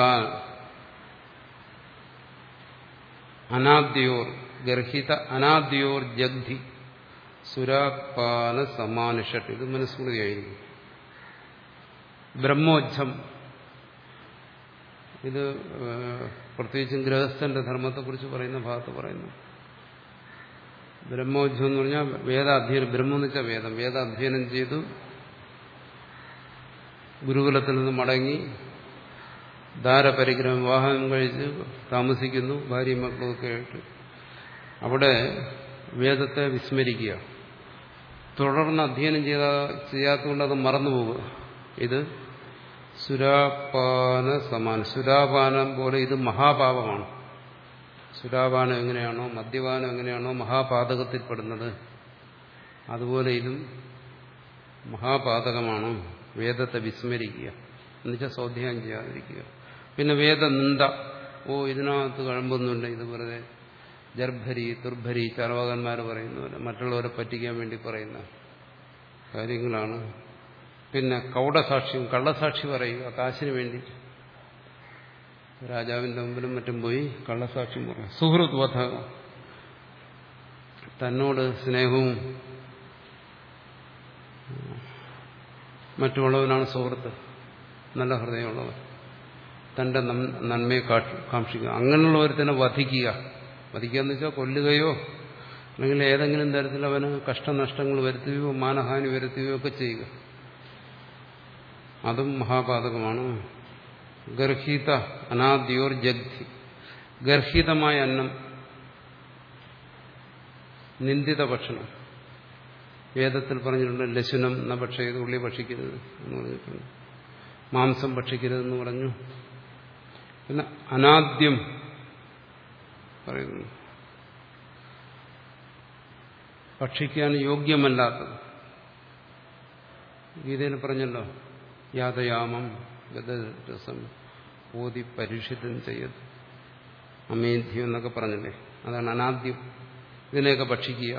അനാദ്യോർ ഗർഹിത അനാദ്യോർ ജഗ്ധി സുരാപാന സമാനുഷട്ട്. ഇത് മനുസ്മൃതിയായിരിക്കും. ബ്രഹ്മോജ്ജം, ഇത് പ്രത്യേകിച്ചും ഗൃഹസ്ഥന്റെ ധർമ്മത്തെക്കുറിച്ച് പറയുന്ന ഭാഗത്ത് പറയുന്നു. ബ്രഹ്മോജ്ജം എന്ന് പറഞ്ഞാൽ വേദാധ്യയനം, ബ്രഹ്മം എന്ന് വെച്ചാൽ വേദം, വേദാധ്യയനം ചെയ്തു ഗുരുകുലത്തിൽ നിന്ന് മടങ്ങി ദാരപരിഗ്രഹം വിവാഹം കഴിച്ച് താമസിക്കുന്നു ഭാര്യയും മക്കളുമൊക്കെ ആയിട്ട്. അവിടെ വേദത്തെ വിസ്മരിക്കുക, തുടർന്ന് അധ്യയനം ചെയ്ത ചെയ്യാത്തതുകൊണ്ട് അത് മറന്നുപോകുക. ഇത് സുരാപാന സമാനം. സുരാപാനം പോലെ ഇത് മഹാപാപമാണ്. സുരാപാനം എങ്ങനെയാണോ, മദ്യപാനം എങ്ങനെയാണോ മഹാപാതകത്തിൽപ്പെടുന്നത്, അതുപോലെ ഇതും മഹാപാതകമാണ്. വേദത്തെ വിസ്മരിക്കുക എന്നുവെച്ചാൽ സ്വാധ്യായം ചെയ്യാതിരിക്കുക. പിന്നെ വേദനിന്ദ, ഓ ഇതിനകത്ത് കഴമ്പൊന്നുമില്ല, ഇത് വെറുതെ ജർഭരി തുർഭരി ചാർവാകന്മാർ പറയുന്നവരെ മറ്റുള്ളവരെ പറ്റിക്കാൻ വേണ്ടി പറയുന്ന കാര്യങ്ങളാണ്. പിന്നെ കൗടസാക്ഷ്യം, കള്ളസാക്ഷി പറയുക കാശിന് വേണ്ടി. രാജാവിന്റെ മുമ്പിലും മറ്റും പോയി കള്ളസാക്ഷ്യം പറയും. സുഹൃത്ത് വധ, തന്നോട് സ്നേഹവും മറ്റുള്ളവനാണ് സുഹൃത്ത്, നല്ല ഹൃദയമുള്ളവർ, തന്റെ നന്മയെ കാക്ഷിക്കുക. അങ്ങനെയുള്ളവർ തന്നെ വധിക്കുക. വധിക്കുക എന്ന് വെച്ചാൽ കൊല്ലുകയോ അല്ലെങ്കിൽ ഏതെങ്കിലും തരത്തിൽ അവന് കഷ്ടനഷ്ടങ്ങൾ വരുത്തുകയോ മാനഹാനി വരുത്തുകയോ ഒക്കെ ചെയ്യുക, അതും മഹാപാതകമാണ്. ഗർഹിത അനാദ്യോർ ജഗ്ധി, ഗർഹിതമായ അന്നം, നിന്ദിത ഭക്ഷണം. വേദത്തിൽ പറഞ്ഞിട്ടുണ്ട് ലശുനം എന്ന ഭക്ഷ്യത്, ഉള്ളി ഭക്ഷിക്കരുത് എന്ന് പറഞ്ഞിട്ടുണ്ട്. മാംസം ഭക്ഷിക്കരുതെന്ന് പറഞ്ഞു. പിന്നെ അനാദ്യം പറയുന്നു, ഭക്ഷിക്കാൻ യോഗ്യമല്ലാത്തത്. ഗീതയിൽ പറഞ്ഞല്ലോ, യാതയാമം ഗതരസം ഓതി പരീക്ഷിതം ചെയ്യത് അമേധ്യം എന്നൊക്കെ പറഞ്ഞില്ലേ, അതാണ് അനാദ്യം. ഇതിനെയൊക്കെ ഭക്ഷിക്കുക.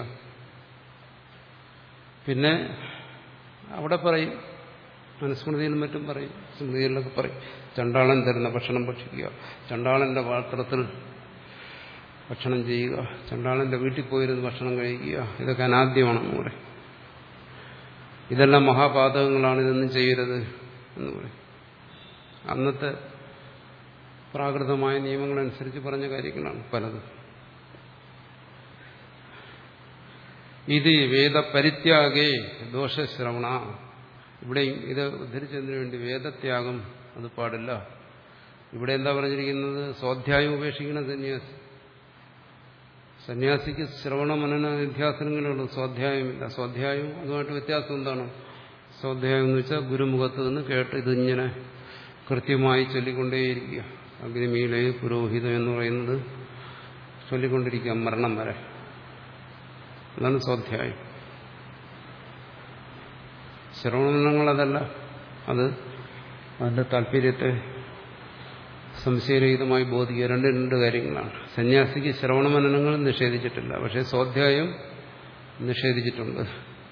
പിന്നെ അവിടെ പറയും, മനുസ്മൃതിയിലും മറ്റും പറയും, സ്മൃതികളിലൊക്കെ പറയും, ചണ്ടാളൻ തരുന്ന ഭക്ഷണം ഭക്ഷിക്കുക, ചണ്ടാളന്റെ പാത്രത്തിൽ ഭക്ഷണം ചെയ്യുക, ചണ്ടാളന്റെ വീട്ടിൽ പോയിരുന്ന് ഭക്ഷണം കഴിക്കുക, ഇതൊക്കെ അനാദ്യമാണെന്ന് പറയും. ഇതെല്ലാം മഹാപാതകങ്ങളാണ്, ഇതൊന്നും ചെയ്യരുത് എന്ന് പറയും. അന്നത്തെ പ്രാകൃതമായ നിയമങ്ങളനുസരിച്ച് പറഞ്ഞ കാര്യങ്ങളാണ് പലതും. ഇത് വേദപരിത്യാഗേ ദോഷശ്രവണ. ഇവിടെയും ഇത് ഉദ്ധരിച്ചതിനു വേണ്ടി വേദത്യാഗം അത് പാടില്ല. ഇവിടെ എന്താ പറഞ്ഞിരിക്കുന്നത്? സ്വാധ്യായം ഉപേക്ഷിക്കണം സന്യാസി. സന്യാസിക്ക് ശ്രവണ മനന നിധ്യാസനങ്ങളുള്ളൂ, സ്വാധ്യായമില്ല. സ്വാധ്യായവും അതുമായിട്ട് വ്യത്യാസം എന്താണ്? സ്വാധ്യായം എന്ന് വെച്ചാൽ ഗുരുമുഖത്ത് നിന്ന് കേട്ട് ഇതിങ്ങനെ കൃത്യമായി ചൊല്ലിക്കൊണ്ടേയിരിക്കുക. അഗ്നിമീലേ പുരോഹിതം എന്ന് പറയുന്നത് ചൊല്ലിക്കൊണ്ടിരിക്കുക മരണം വരെ. അതാണ് സ്വാധ്യായം. ശ്രവണങ്ങൾ അതല്ല, അത് അതിന്റെ താല്പര്യത്തെ സംശയരഹിതമായി ബോധിക്കുക. രണ്ട് രണ്ട് കാര്യങ്ങളാണ്. സന്യാസിക്ക് ശ്രവണമനനങ്ങൾ നിഷേധിച്ചിട്ടില്ല, പക്ഷെ സ്വാധ്യായം നിഷേധിച്ചിട്ടുണ്ട്.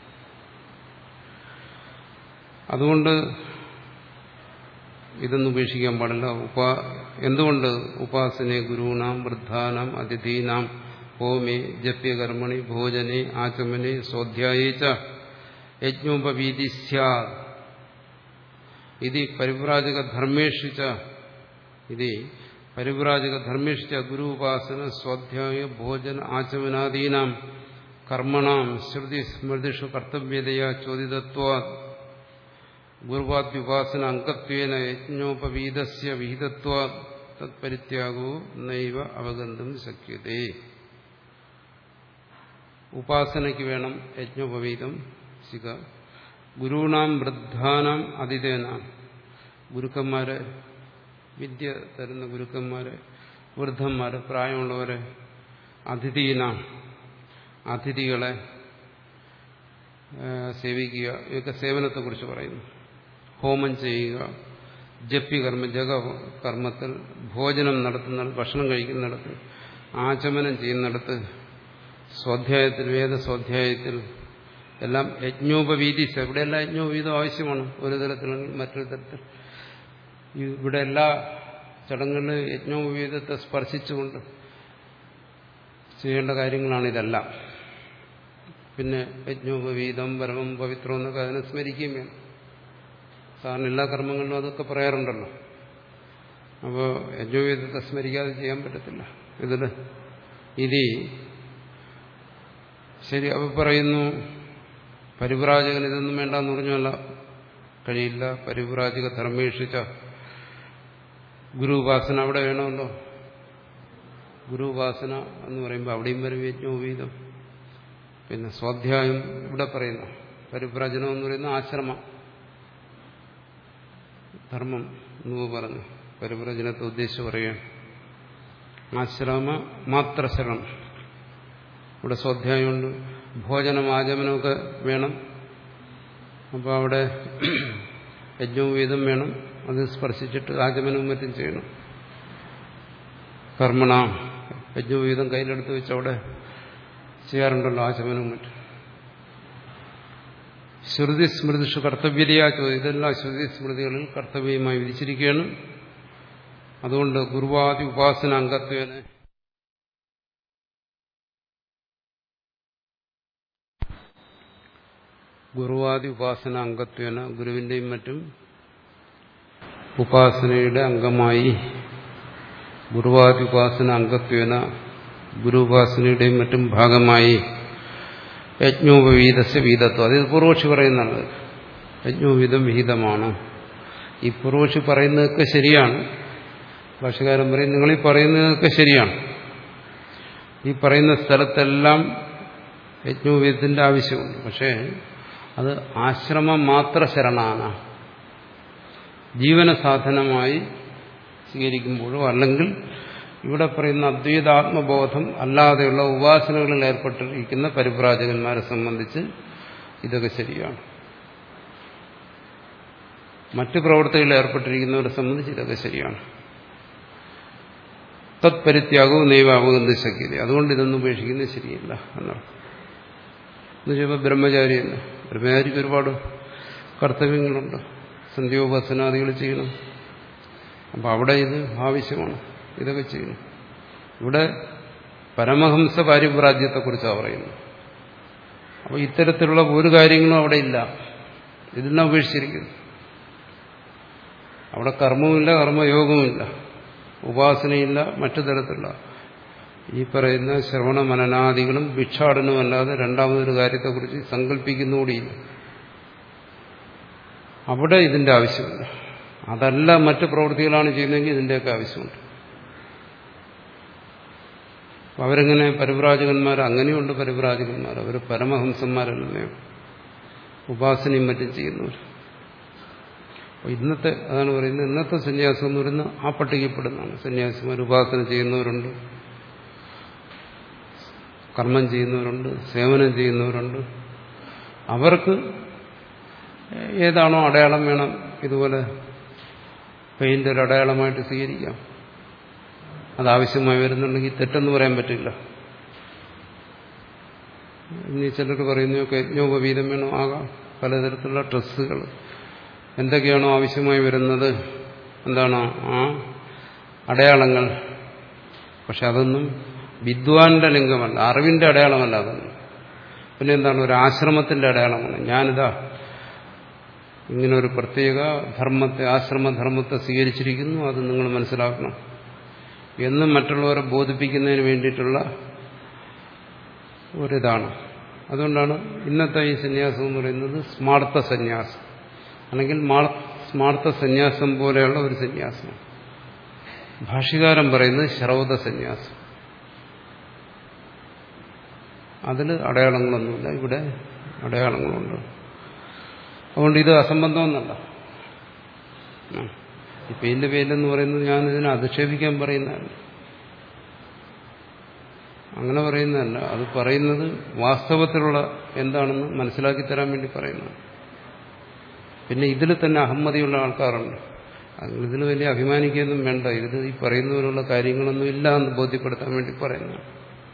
അതുകൊണ്ട് ഇതൊന്നും ഉപേക്ഷിക്കാൻ പാടില്ല. ഉപാ എന്തുകൊണ്ട്? ഉപാസനെ ഗുരുനാം വൃദ്ധാനാം അതിഥീനാം ഹോമേ ജപ്യകർമ്മണി ഭോജനെ ആചമനെ സ്വാധ്യായേച്ച യജ്ഞോപവീതി സ്യാദ് ഇതി പരിവ്രാജക ധർമ്മേഷു ച ഇതി പരിവ്രാജക ധർമ്മേഷു ച ഗുരു ഉപാസന സ്വാധ്യായ ഭോജന ആചമനാദീനാം കർമ്മണാം ശ്രുതി സ്മൃതിഷു കർത്തവ്യതയാ ചോദിതത്വാത് ഗുരുവാദ്യുപാസന അംഗത്വേന യജ്ഞോപവീതസ്യ വിഹിതത്വാത് തത്പരിത്യാഗോ നൈവ അവഗന്തും ശക്യതേ. ഉപാസനയ്ക്ക് വേണം യജ്ഞോപവീതം. ശിഖ ഗുരുണാം വൃദ്ധാനാം അതിഥേനാം, ഗുരുക്കന്മാരെ, വിദ്യ തരുന്ന ഗുരുക്കന്മാരെ, വൃദ്ധന്മാരെ, പ്രായമുള്ളവരെ, അതിഥീനാം, അതിഥികളെ സേവിക്കുക. ഇതൊക്കെ സേവനത്തെക്കുറിച്ച് പറയുന്നു. ഹോമം ചെയ്യുക, ജപ്യകർമ്മ ജഗകർമ്മത്തിൽ, ഭോജനം നടത്തുന്നിടത്ത്, ഭക്ഷണം കഴിക്കുന്നിടത്ത്, ആചമനം ചെയ്യുന്നിടത്ത്, സ്വാധ്യായത്തിൽ, വേദസ്വാധ്യായത്തിൽ എല്ലാം യജ്ഞോപവീതി. ഇവിടെയെല്ലാം യജ്ഞോപവീതം ആവശ്യമാണ്, ഒരു തരത്തിലെങ്കിൽ മറ്റൊരു തരത്തിൽ. ഇവിടെ എല്ലാ ചടങ്ങുകളിലും യജ്ഞോപവീതത്തെ സ്പർശിച്ചുകൊണ്ട് ചെയ്യേണ്ട കാര്യങ്ങളാണ് ഇതെല്ലാം. പിന്നെ യജ്ഞോപവീതം പരമം പവിത്രം എന്നൊക്കെ അതിനെ സ്മരിക്കുകയും വേണം. സാധാരണ എല്ലാ കർമ്മങ്ങളിലും അതൊക്കെ പറയാറുണ്ടല്ലോ. അപ്പോൾ യജ്ഞോപവീതത്തെ സ്മരിക്കാതെ ചെയ്യാൻ പറ്റത്തില്ല ഇതിൽ. ഇതി ശരി. അവ പറയുന്നു പരിവ്രാജകൻ ഇതൊന്നും വേണ്ടെന്ന് പറഞ്ഞല്ല, കഴിയില്ല. പരിവ്രാജക ധർമ്മേഷിച്ച ഗുരു ഉപാസന അവിടെ വേണമല്ലോ. ഗുരു ഉപാസന എന്ന് പറയുമ്പോൾ അവിടെയും വരും യജ്ഞോപവീതം. പിന്നെ സ്വാധ്യായം ഇവിടെ പറയുന്നു. പരിവ്രാജനം എന്ന് പറയുന്ന ആശ്രമ ധർമ്മം എന്ന് പറഞ്ഞു. പരിവ്രജനത്തെ ഉദ്ദേശിച്ച് പറയുകയാണ്. ആശ്രമ മാത്രശരണം. ഇവിടെ സ്വാധ്യായമുണ്ട്. ഭോജനം ആചമനമൊക്കെ വേണം. അപ്പോൾ അവിടെ യജ്ഞോപവീതം വേണം. അത് സ്പർശിച്ചിട്ട് ആചമനവും മറ്റും ചെയ്യണം. കർമ്മണ യജ്ഞോപവീതം കയ്യിലെടുത്ത് വെച്ച് അവിടെ ചെയ്യാറുണ്ടല്ലോ ആചമനവും മറ്റും. ശ്രുതി സ്മൃതിഷു കർത്തവ്യതയാ ചോദ്യം. ഇതെല്ലാം ശ്രുതി സ്മൃതികളിൽ കർത്തവ്യമായി വിധിച്ചിരിക്കുകയാണ്. അതുകൊണ്ട് ഗുരുവാദി ഉപാസന അംഗത്വേന ഗുരുവാദി ഉപാസന അംഗത്വേന ഗുരുവിന്റെയും മറ്റും ഉപാസനയുടെ അംഗമായി, ഗുരുവാദി ഉപാസന അംഗത്വേന ഗുരുപാസനയുടെയും മറ്റും ഭാഗമായി യജ്ഞോപവീതസ്യ വീതത്വം. അത് പൂർവക്ഷി പറയുന്നത്. യജ്ഞോപവീതം വിഹിതമാണ്. ഈ പൂർവക്ഷി പറയുന്നതൊക്കെ ശരിയാണ്. ഭാഷകാരൻ പറയും നിങ്ങളീ പറയുന്നതൊക്കെ ശരിയാണ്. ഈ പറയുന്ന സ്ഥലത്തെല്ലാം യജ്ഞോപവീതത്തിന്റെ ആവശ്യമുണ്ട്. പക്ഷേ അത് ആശ്രമം മാത്ര ശരണാണ്. ജീവന സാധനമായി സ്വീകരിക്കുമ്പോഴോ അല്ലെങ്കിൽ ഇവിടെ പറയുന്ന അദ്വൈതാത്മബോധം അല്ലാതെയുള്ള ഉപാസനകളിൽ ഏർപ്പെട്ടിരിക്കുന്ന പരിവ്രാജകന്മാരെ സംബന്ധിച്ച് ഇതൊക്കെ ശരിയാണ്. മറ്റു പ്രവൃത്തികളിൽ ഏർപ്പെട്ടിരിക്കുന്നവരെ സംബന്ധിച്ച് ഇതൊക്കെ ശരിയാണ്. തത്പരിത്യാഗവും നൈവ അവഗന്തും ശക്യത. അതുകൊണ്ട് ഇതൊന്നും ഉപേക്ഷിക്കുന്നത് ശരിയല്ല എന്നർത്ഥം. എന്ന് വെച്ചാൽ ബ്രഹ്മചാരി തന്നെ. ബ്രഹ്മചാരിക്ക് ഒരുപാട് കർത്തവ്യങ്ങളുണ്ട്. സന്ധ്യോപാസനാദികൾ ചെയ്യണം. അപ്പം അവിടെ ഇത് ആവശ്യമാണ്. ഇതൊക്കെ ചെയ്യണം. ഇവിടെ പരമഹംസ പാരിവ്രാജ്യത്തെക്കുറിച്ചാണ് പറയുന്നത്. അപ്പോൾ ഇത്തരത്തിലുള്ള ഒരു കാര്യങ്ങളും അവിടെ ഇല്ല. ഇതെല്ലാം ഉപേക്ഷിച്ചിരിക്കുന്നു. അവിടെ കർമ്മവുമില്ല, കർമ്മയോഗവുമില്ല, ഉപാസനയില്ല, മറ്റു തരത്തിലുള്ള ഈ പറയുന്ന ശ്രവണ മനനാദികളും ഭിക്ഷാടനമല്ലാതെ രണ്ടാമതൊരു കാര്യത്തെക്കുറിച്ച് സങ്കല്പിക്കുന്നുകൂടിയില്ല. അവിടെ ഇതിന്റെ ആവശ്യമില്ല. അതല്ല മറ്റു പ്രവൃത്തികളാണ് ചെയ്യുന്നതെങ്കിൽ ഇതിന്റെയൊക്കെ ആവശ്യമുണ്ട്. അവരെങ്ങനെ പരിവ്രാജകന്മാർ? അങ്ങനെയുണ്ട് പരിവ്രാജകന്മാർ. അവർ പരമഹംസന്മാരല്ലേ, ഉപാസനയും മറ്റും ചെയ്യുന്നവർ. ഇന്നത്തെ അതാണ് പറയുന്നത്, ഇന്നത്തെ സന്യാസം എന്ന് പറയുന്നത് ആ പട്ടികപ്പെടുന്നതാണ്. സന്യാസിമാർ ഉപാസന ചെയ്യുന്നവരുണ്ട്, കർമ്മം ചെയ്യുന്നവരുണ്ട്, സേവനം ചെയ്യുന്നവരുണ്ട്. അവർക്ക് ഏതാണോ അടയാളം വേണം, ഇതുപോലെ പെയിന്റ് ഒരു അടയാളമായിട്ട് സ്വീകരിക്കാം. അതാവശ്യമായി വരുന്നുണ്ടെങ്കിൽ തെറ്റെന്ന് പറയാൻ പറ്റില്ല. ഇനി ചിലർ പറയുന്നു യജ്ഞോപവീതം വേണോ, ആകാം. പലതരത്തിലുള്ള ഡ്രസ്സുകൾ എന്തൊക്കെയാണോ ആവശ്യമായി വരുന്നത്, എന്താണ് ആ അടയാളങ്ങൾ. പക്ഷെ അതൊന്നും വിദ്വാന്റെ ലിംഗമല്ല, അറിവിന്റെ അടയാളമല്ല. അതൊന്നും പിന്നെ എന്താണ്, ഒരു ആശ്രമത്തിന്റെ അടയാളമാണ്. ഞാനിതാ ഇങ്ങനെ ഒരു പ്രത്യേക ധർമ്മത്തെ, ആശ്രമധർമ്മത്തെ സ്വീകരിച്ചിരിക്കുന്നു, അത് നിങ്ങൾ മനസ്സിലാക്കണം എന്നും മറ്റുള്ളവരെ ബോധിപ്പിക്കുന്നതിന് വേണ്ടിയിട്ടുള്ള ഒരിതാണ്. അതുകൊണ്ടാണ് ഇന്നത്തെ ഈ സന്യാസം എന്ന് പറയുന്നത് സ്മാർത്ഥ സന്യാസം, അല്ലെങ്കിൽ സ്മാർത്ഥ സന്യാസം പോലെയുള്ള ഒരു സന്യാസം. ഭാഷ്യകാരൻ പറയുന്നത് ശ്രൗത സന്യാസം. അതിൽ അടയാളങ്ങളൊന്നുമില്ല, ഇവിടെ അടയാളങ്ങളുണ്ട്. അതുകൊണ്ട് ഇത് അസംബന്ധമെന്നല്ല. ഇപ്പം ഇതിന്റെ പേരിലെന്ന് പറയുന്നത് ഞാൻ ഇതിനെ അധിക്ഷേപിക്കാൻ പറയുന്നതല്ല, അങ്ങനെ പറയുന്നതല്ല. അത് പറയുന്നത് വാസ്തവത്തിലുള്ള എന്താണെന്ന് മനസ്സിലാക്കി തരാൻ വേണ്ടി പറയുന്നതാണ്. പിന്നെ ഇതിൽ തന്നെ അഹമ്മതിയുള്ള ആൾക്കാരുണ്ട്. ഇതിൽ വലിയ അഭിമാനിക്കൊന്നും വേണ്ട. ഇതിൽ ഈ പറയുന്നതിനുള്ള കാര്യങ്ങളൊന്നും ഇല്ല എന്ന് ബോധ്യപ്പെടുത്താൻ വേണ്ടി പറയുന്നതാണ്.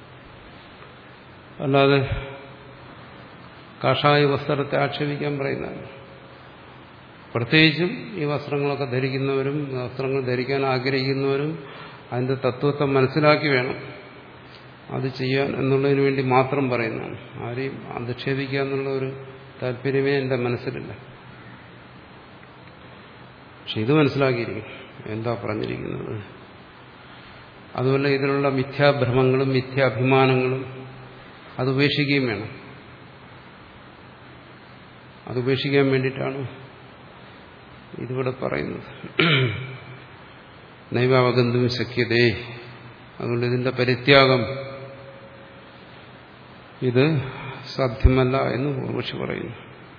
അല്ലാതെ കാഷായ വസ്ത്രത്തെ ആക്ഷേപിക്കാൻ പറയുന്നതാണ്. പ്രത്യേകിച്ചും ഈ വസ്ത്രങ്ങളൊക്കെ ധരിക്കുന്നവരും വസ്ത്രങ്ങൾ ധരിക്കാൻ ആഗ്രഹിക്കുന്നവരും അതിന്റെ തത്വത്തെ മനസ്സിലാക്കി വേണം അത് ചെയ്യാൻ എന്നുള്ളതിന് വേണ്ടി മാത്രം പറയുന്നതാണ്. ആരെയും അധിക്ഷേപിക്കുക എന്നുള്ള ഒരു താല്പര്യമേ എൻ്റെ മനസ്സിലില്ല. പക്ഷെ ഇത് മനസ്സിലാക്കിയിരിക്കും എന്താ പറഞ്ഞിരിക്കുന്നത്. അതുപോലെ ഇതിലുള്ള മിഥ്യാഭ്രമങ്ങളും മിഥ്യാഭിമാനങ്ങളും അത് ഉപേക്ഷിക്കുകയും വേണം. അത് ഉപേക്ഷിക്കാൻ വേണ്ടിയിട്ടാണ് ഇതിവിടെ പറയുന്നത്. നൈവാവഗന്തും ശക്യതേ. അതുകൊണ്ട് ഇതിന്റെ പരിത്യാഗം ഇത് സാധ്യമല്ല എന്ന് പൂർവക്ഷി പറയുന്നു.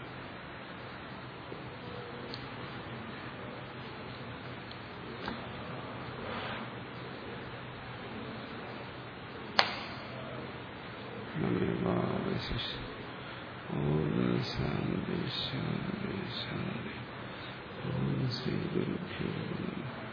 ഓം ശാന്തി ശാന്തി ശാന്തി. ഓം ശ്രീ ഗുരുഭ്യോ നമഃ.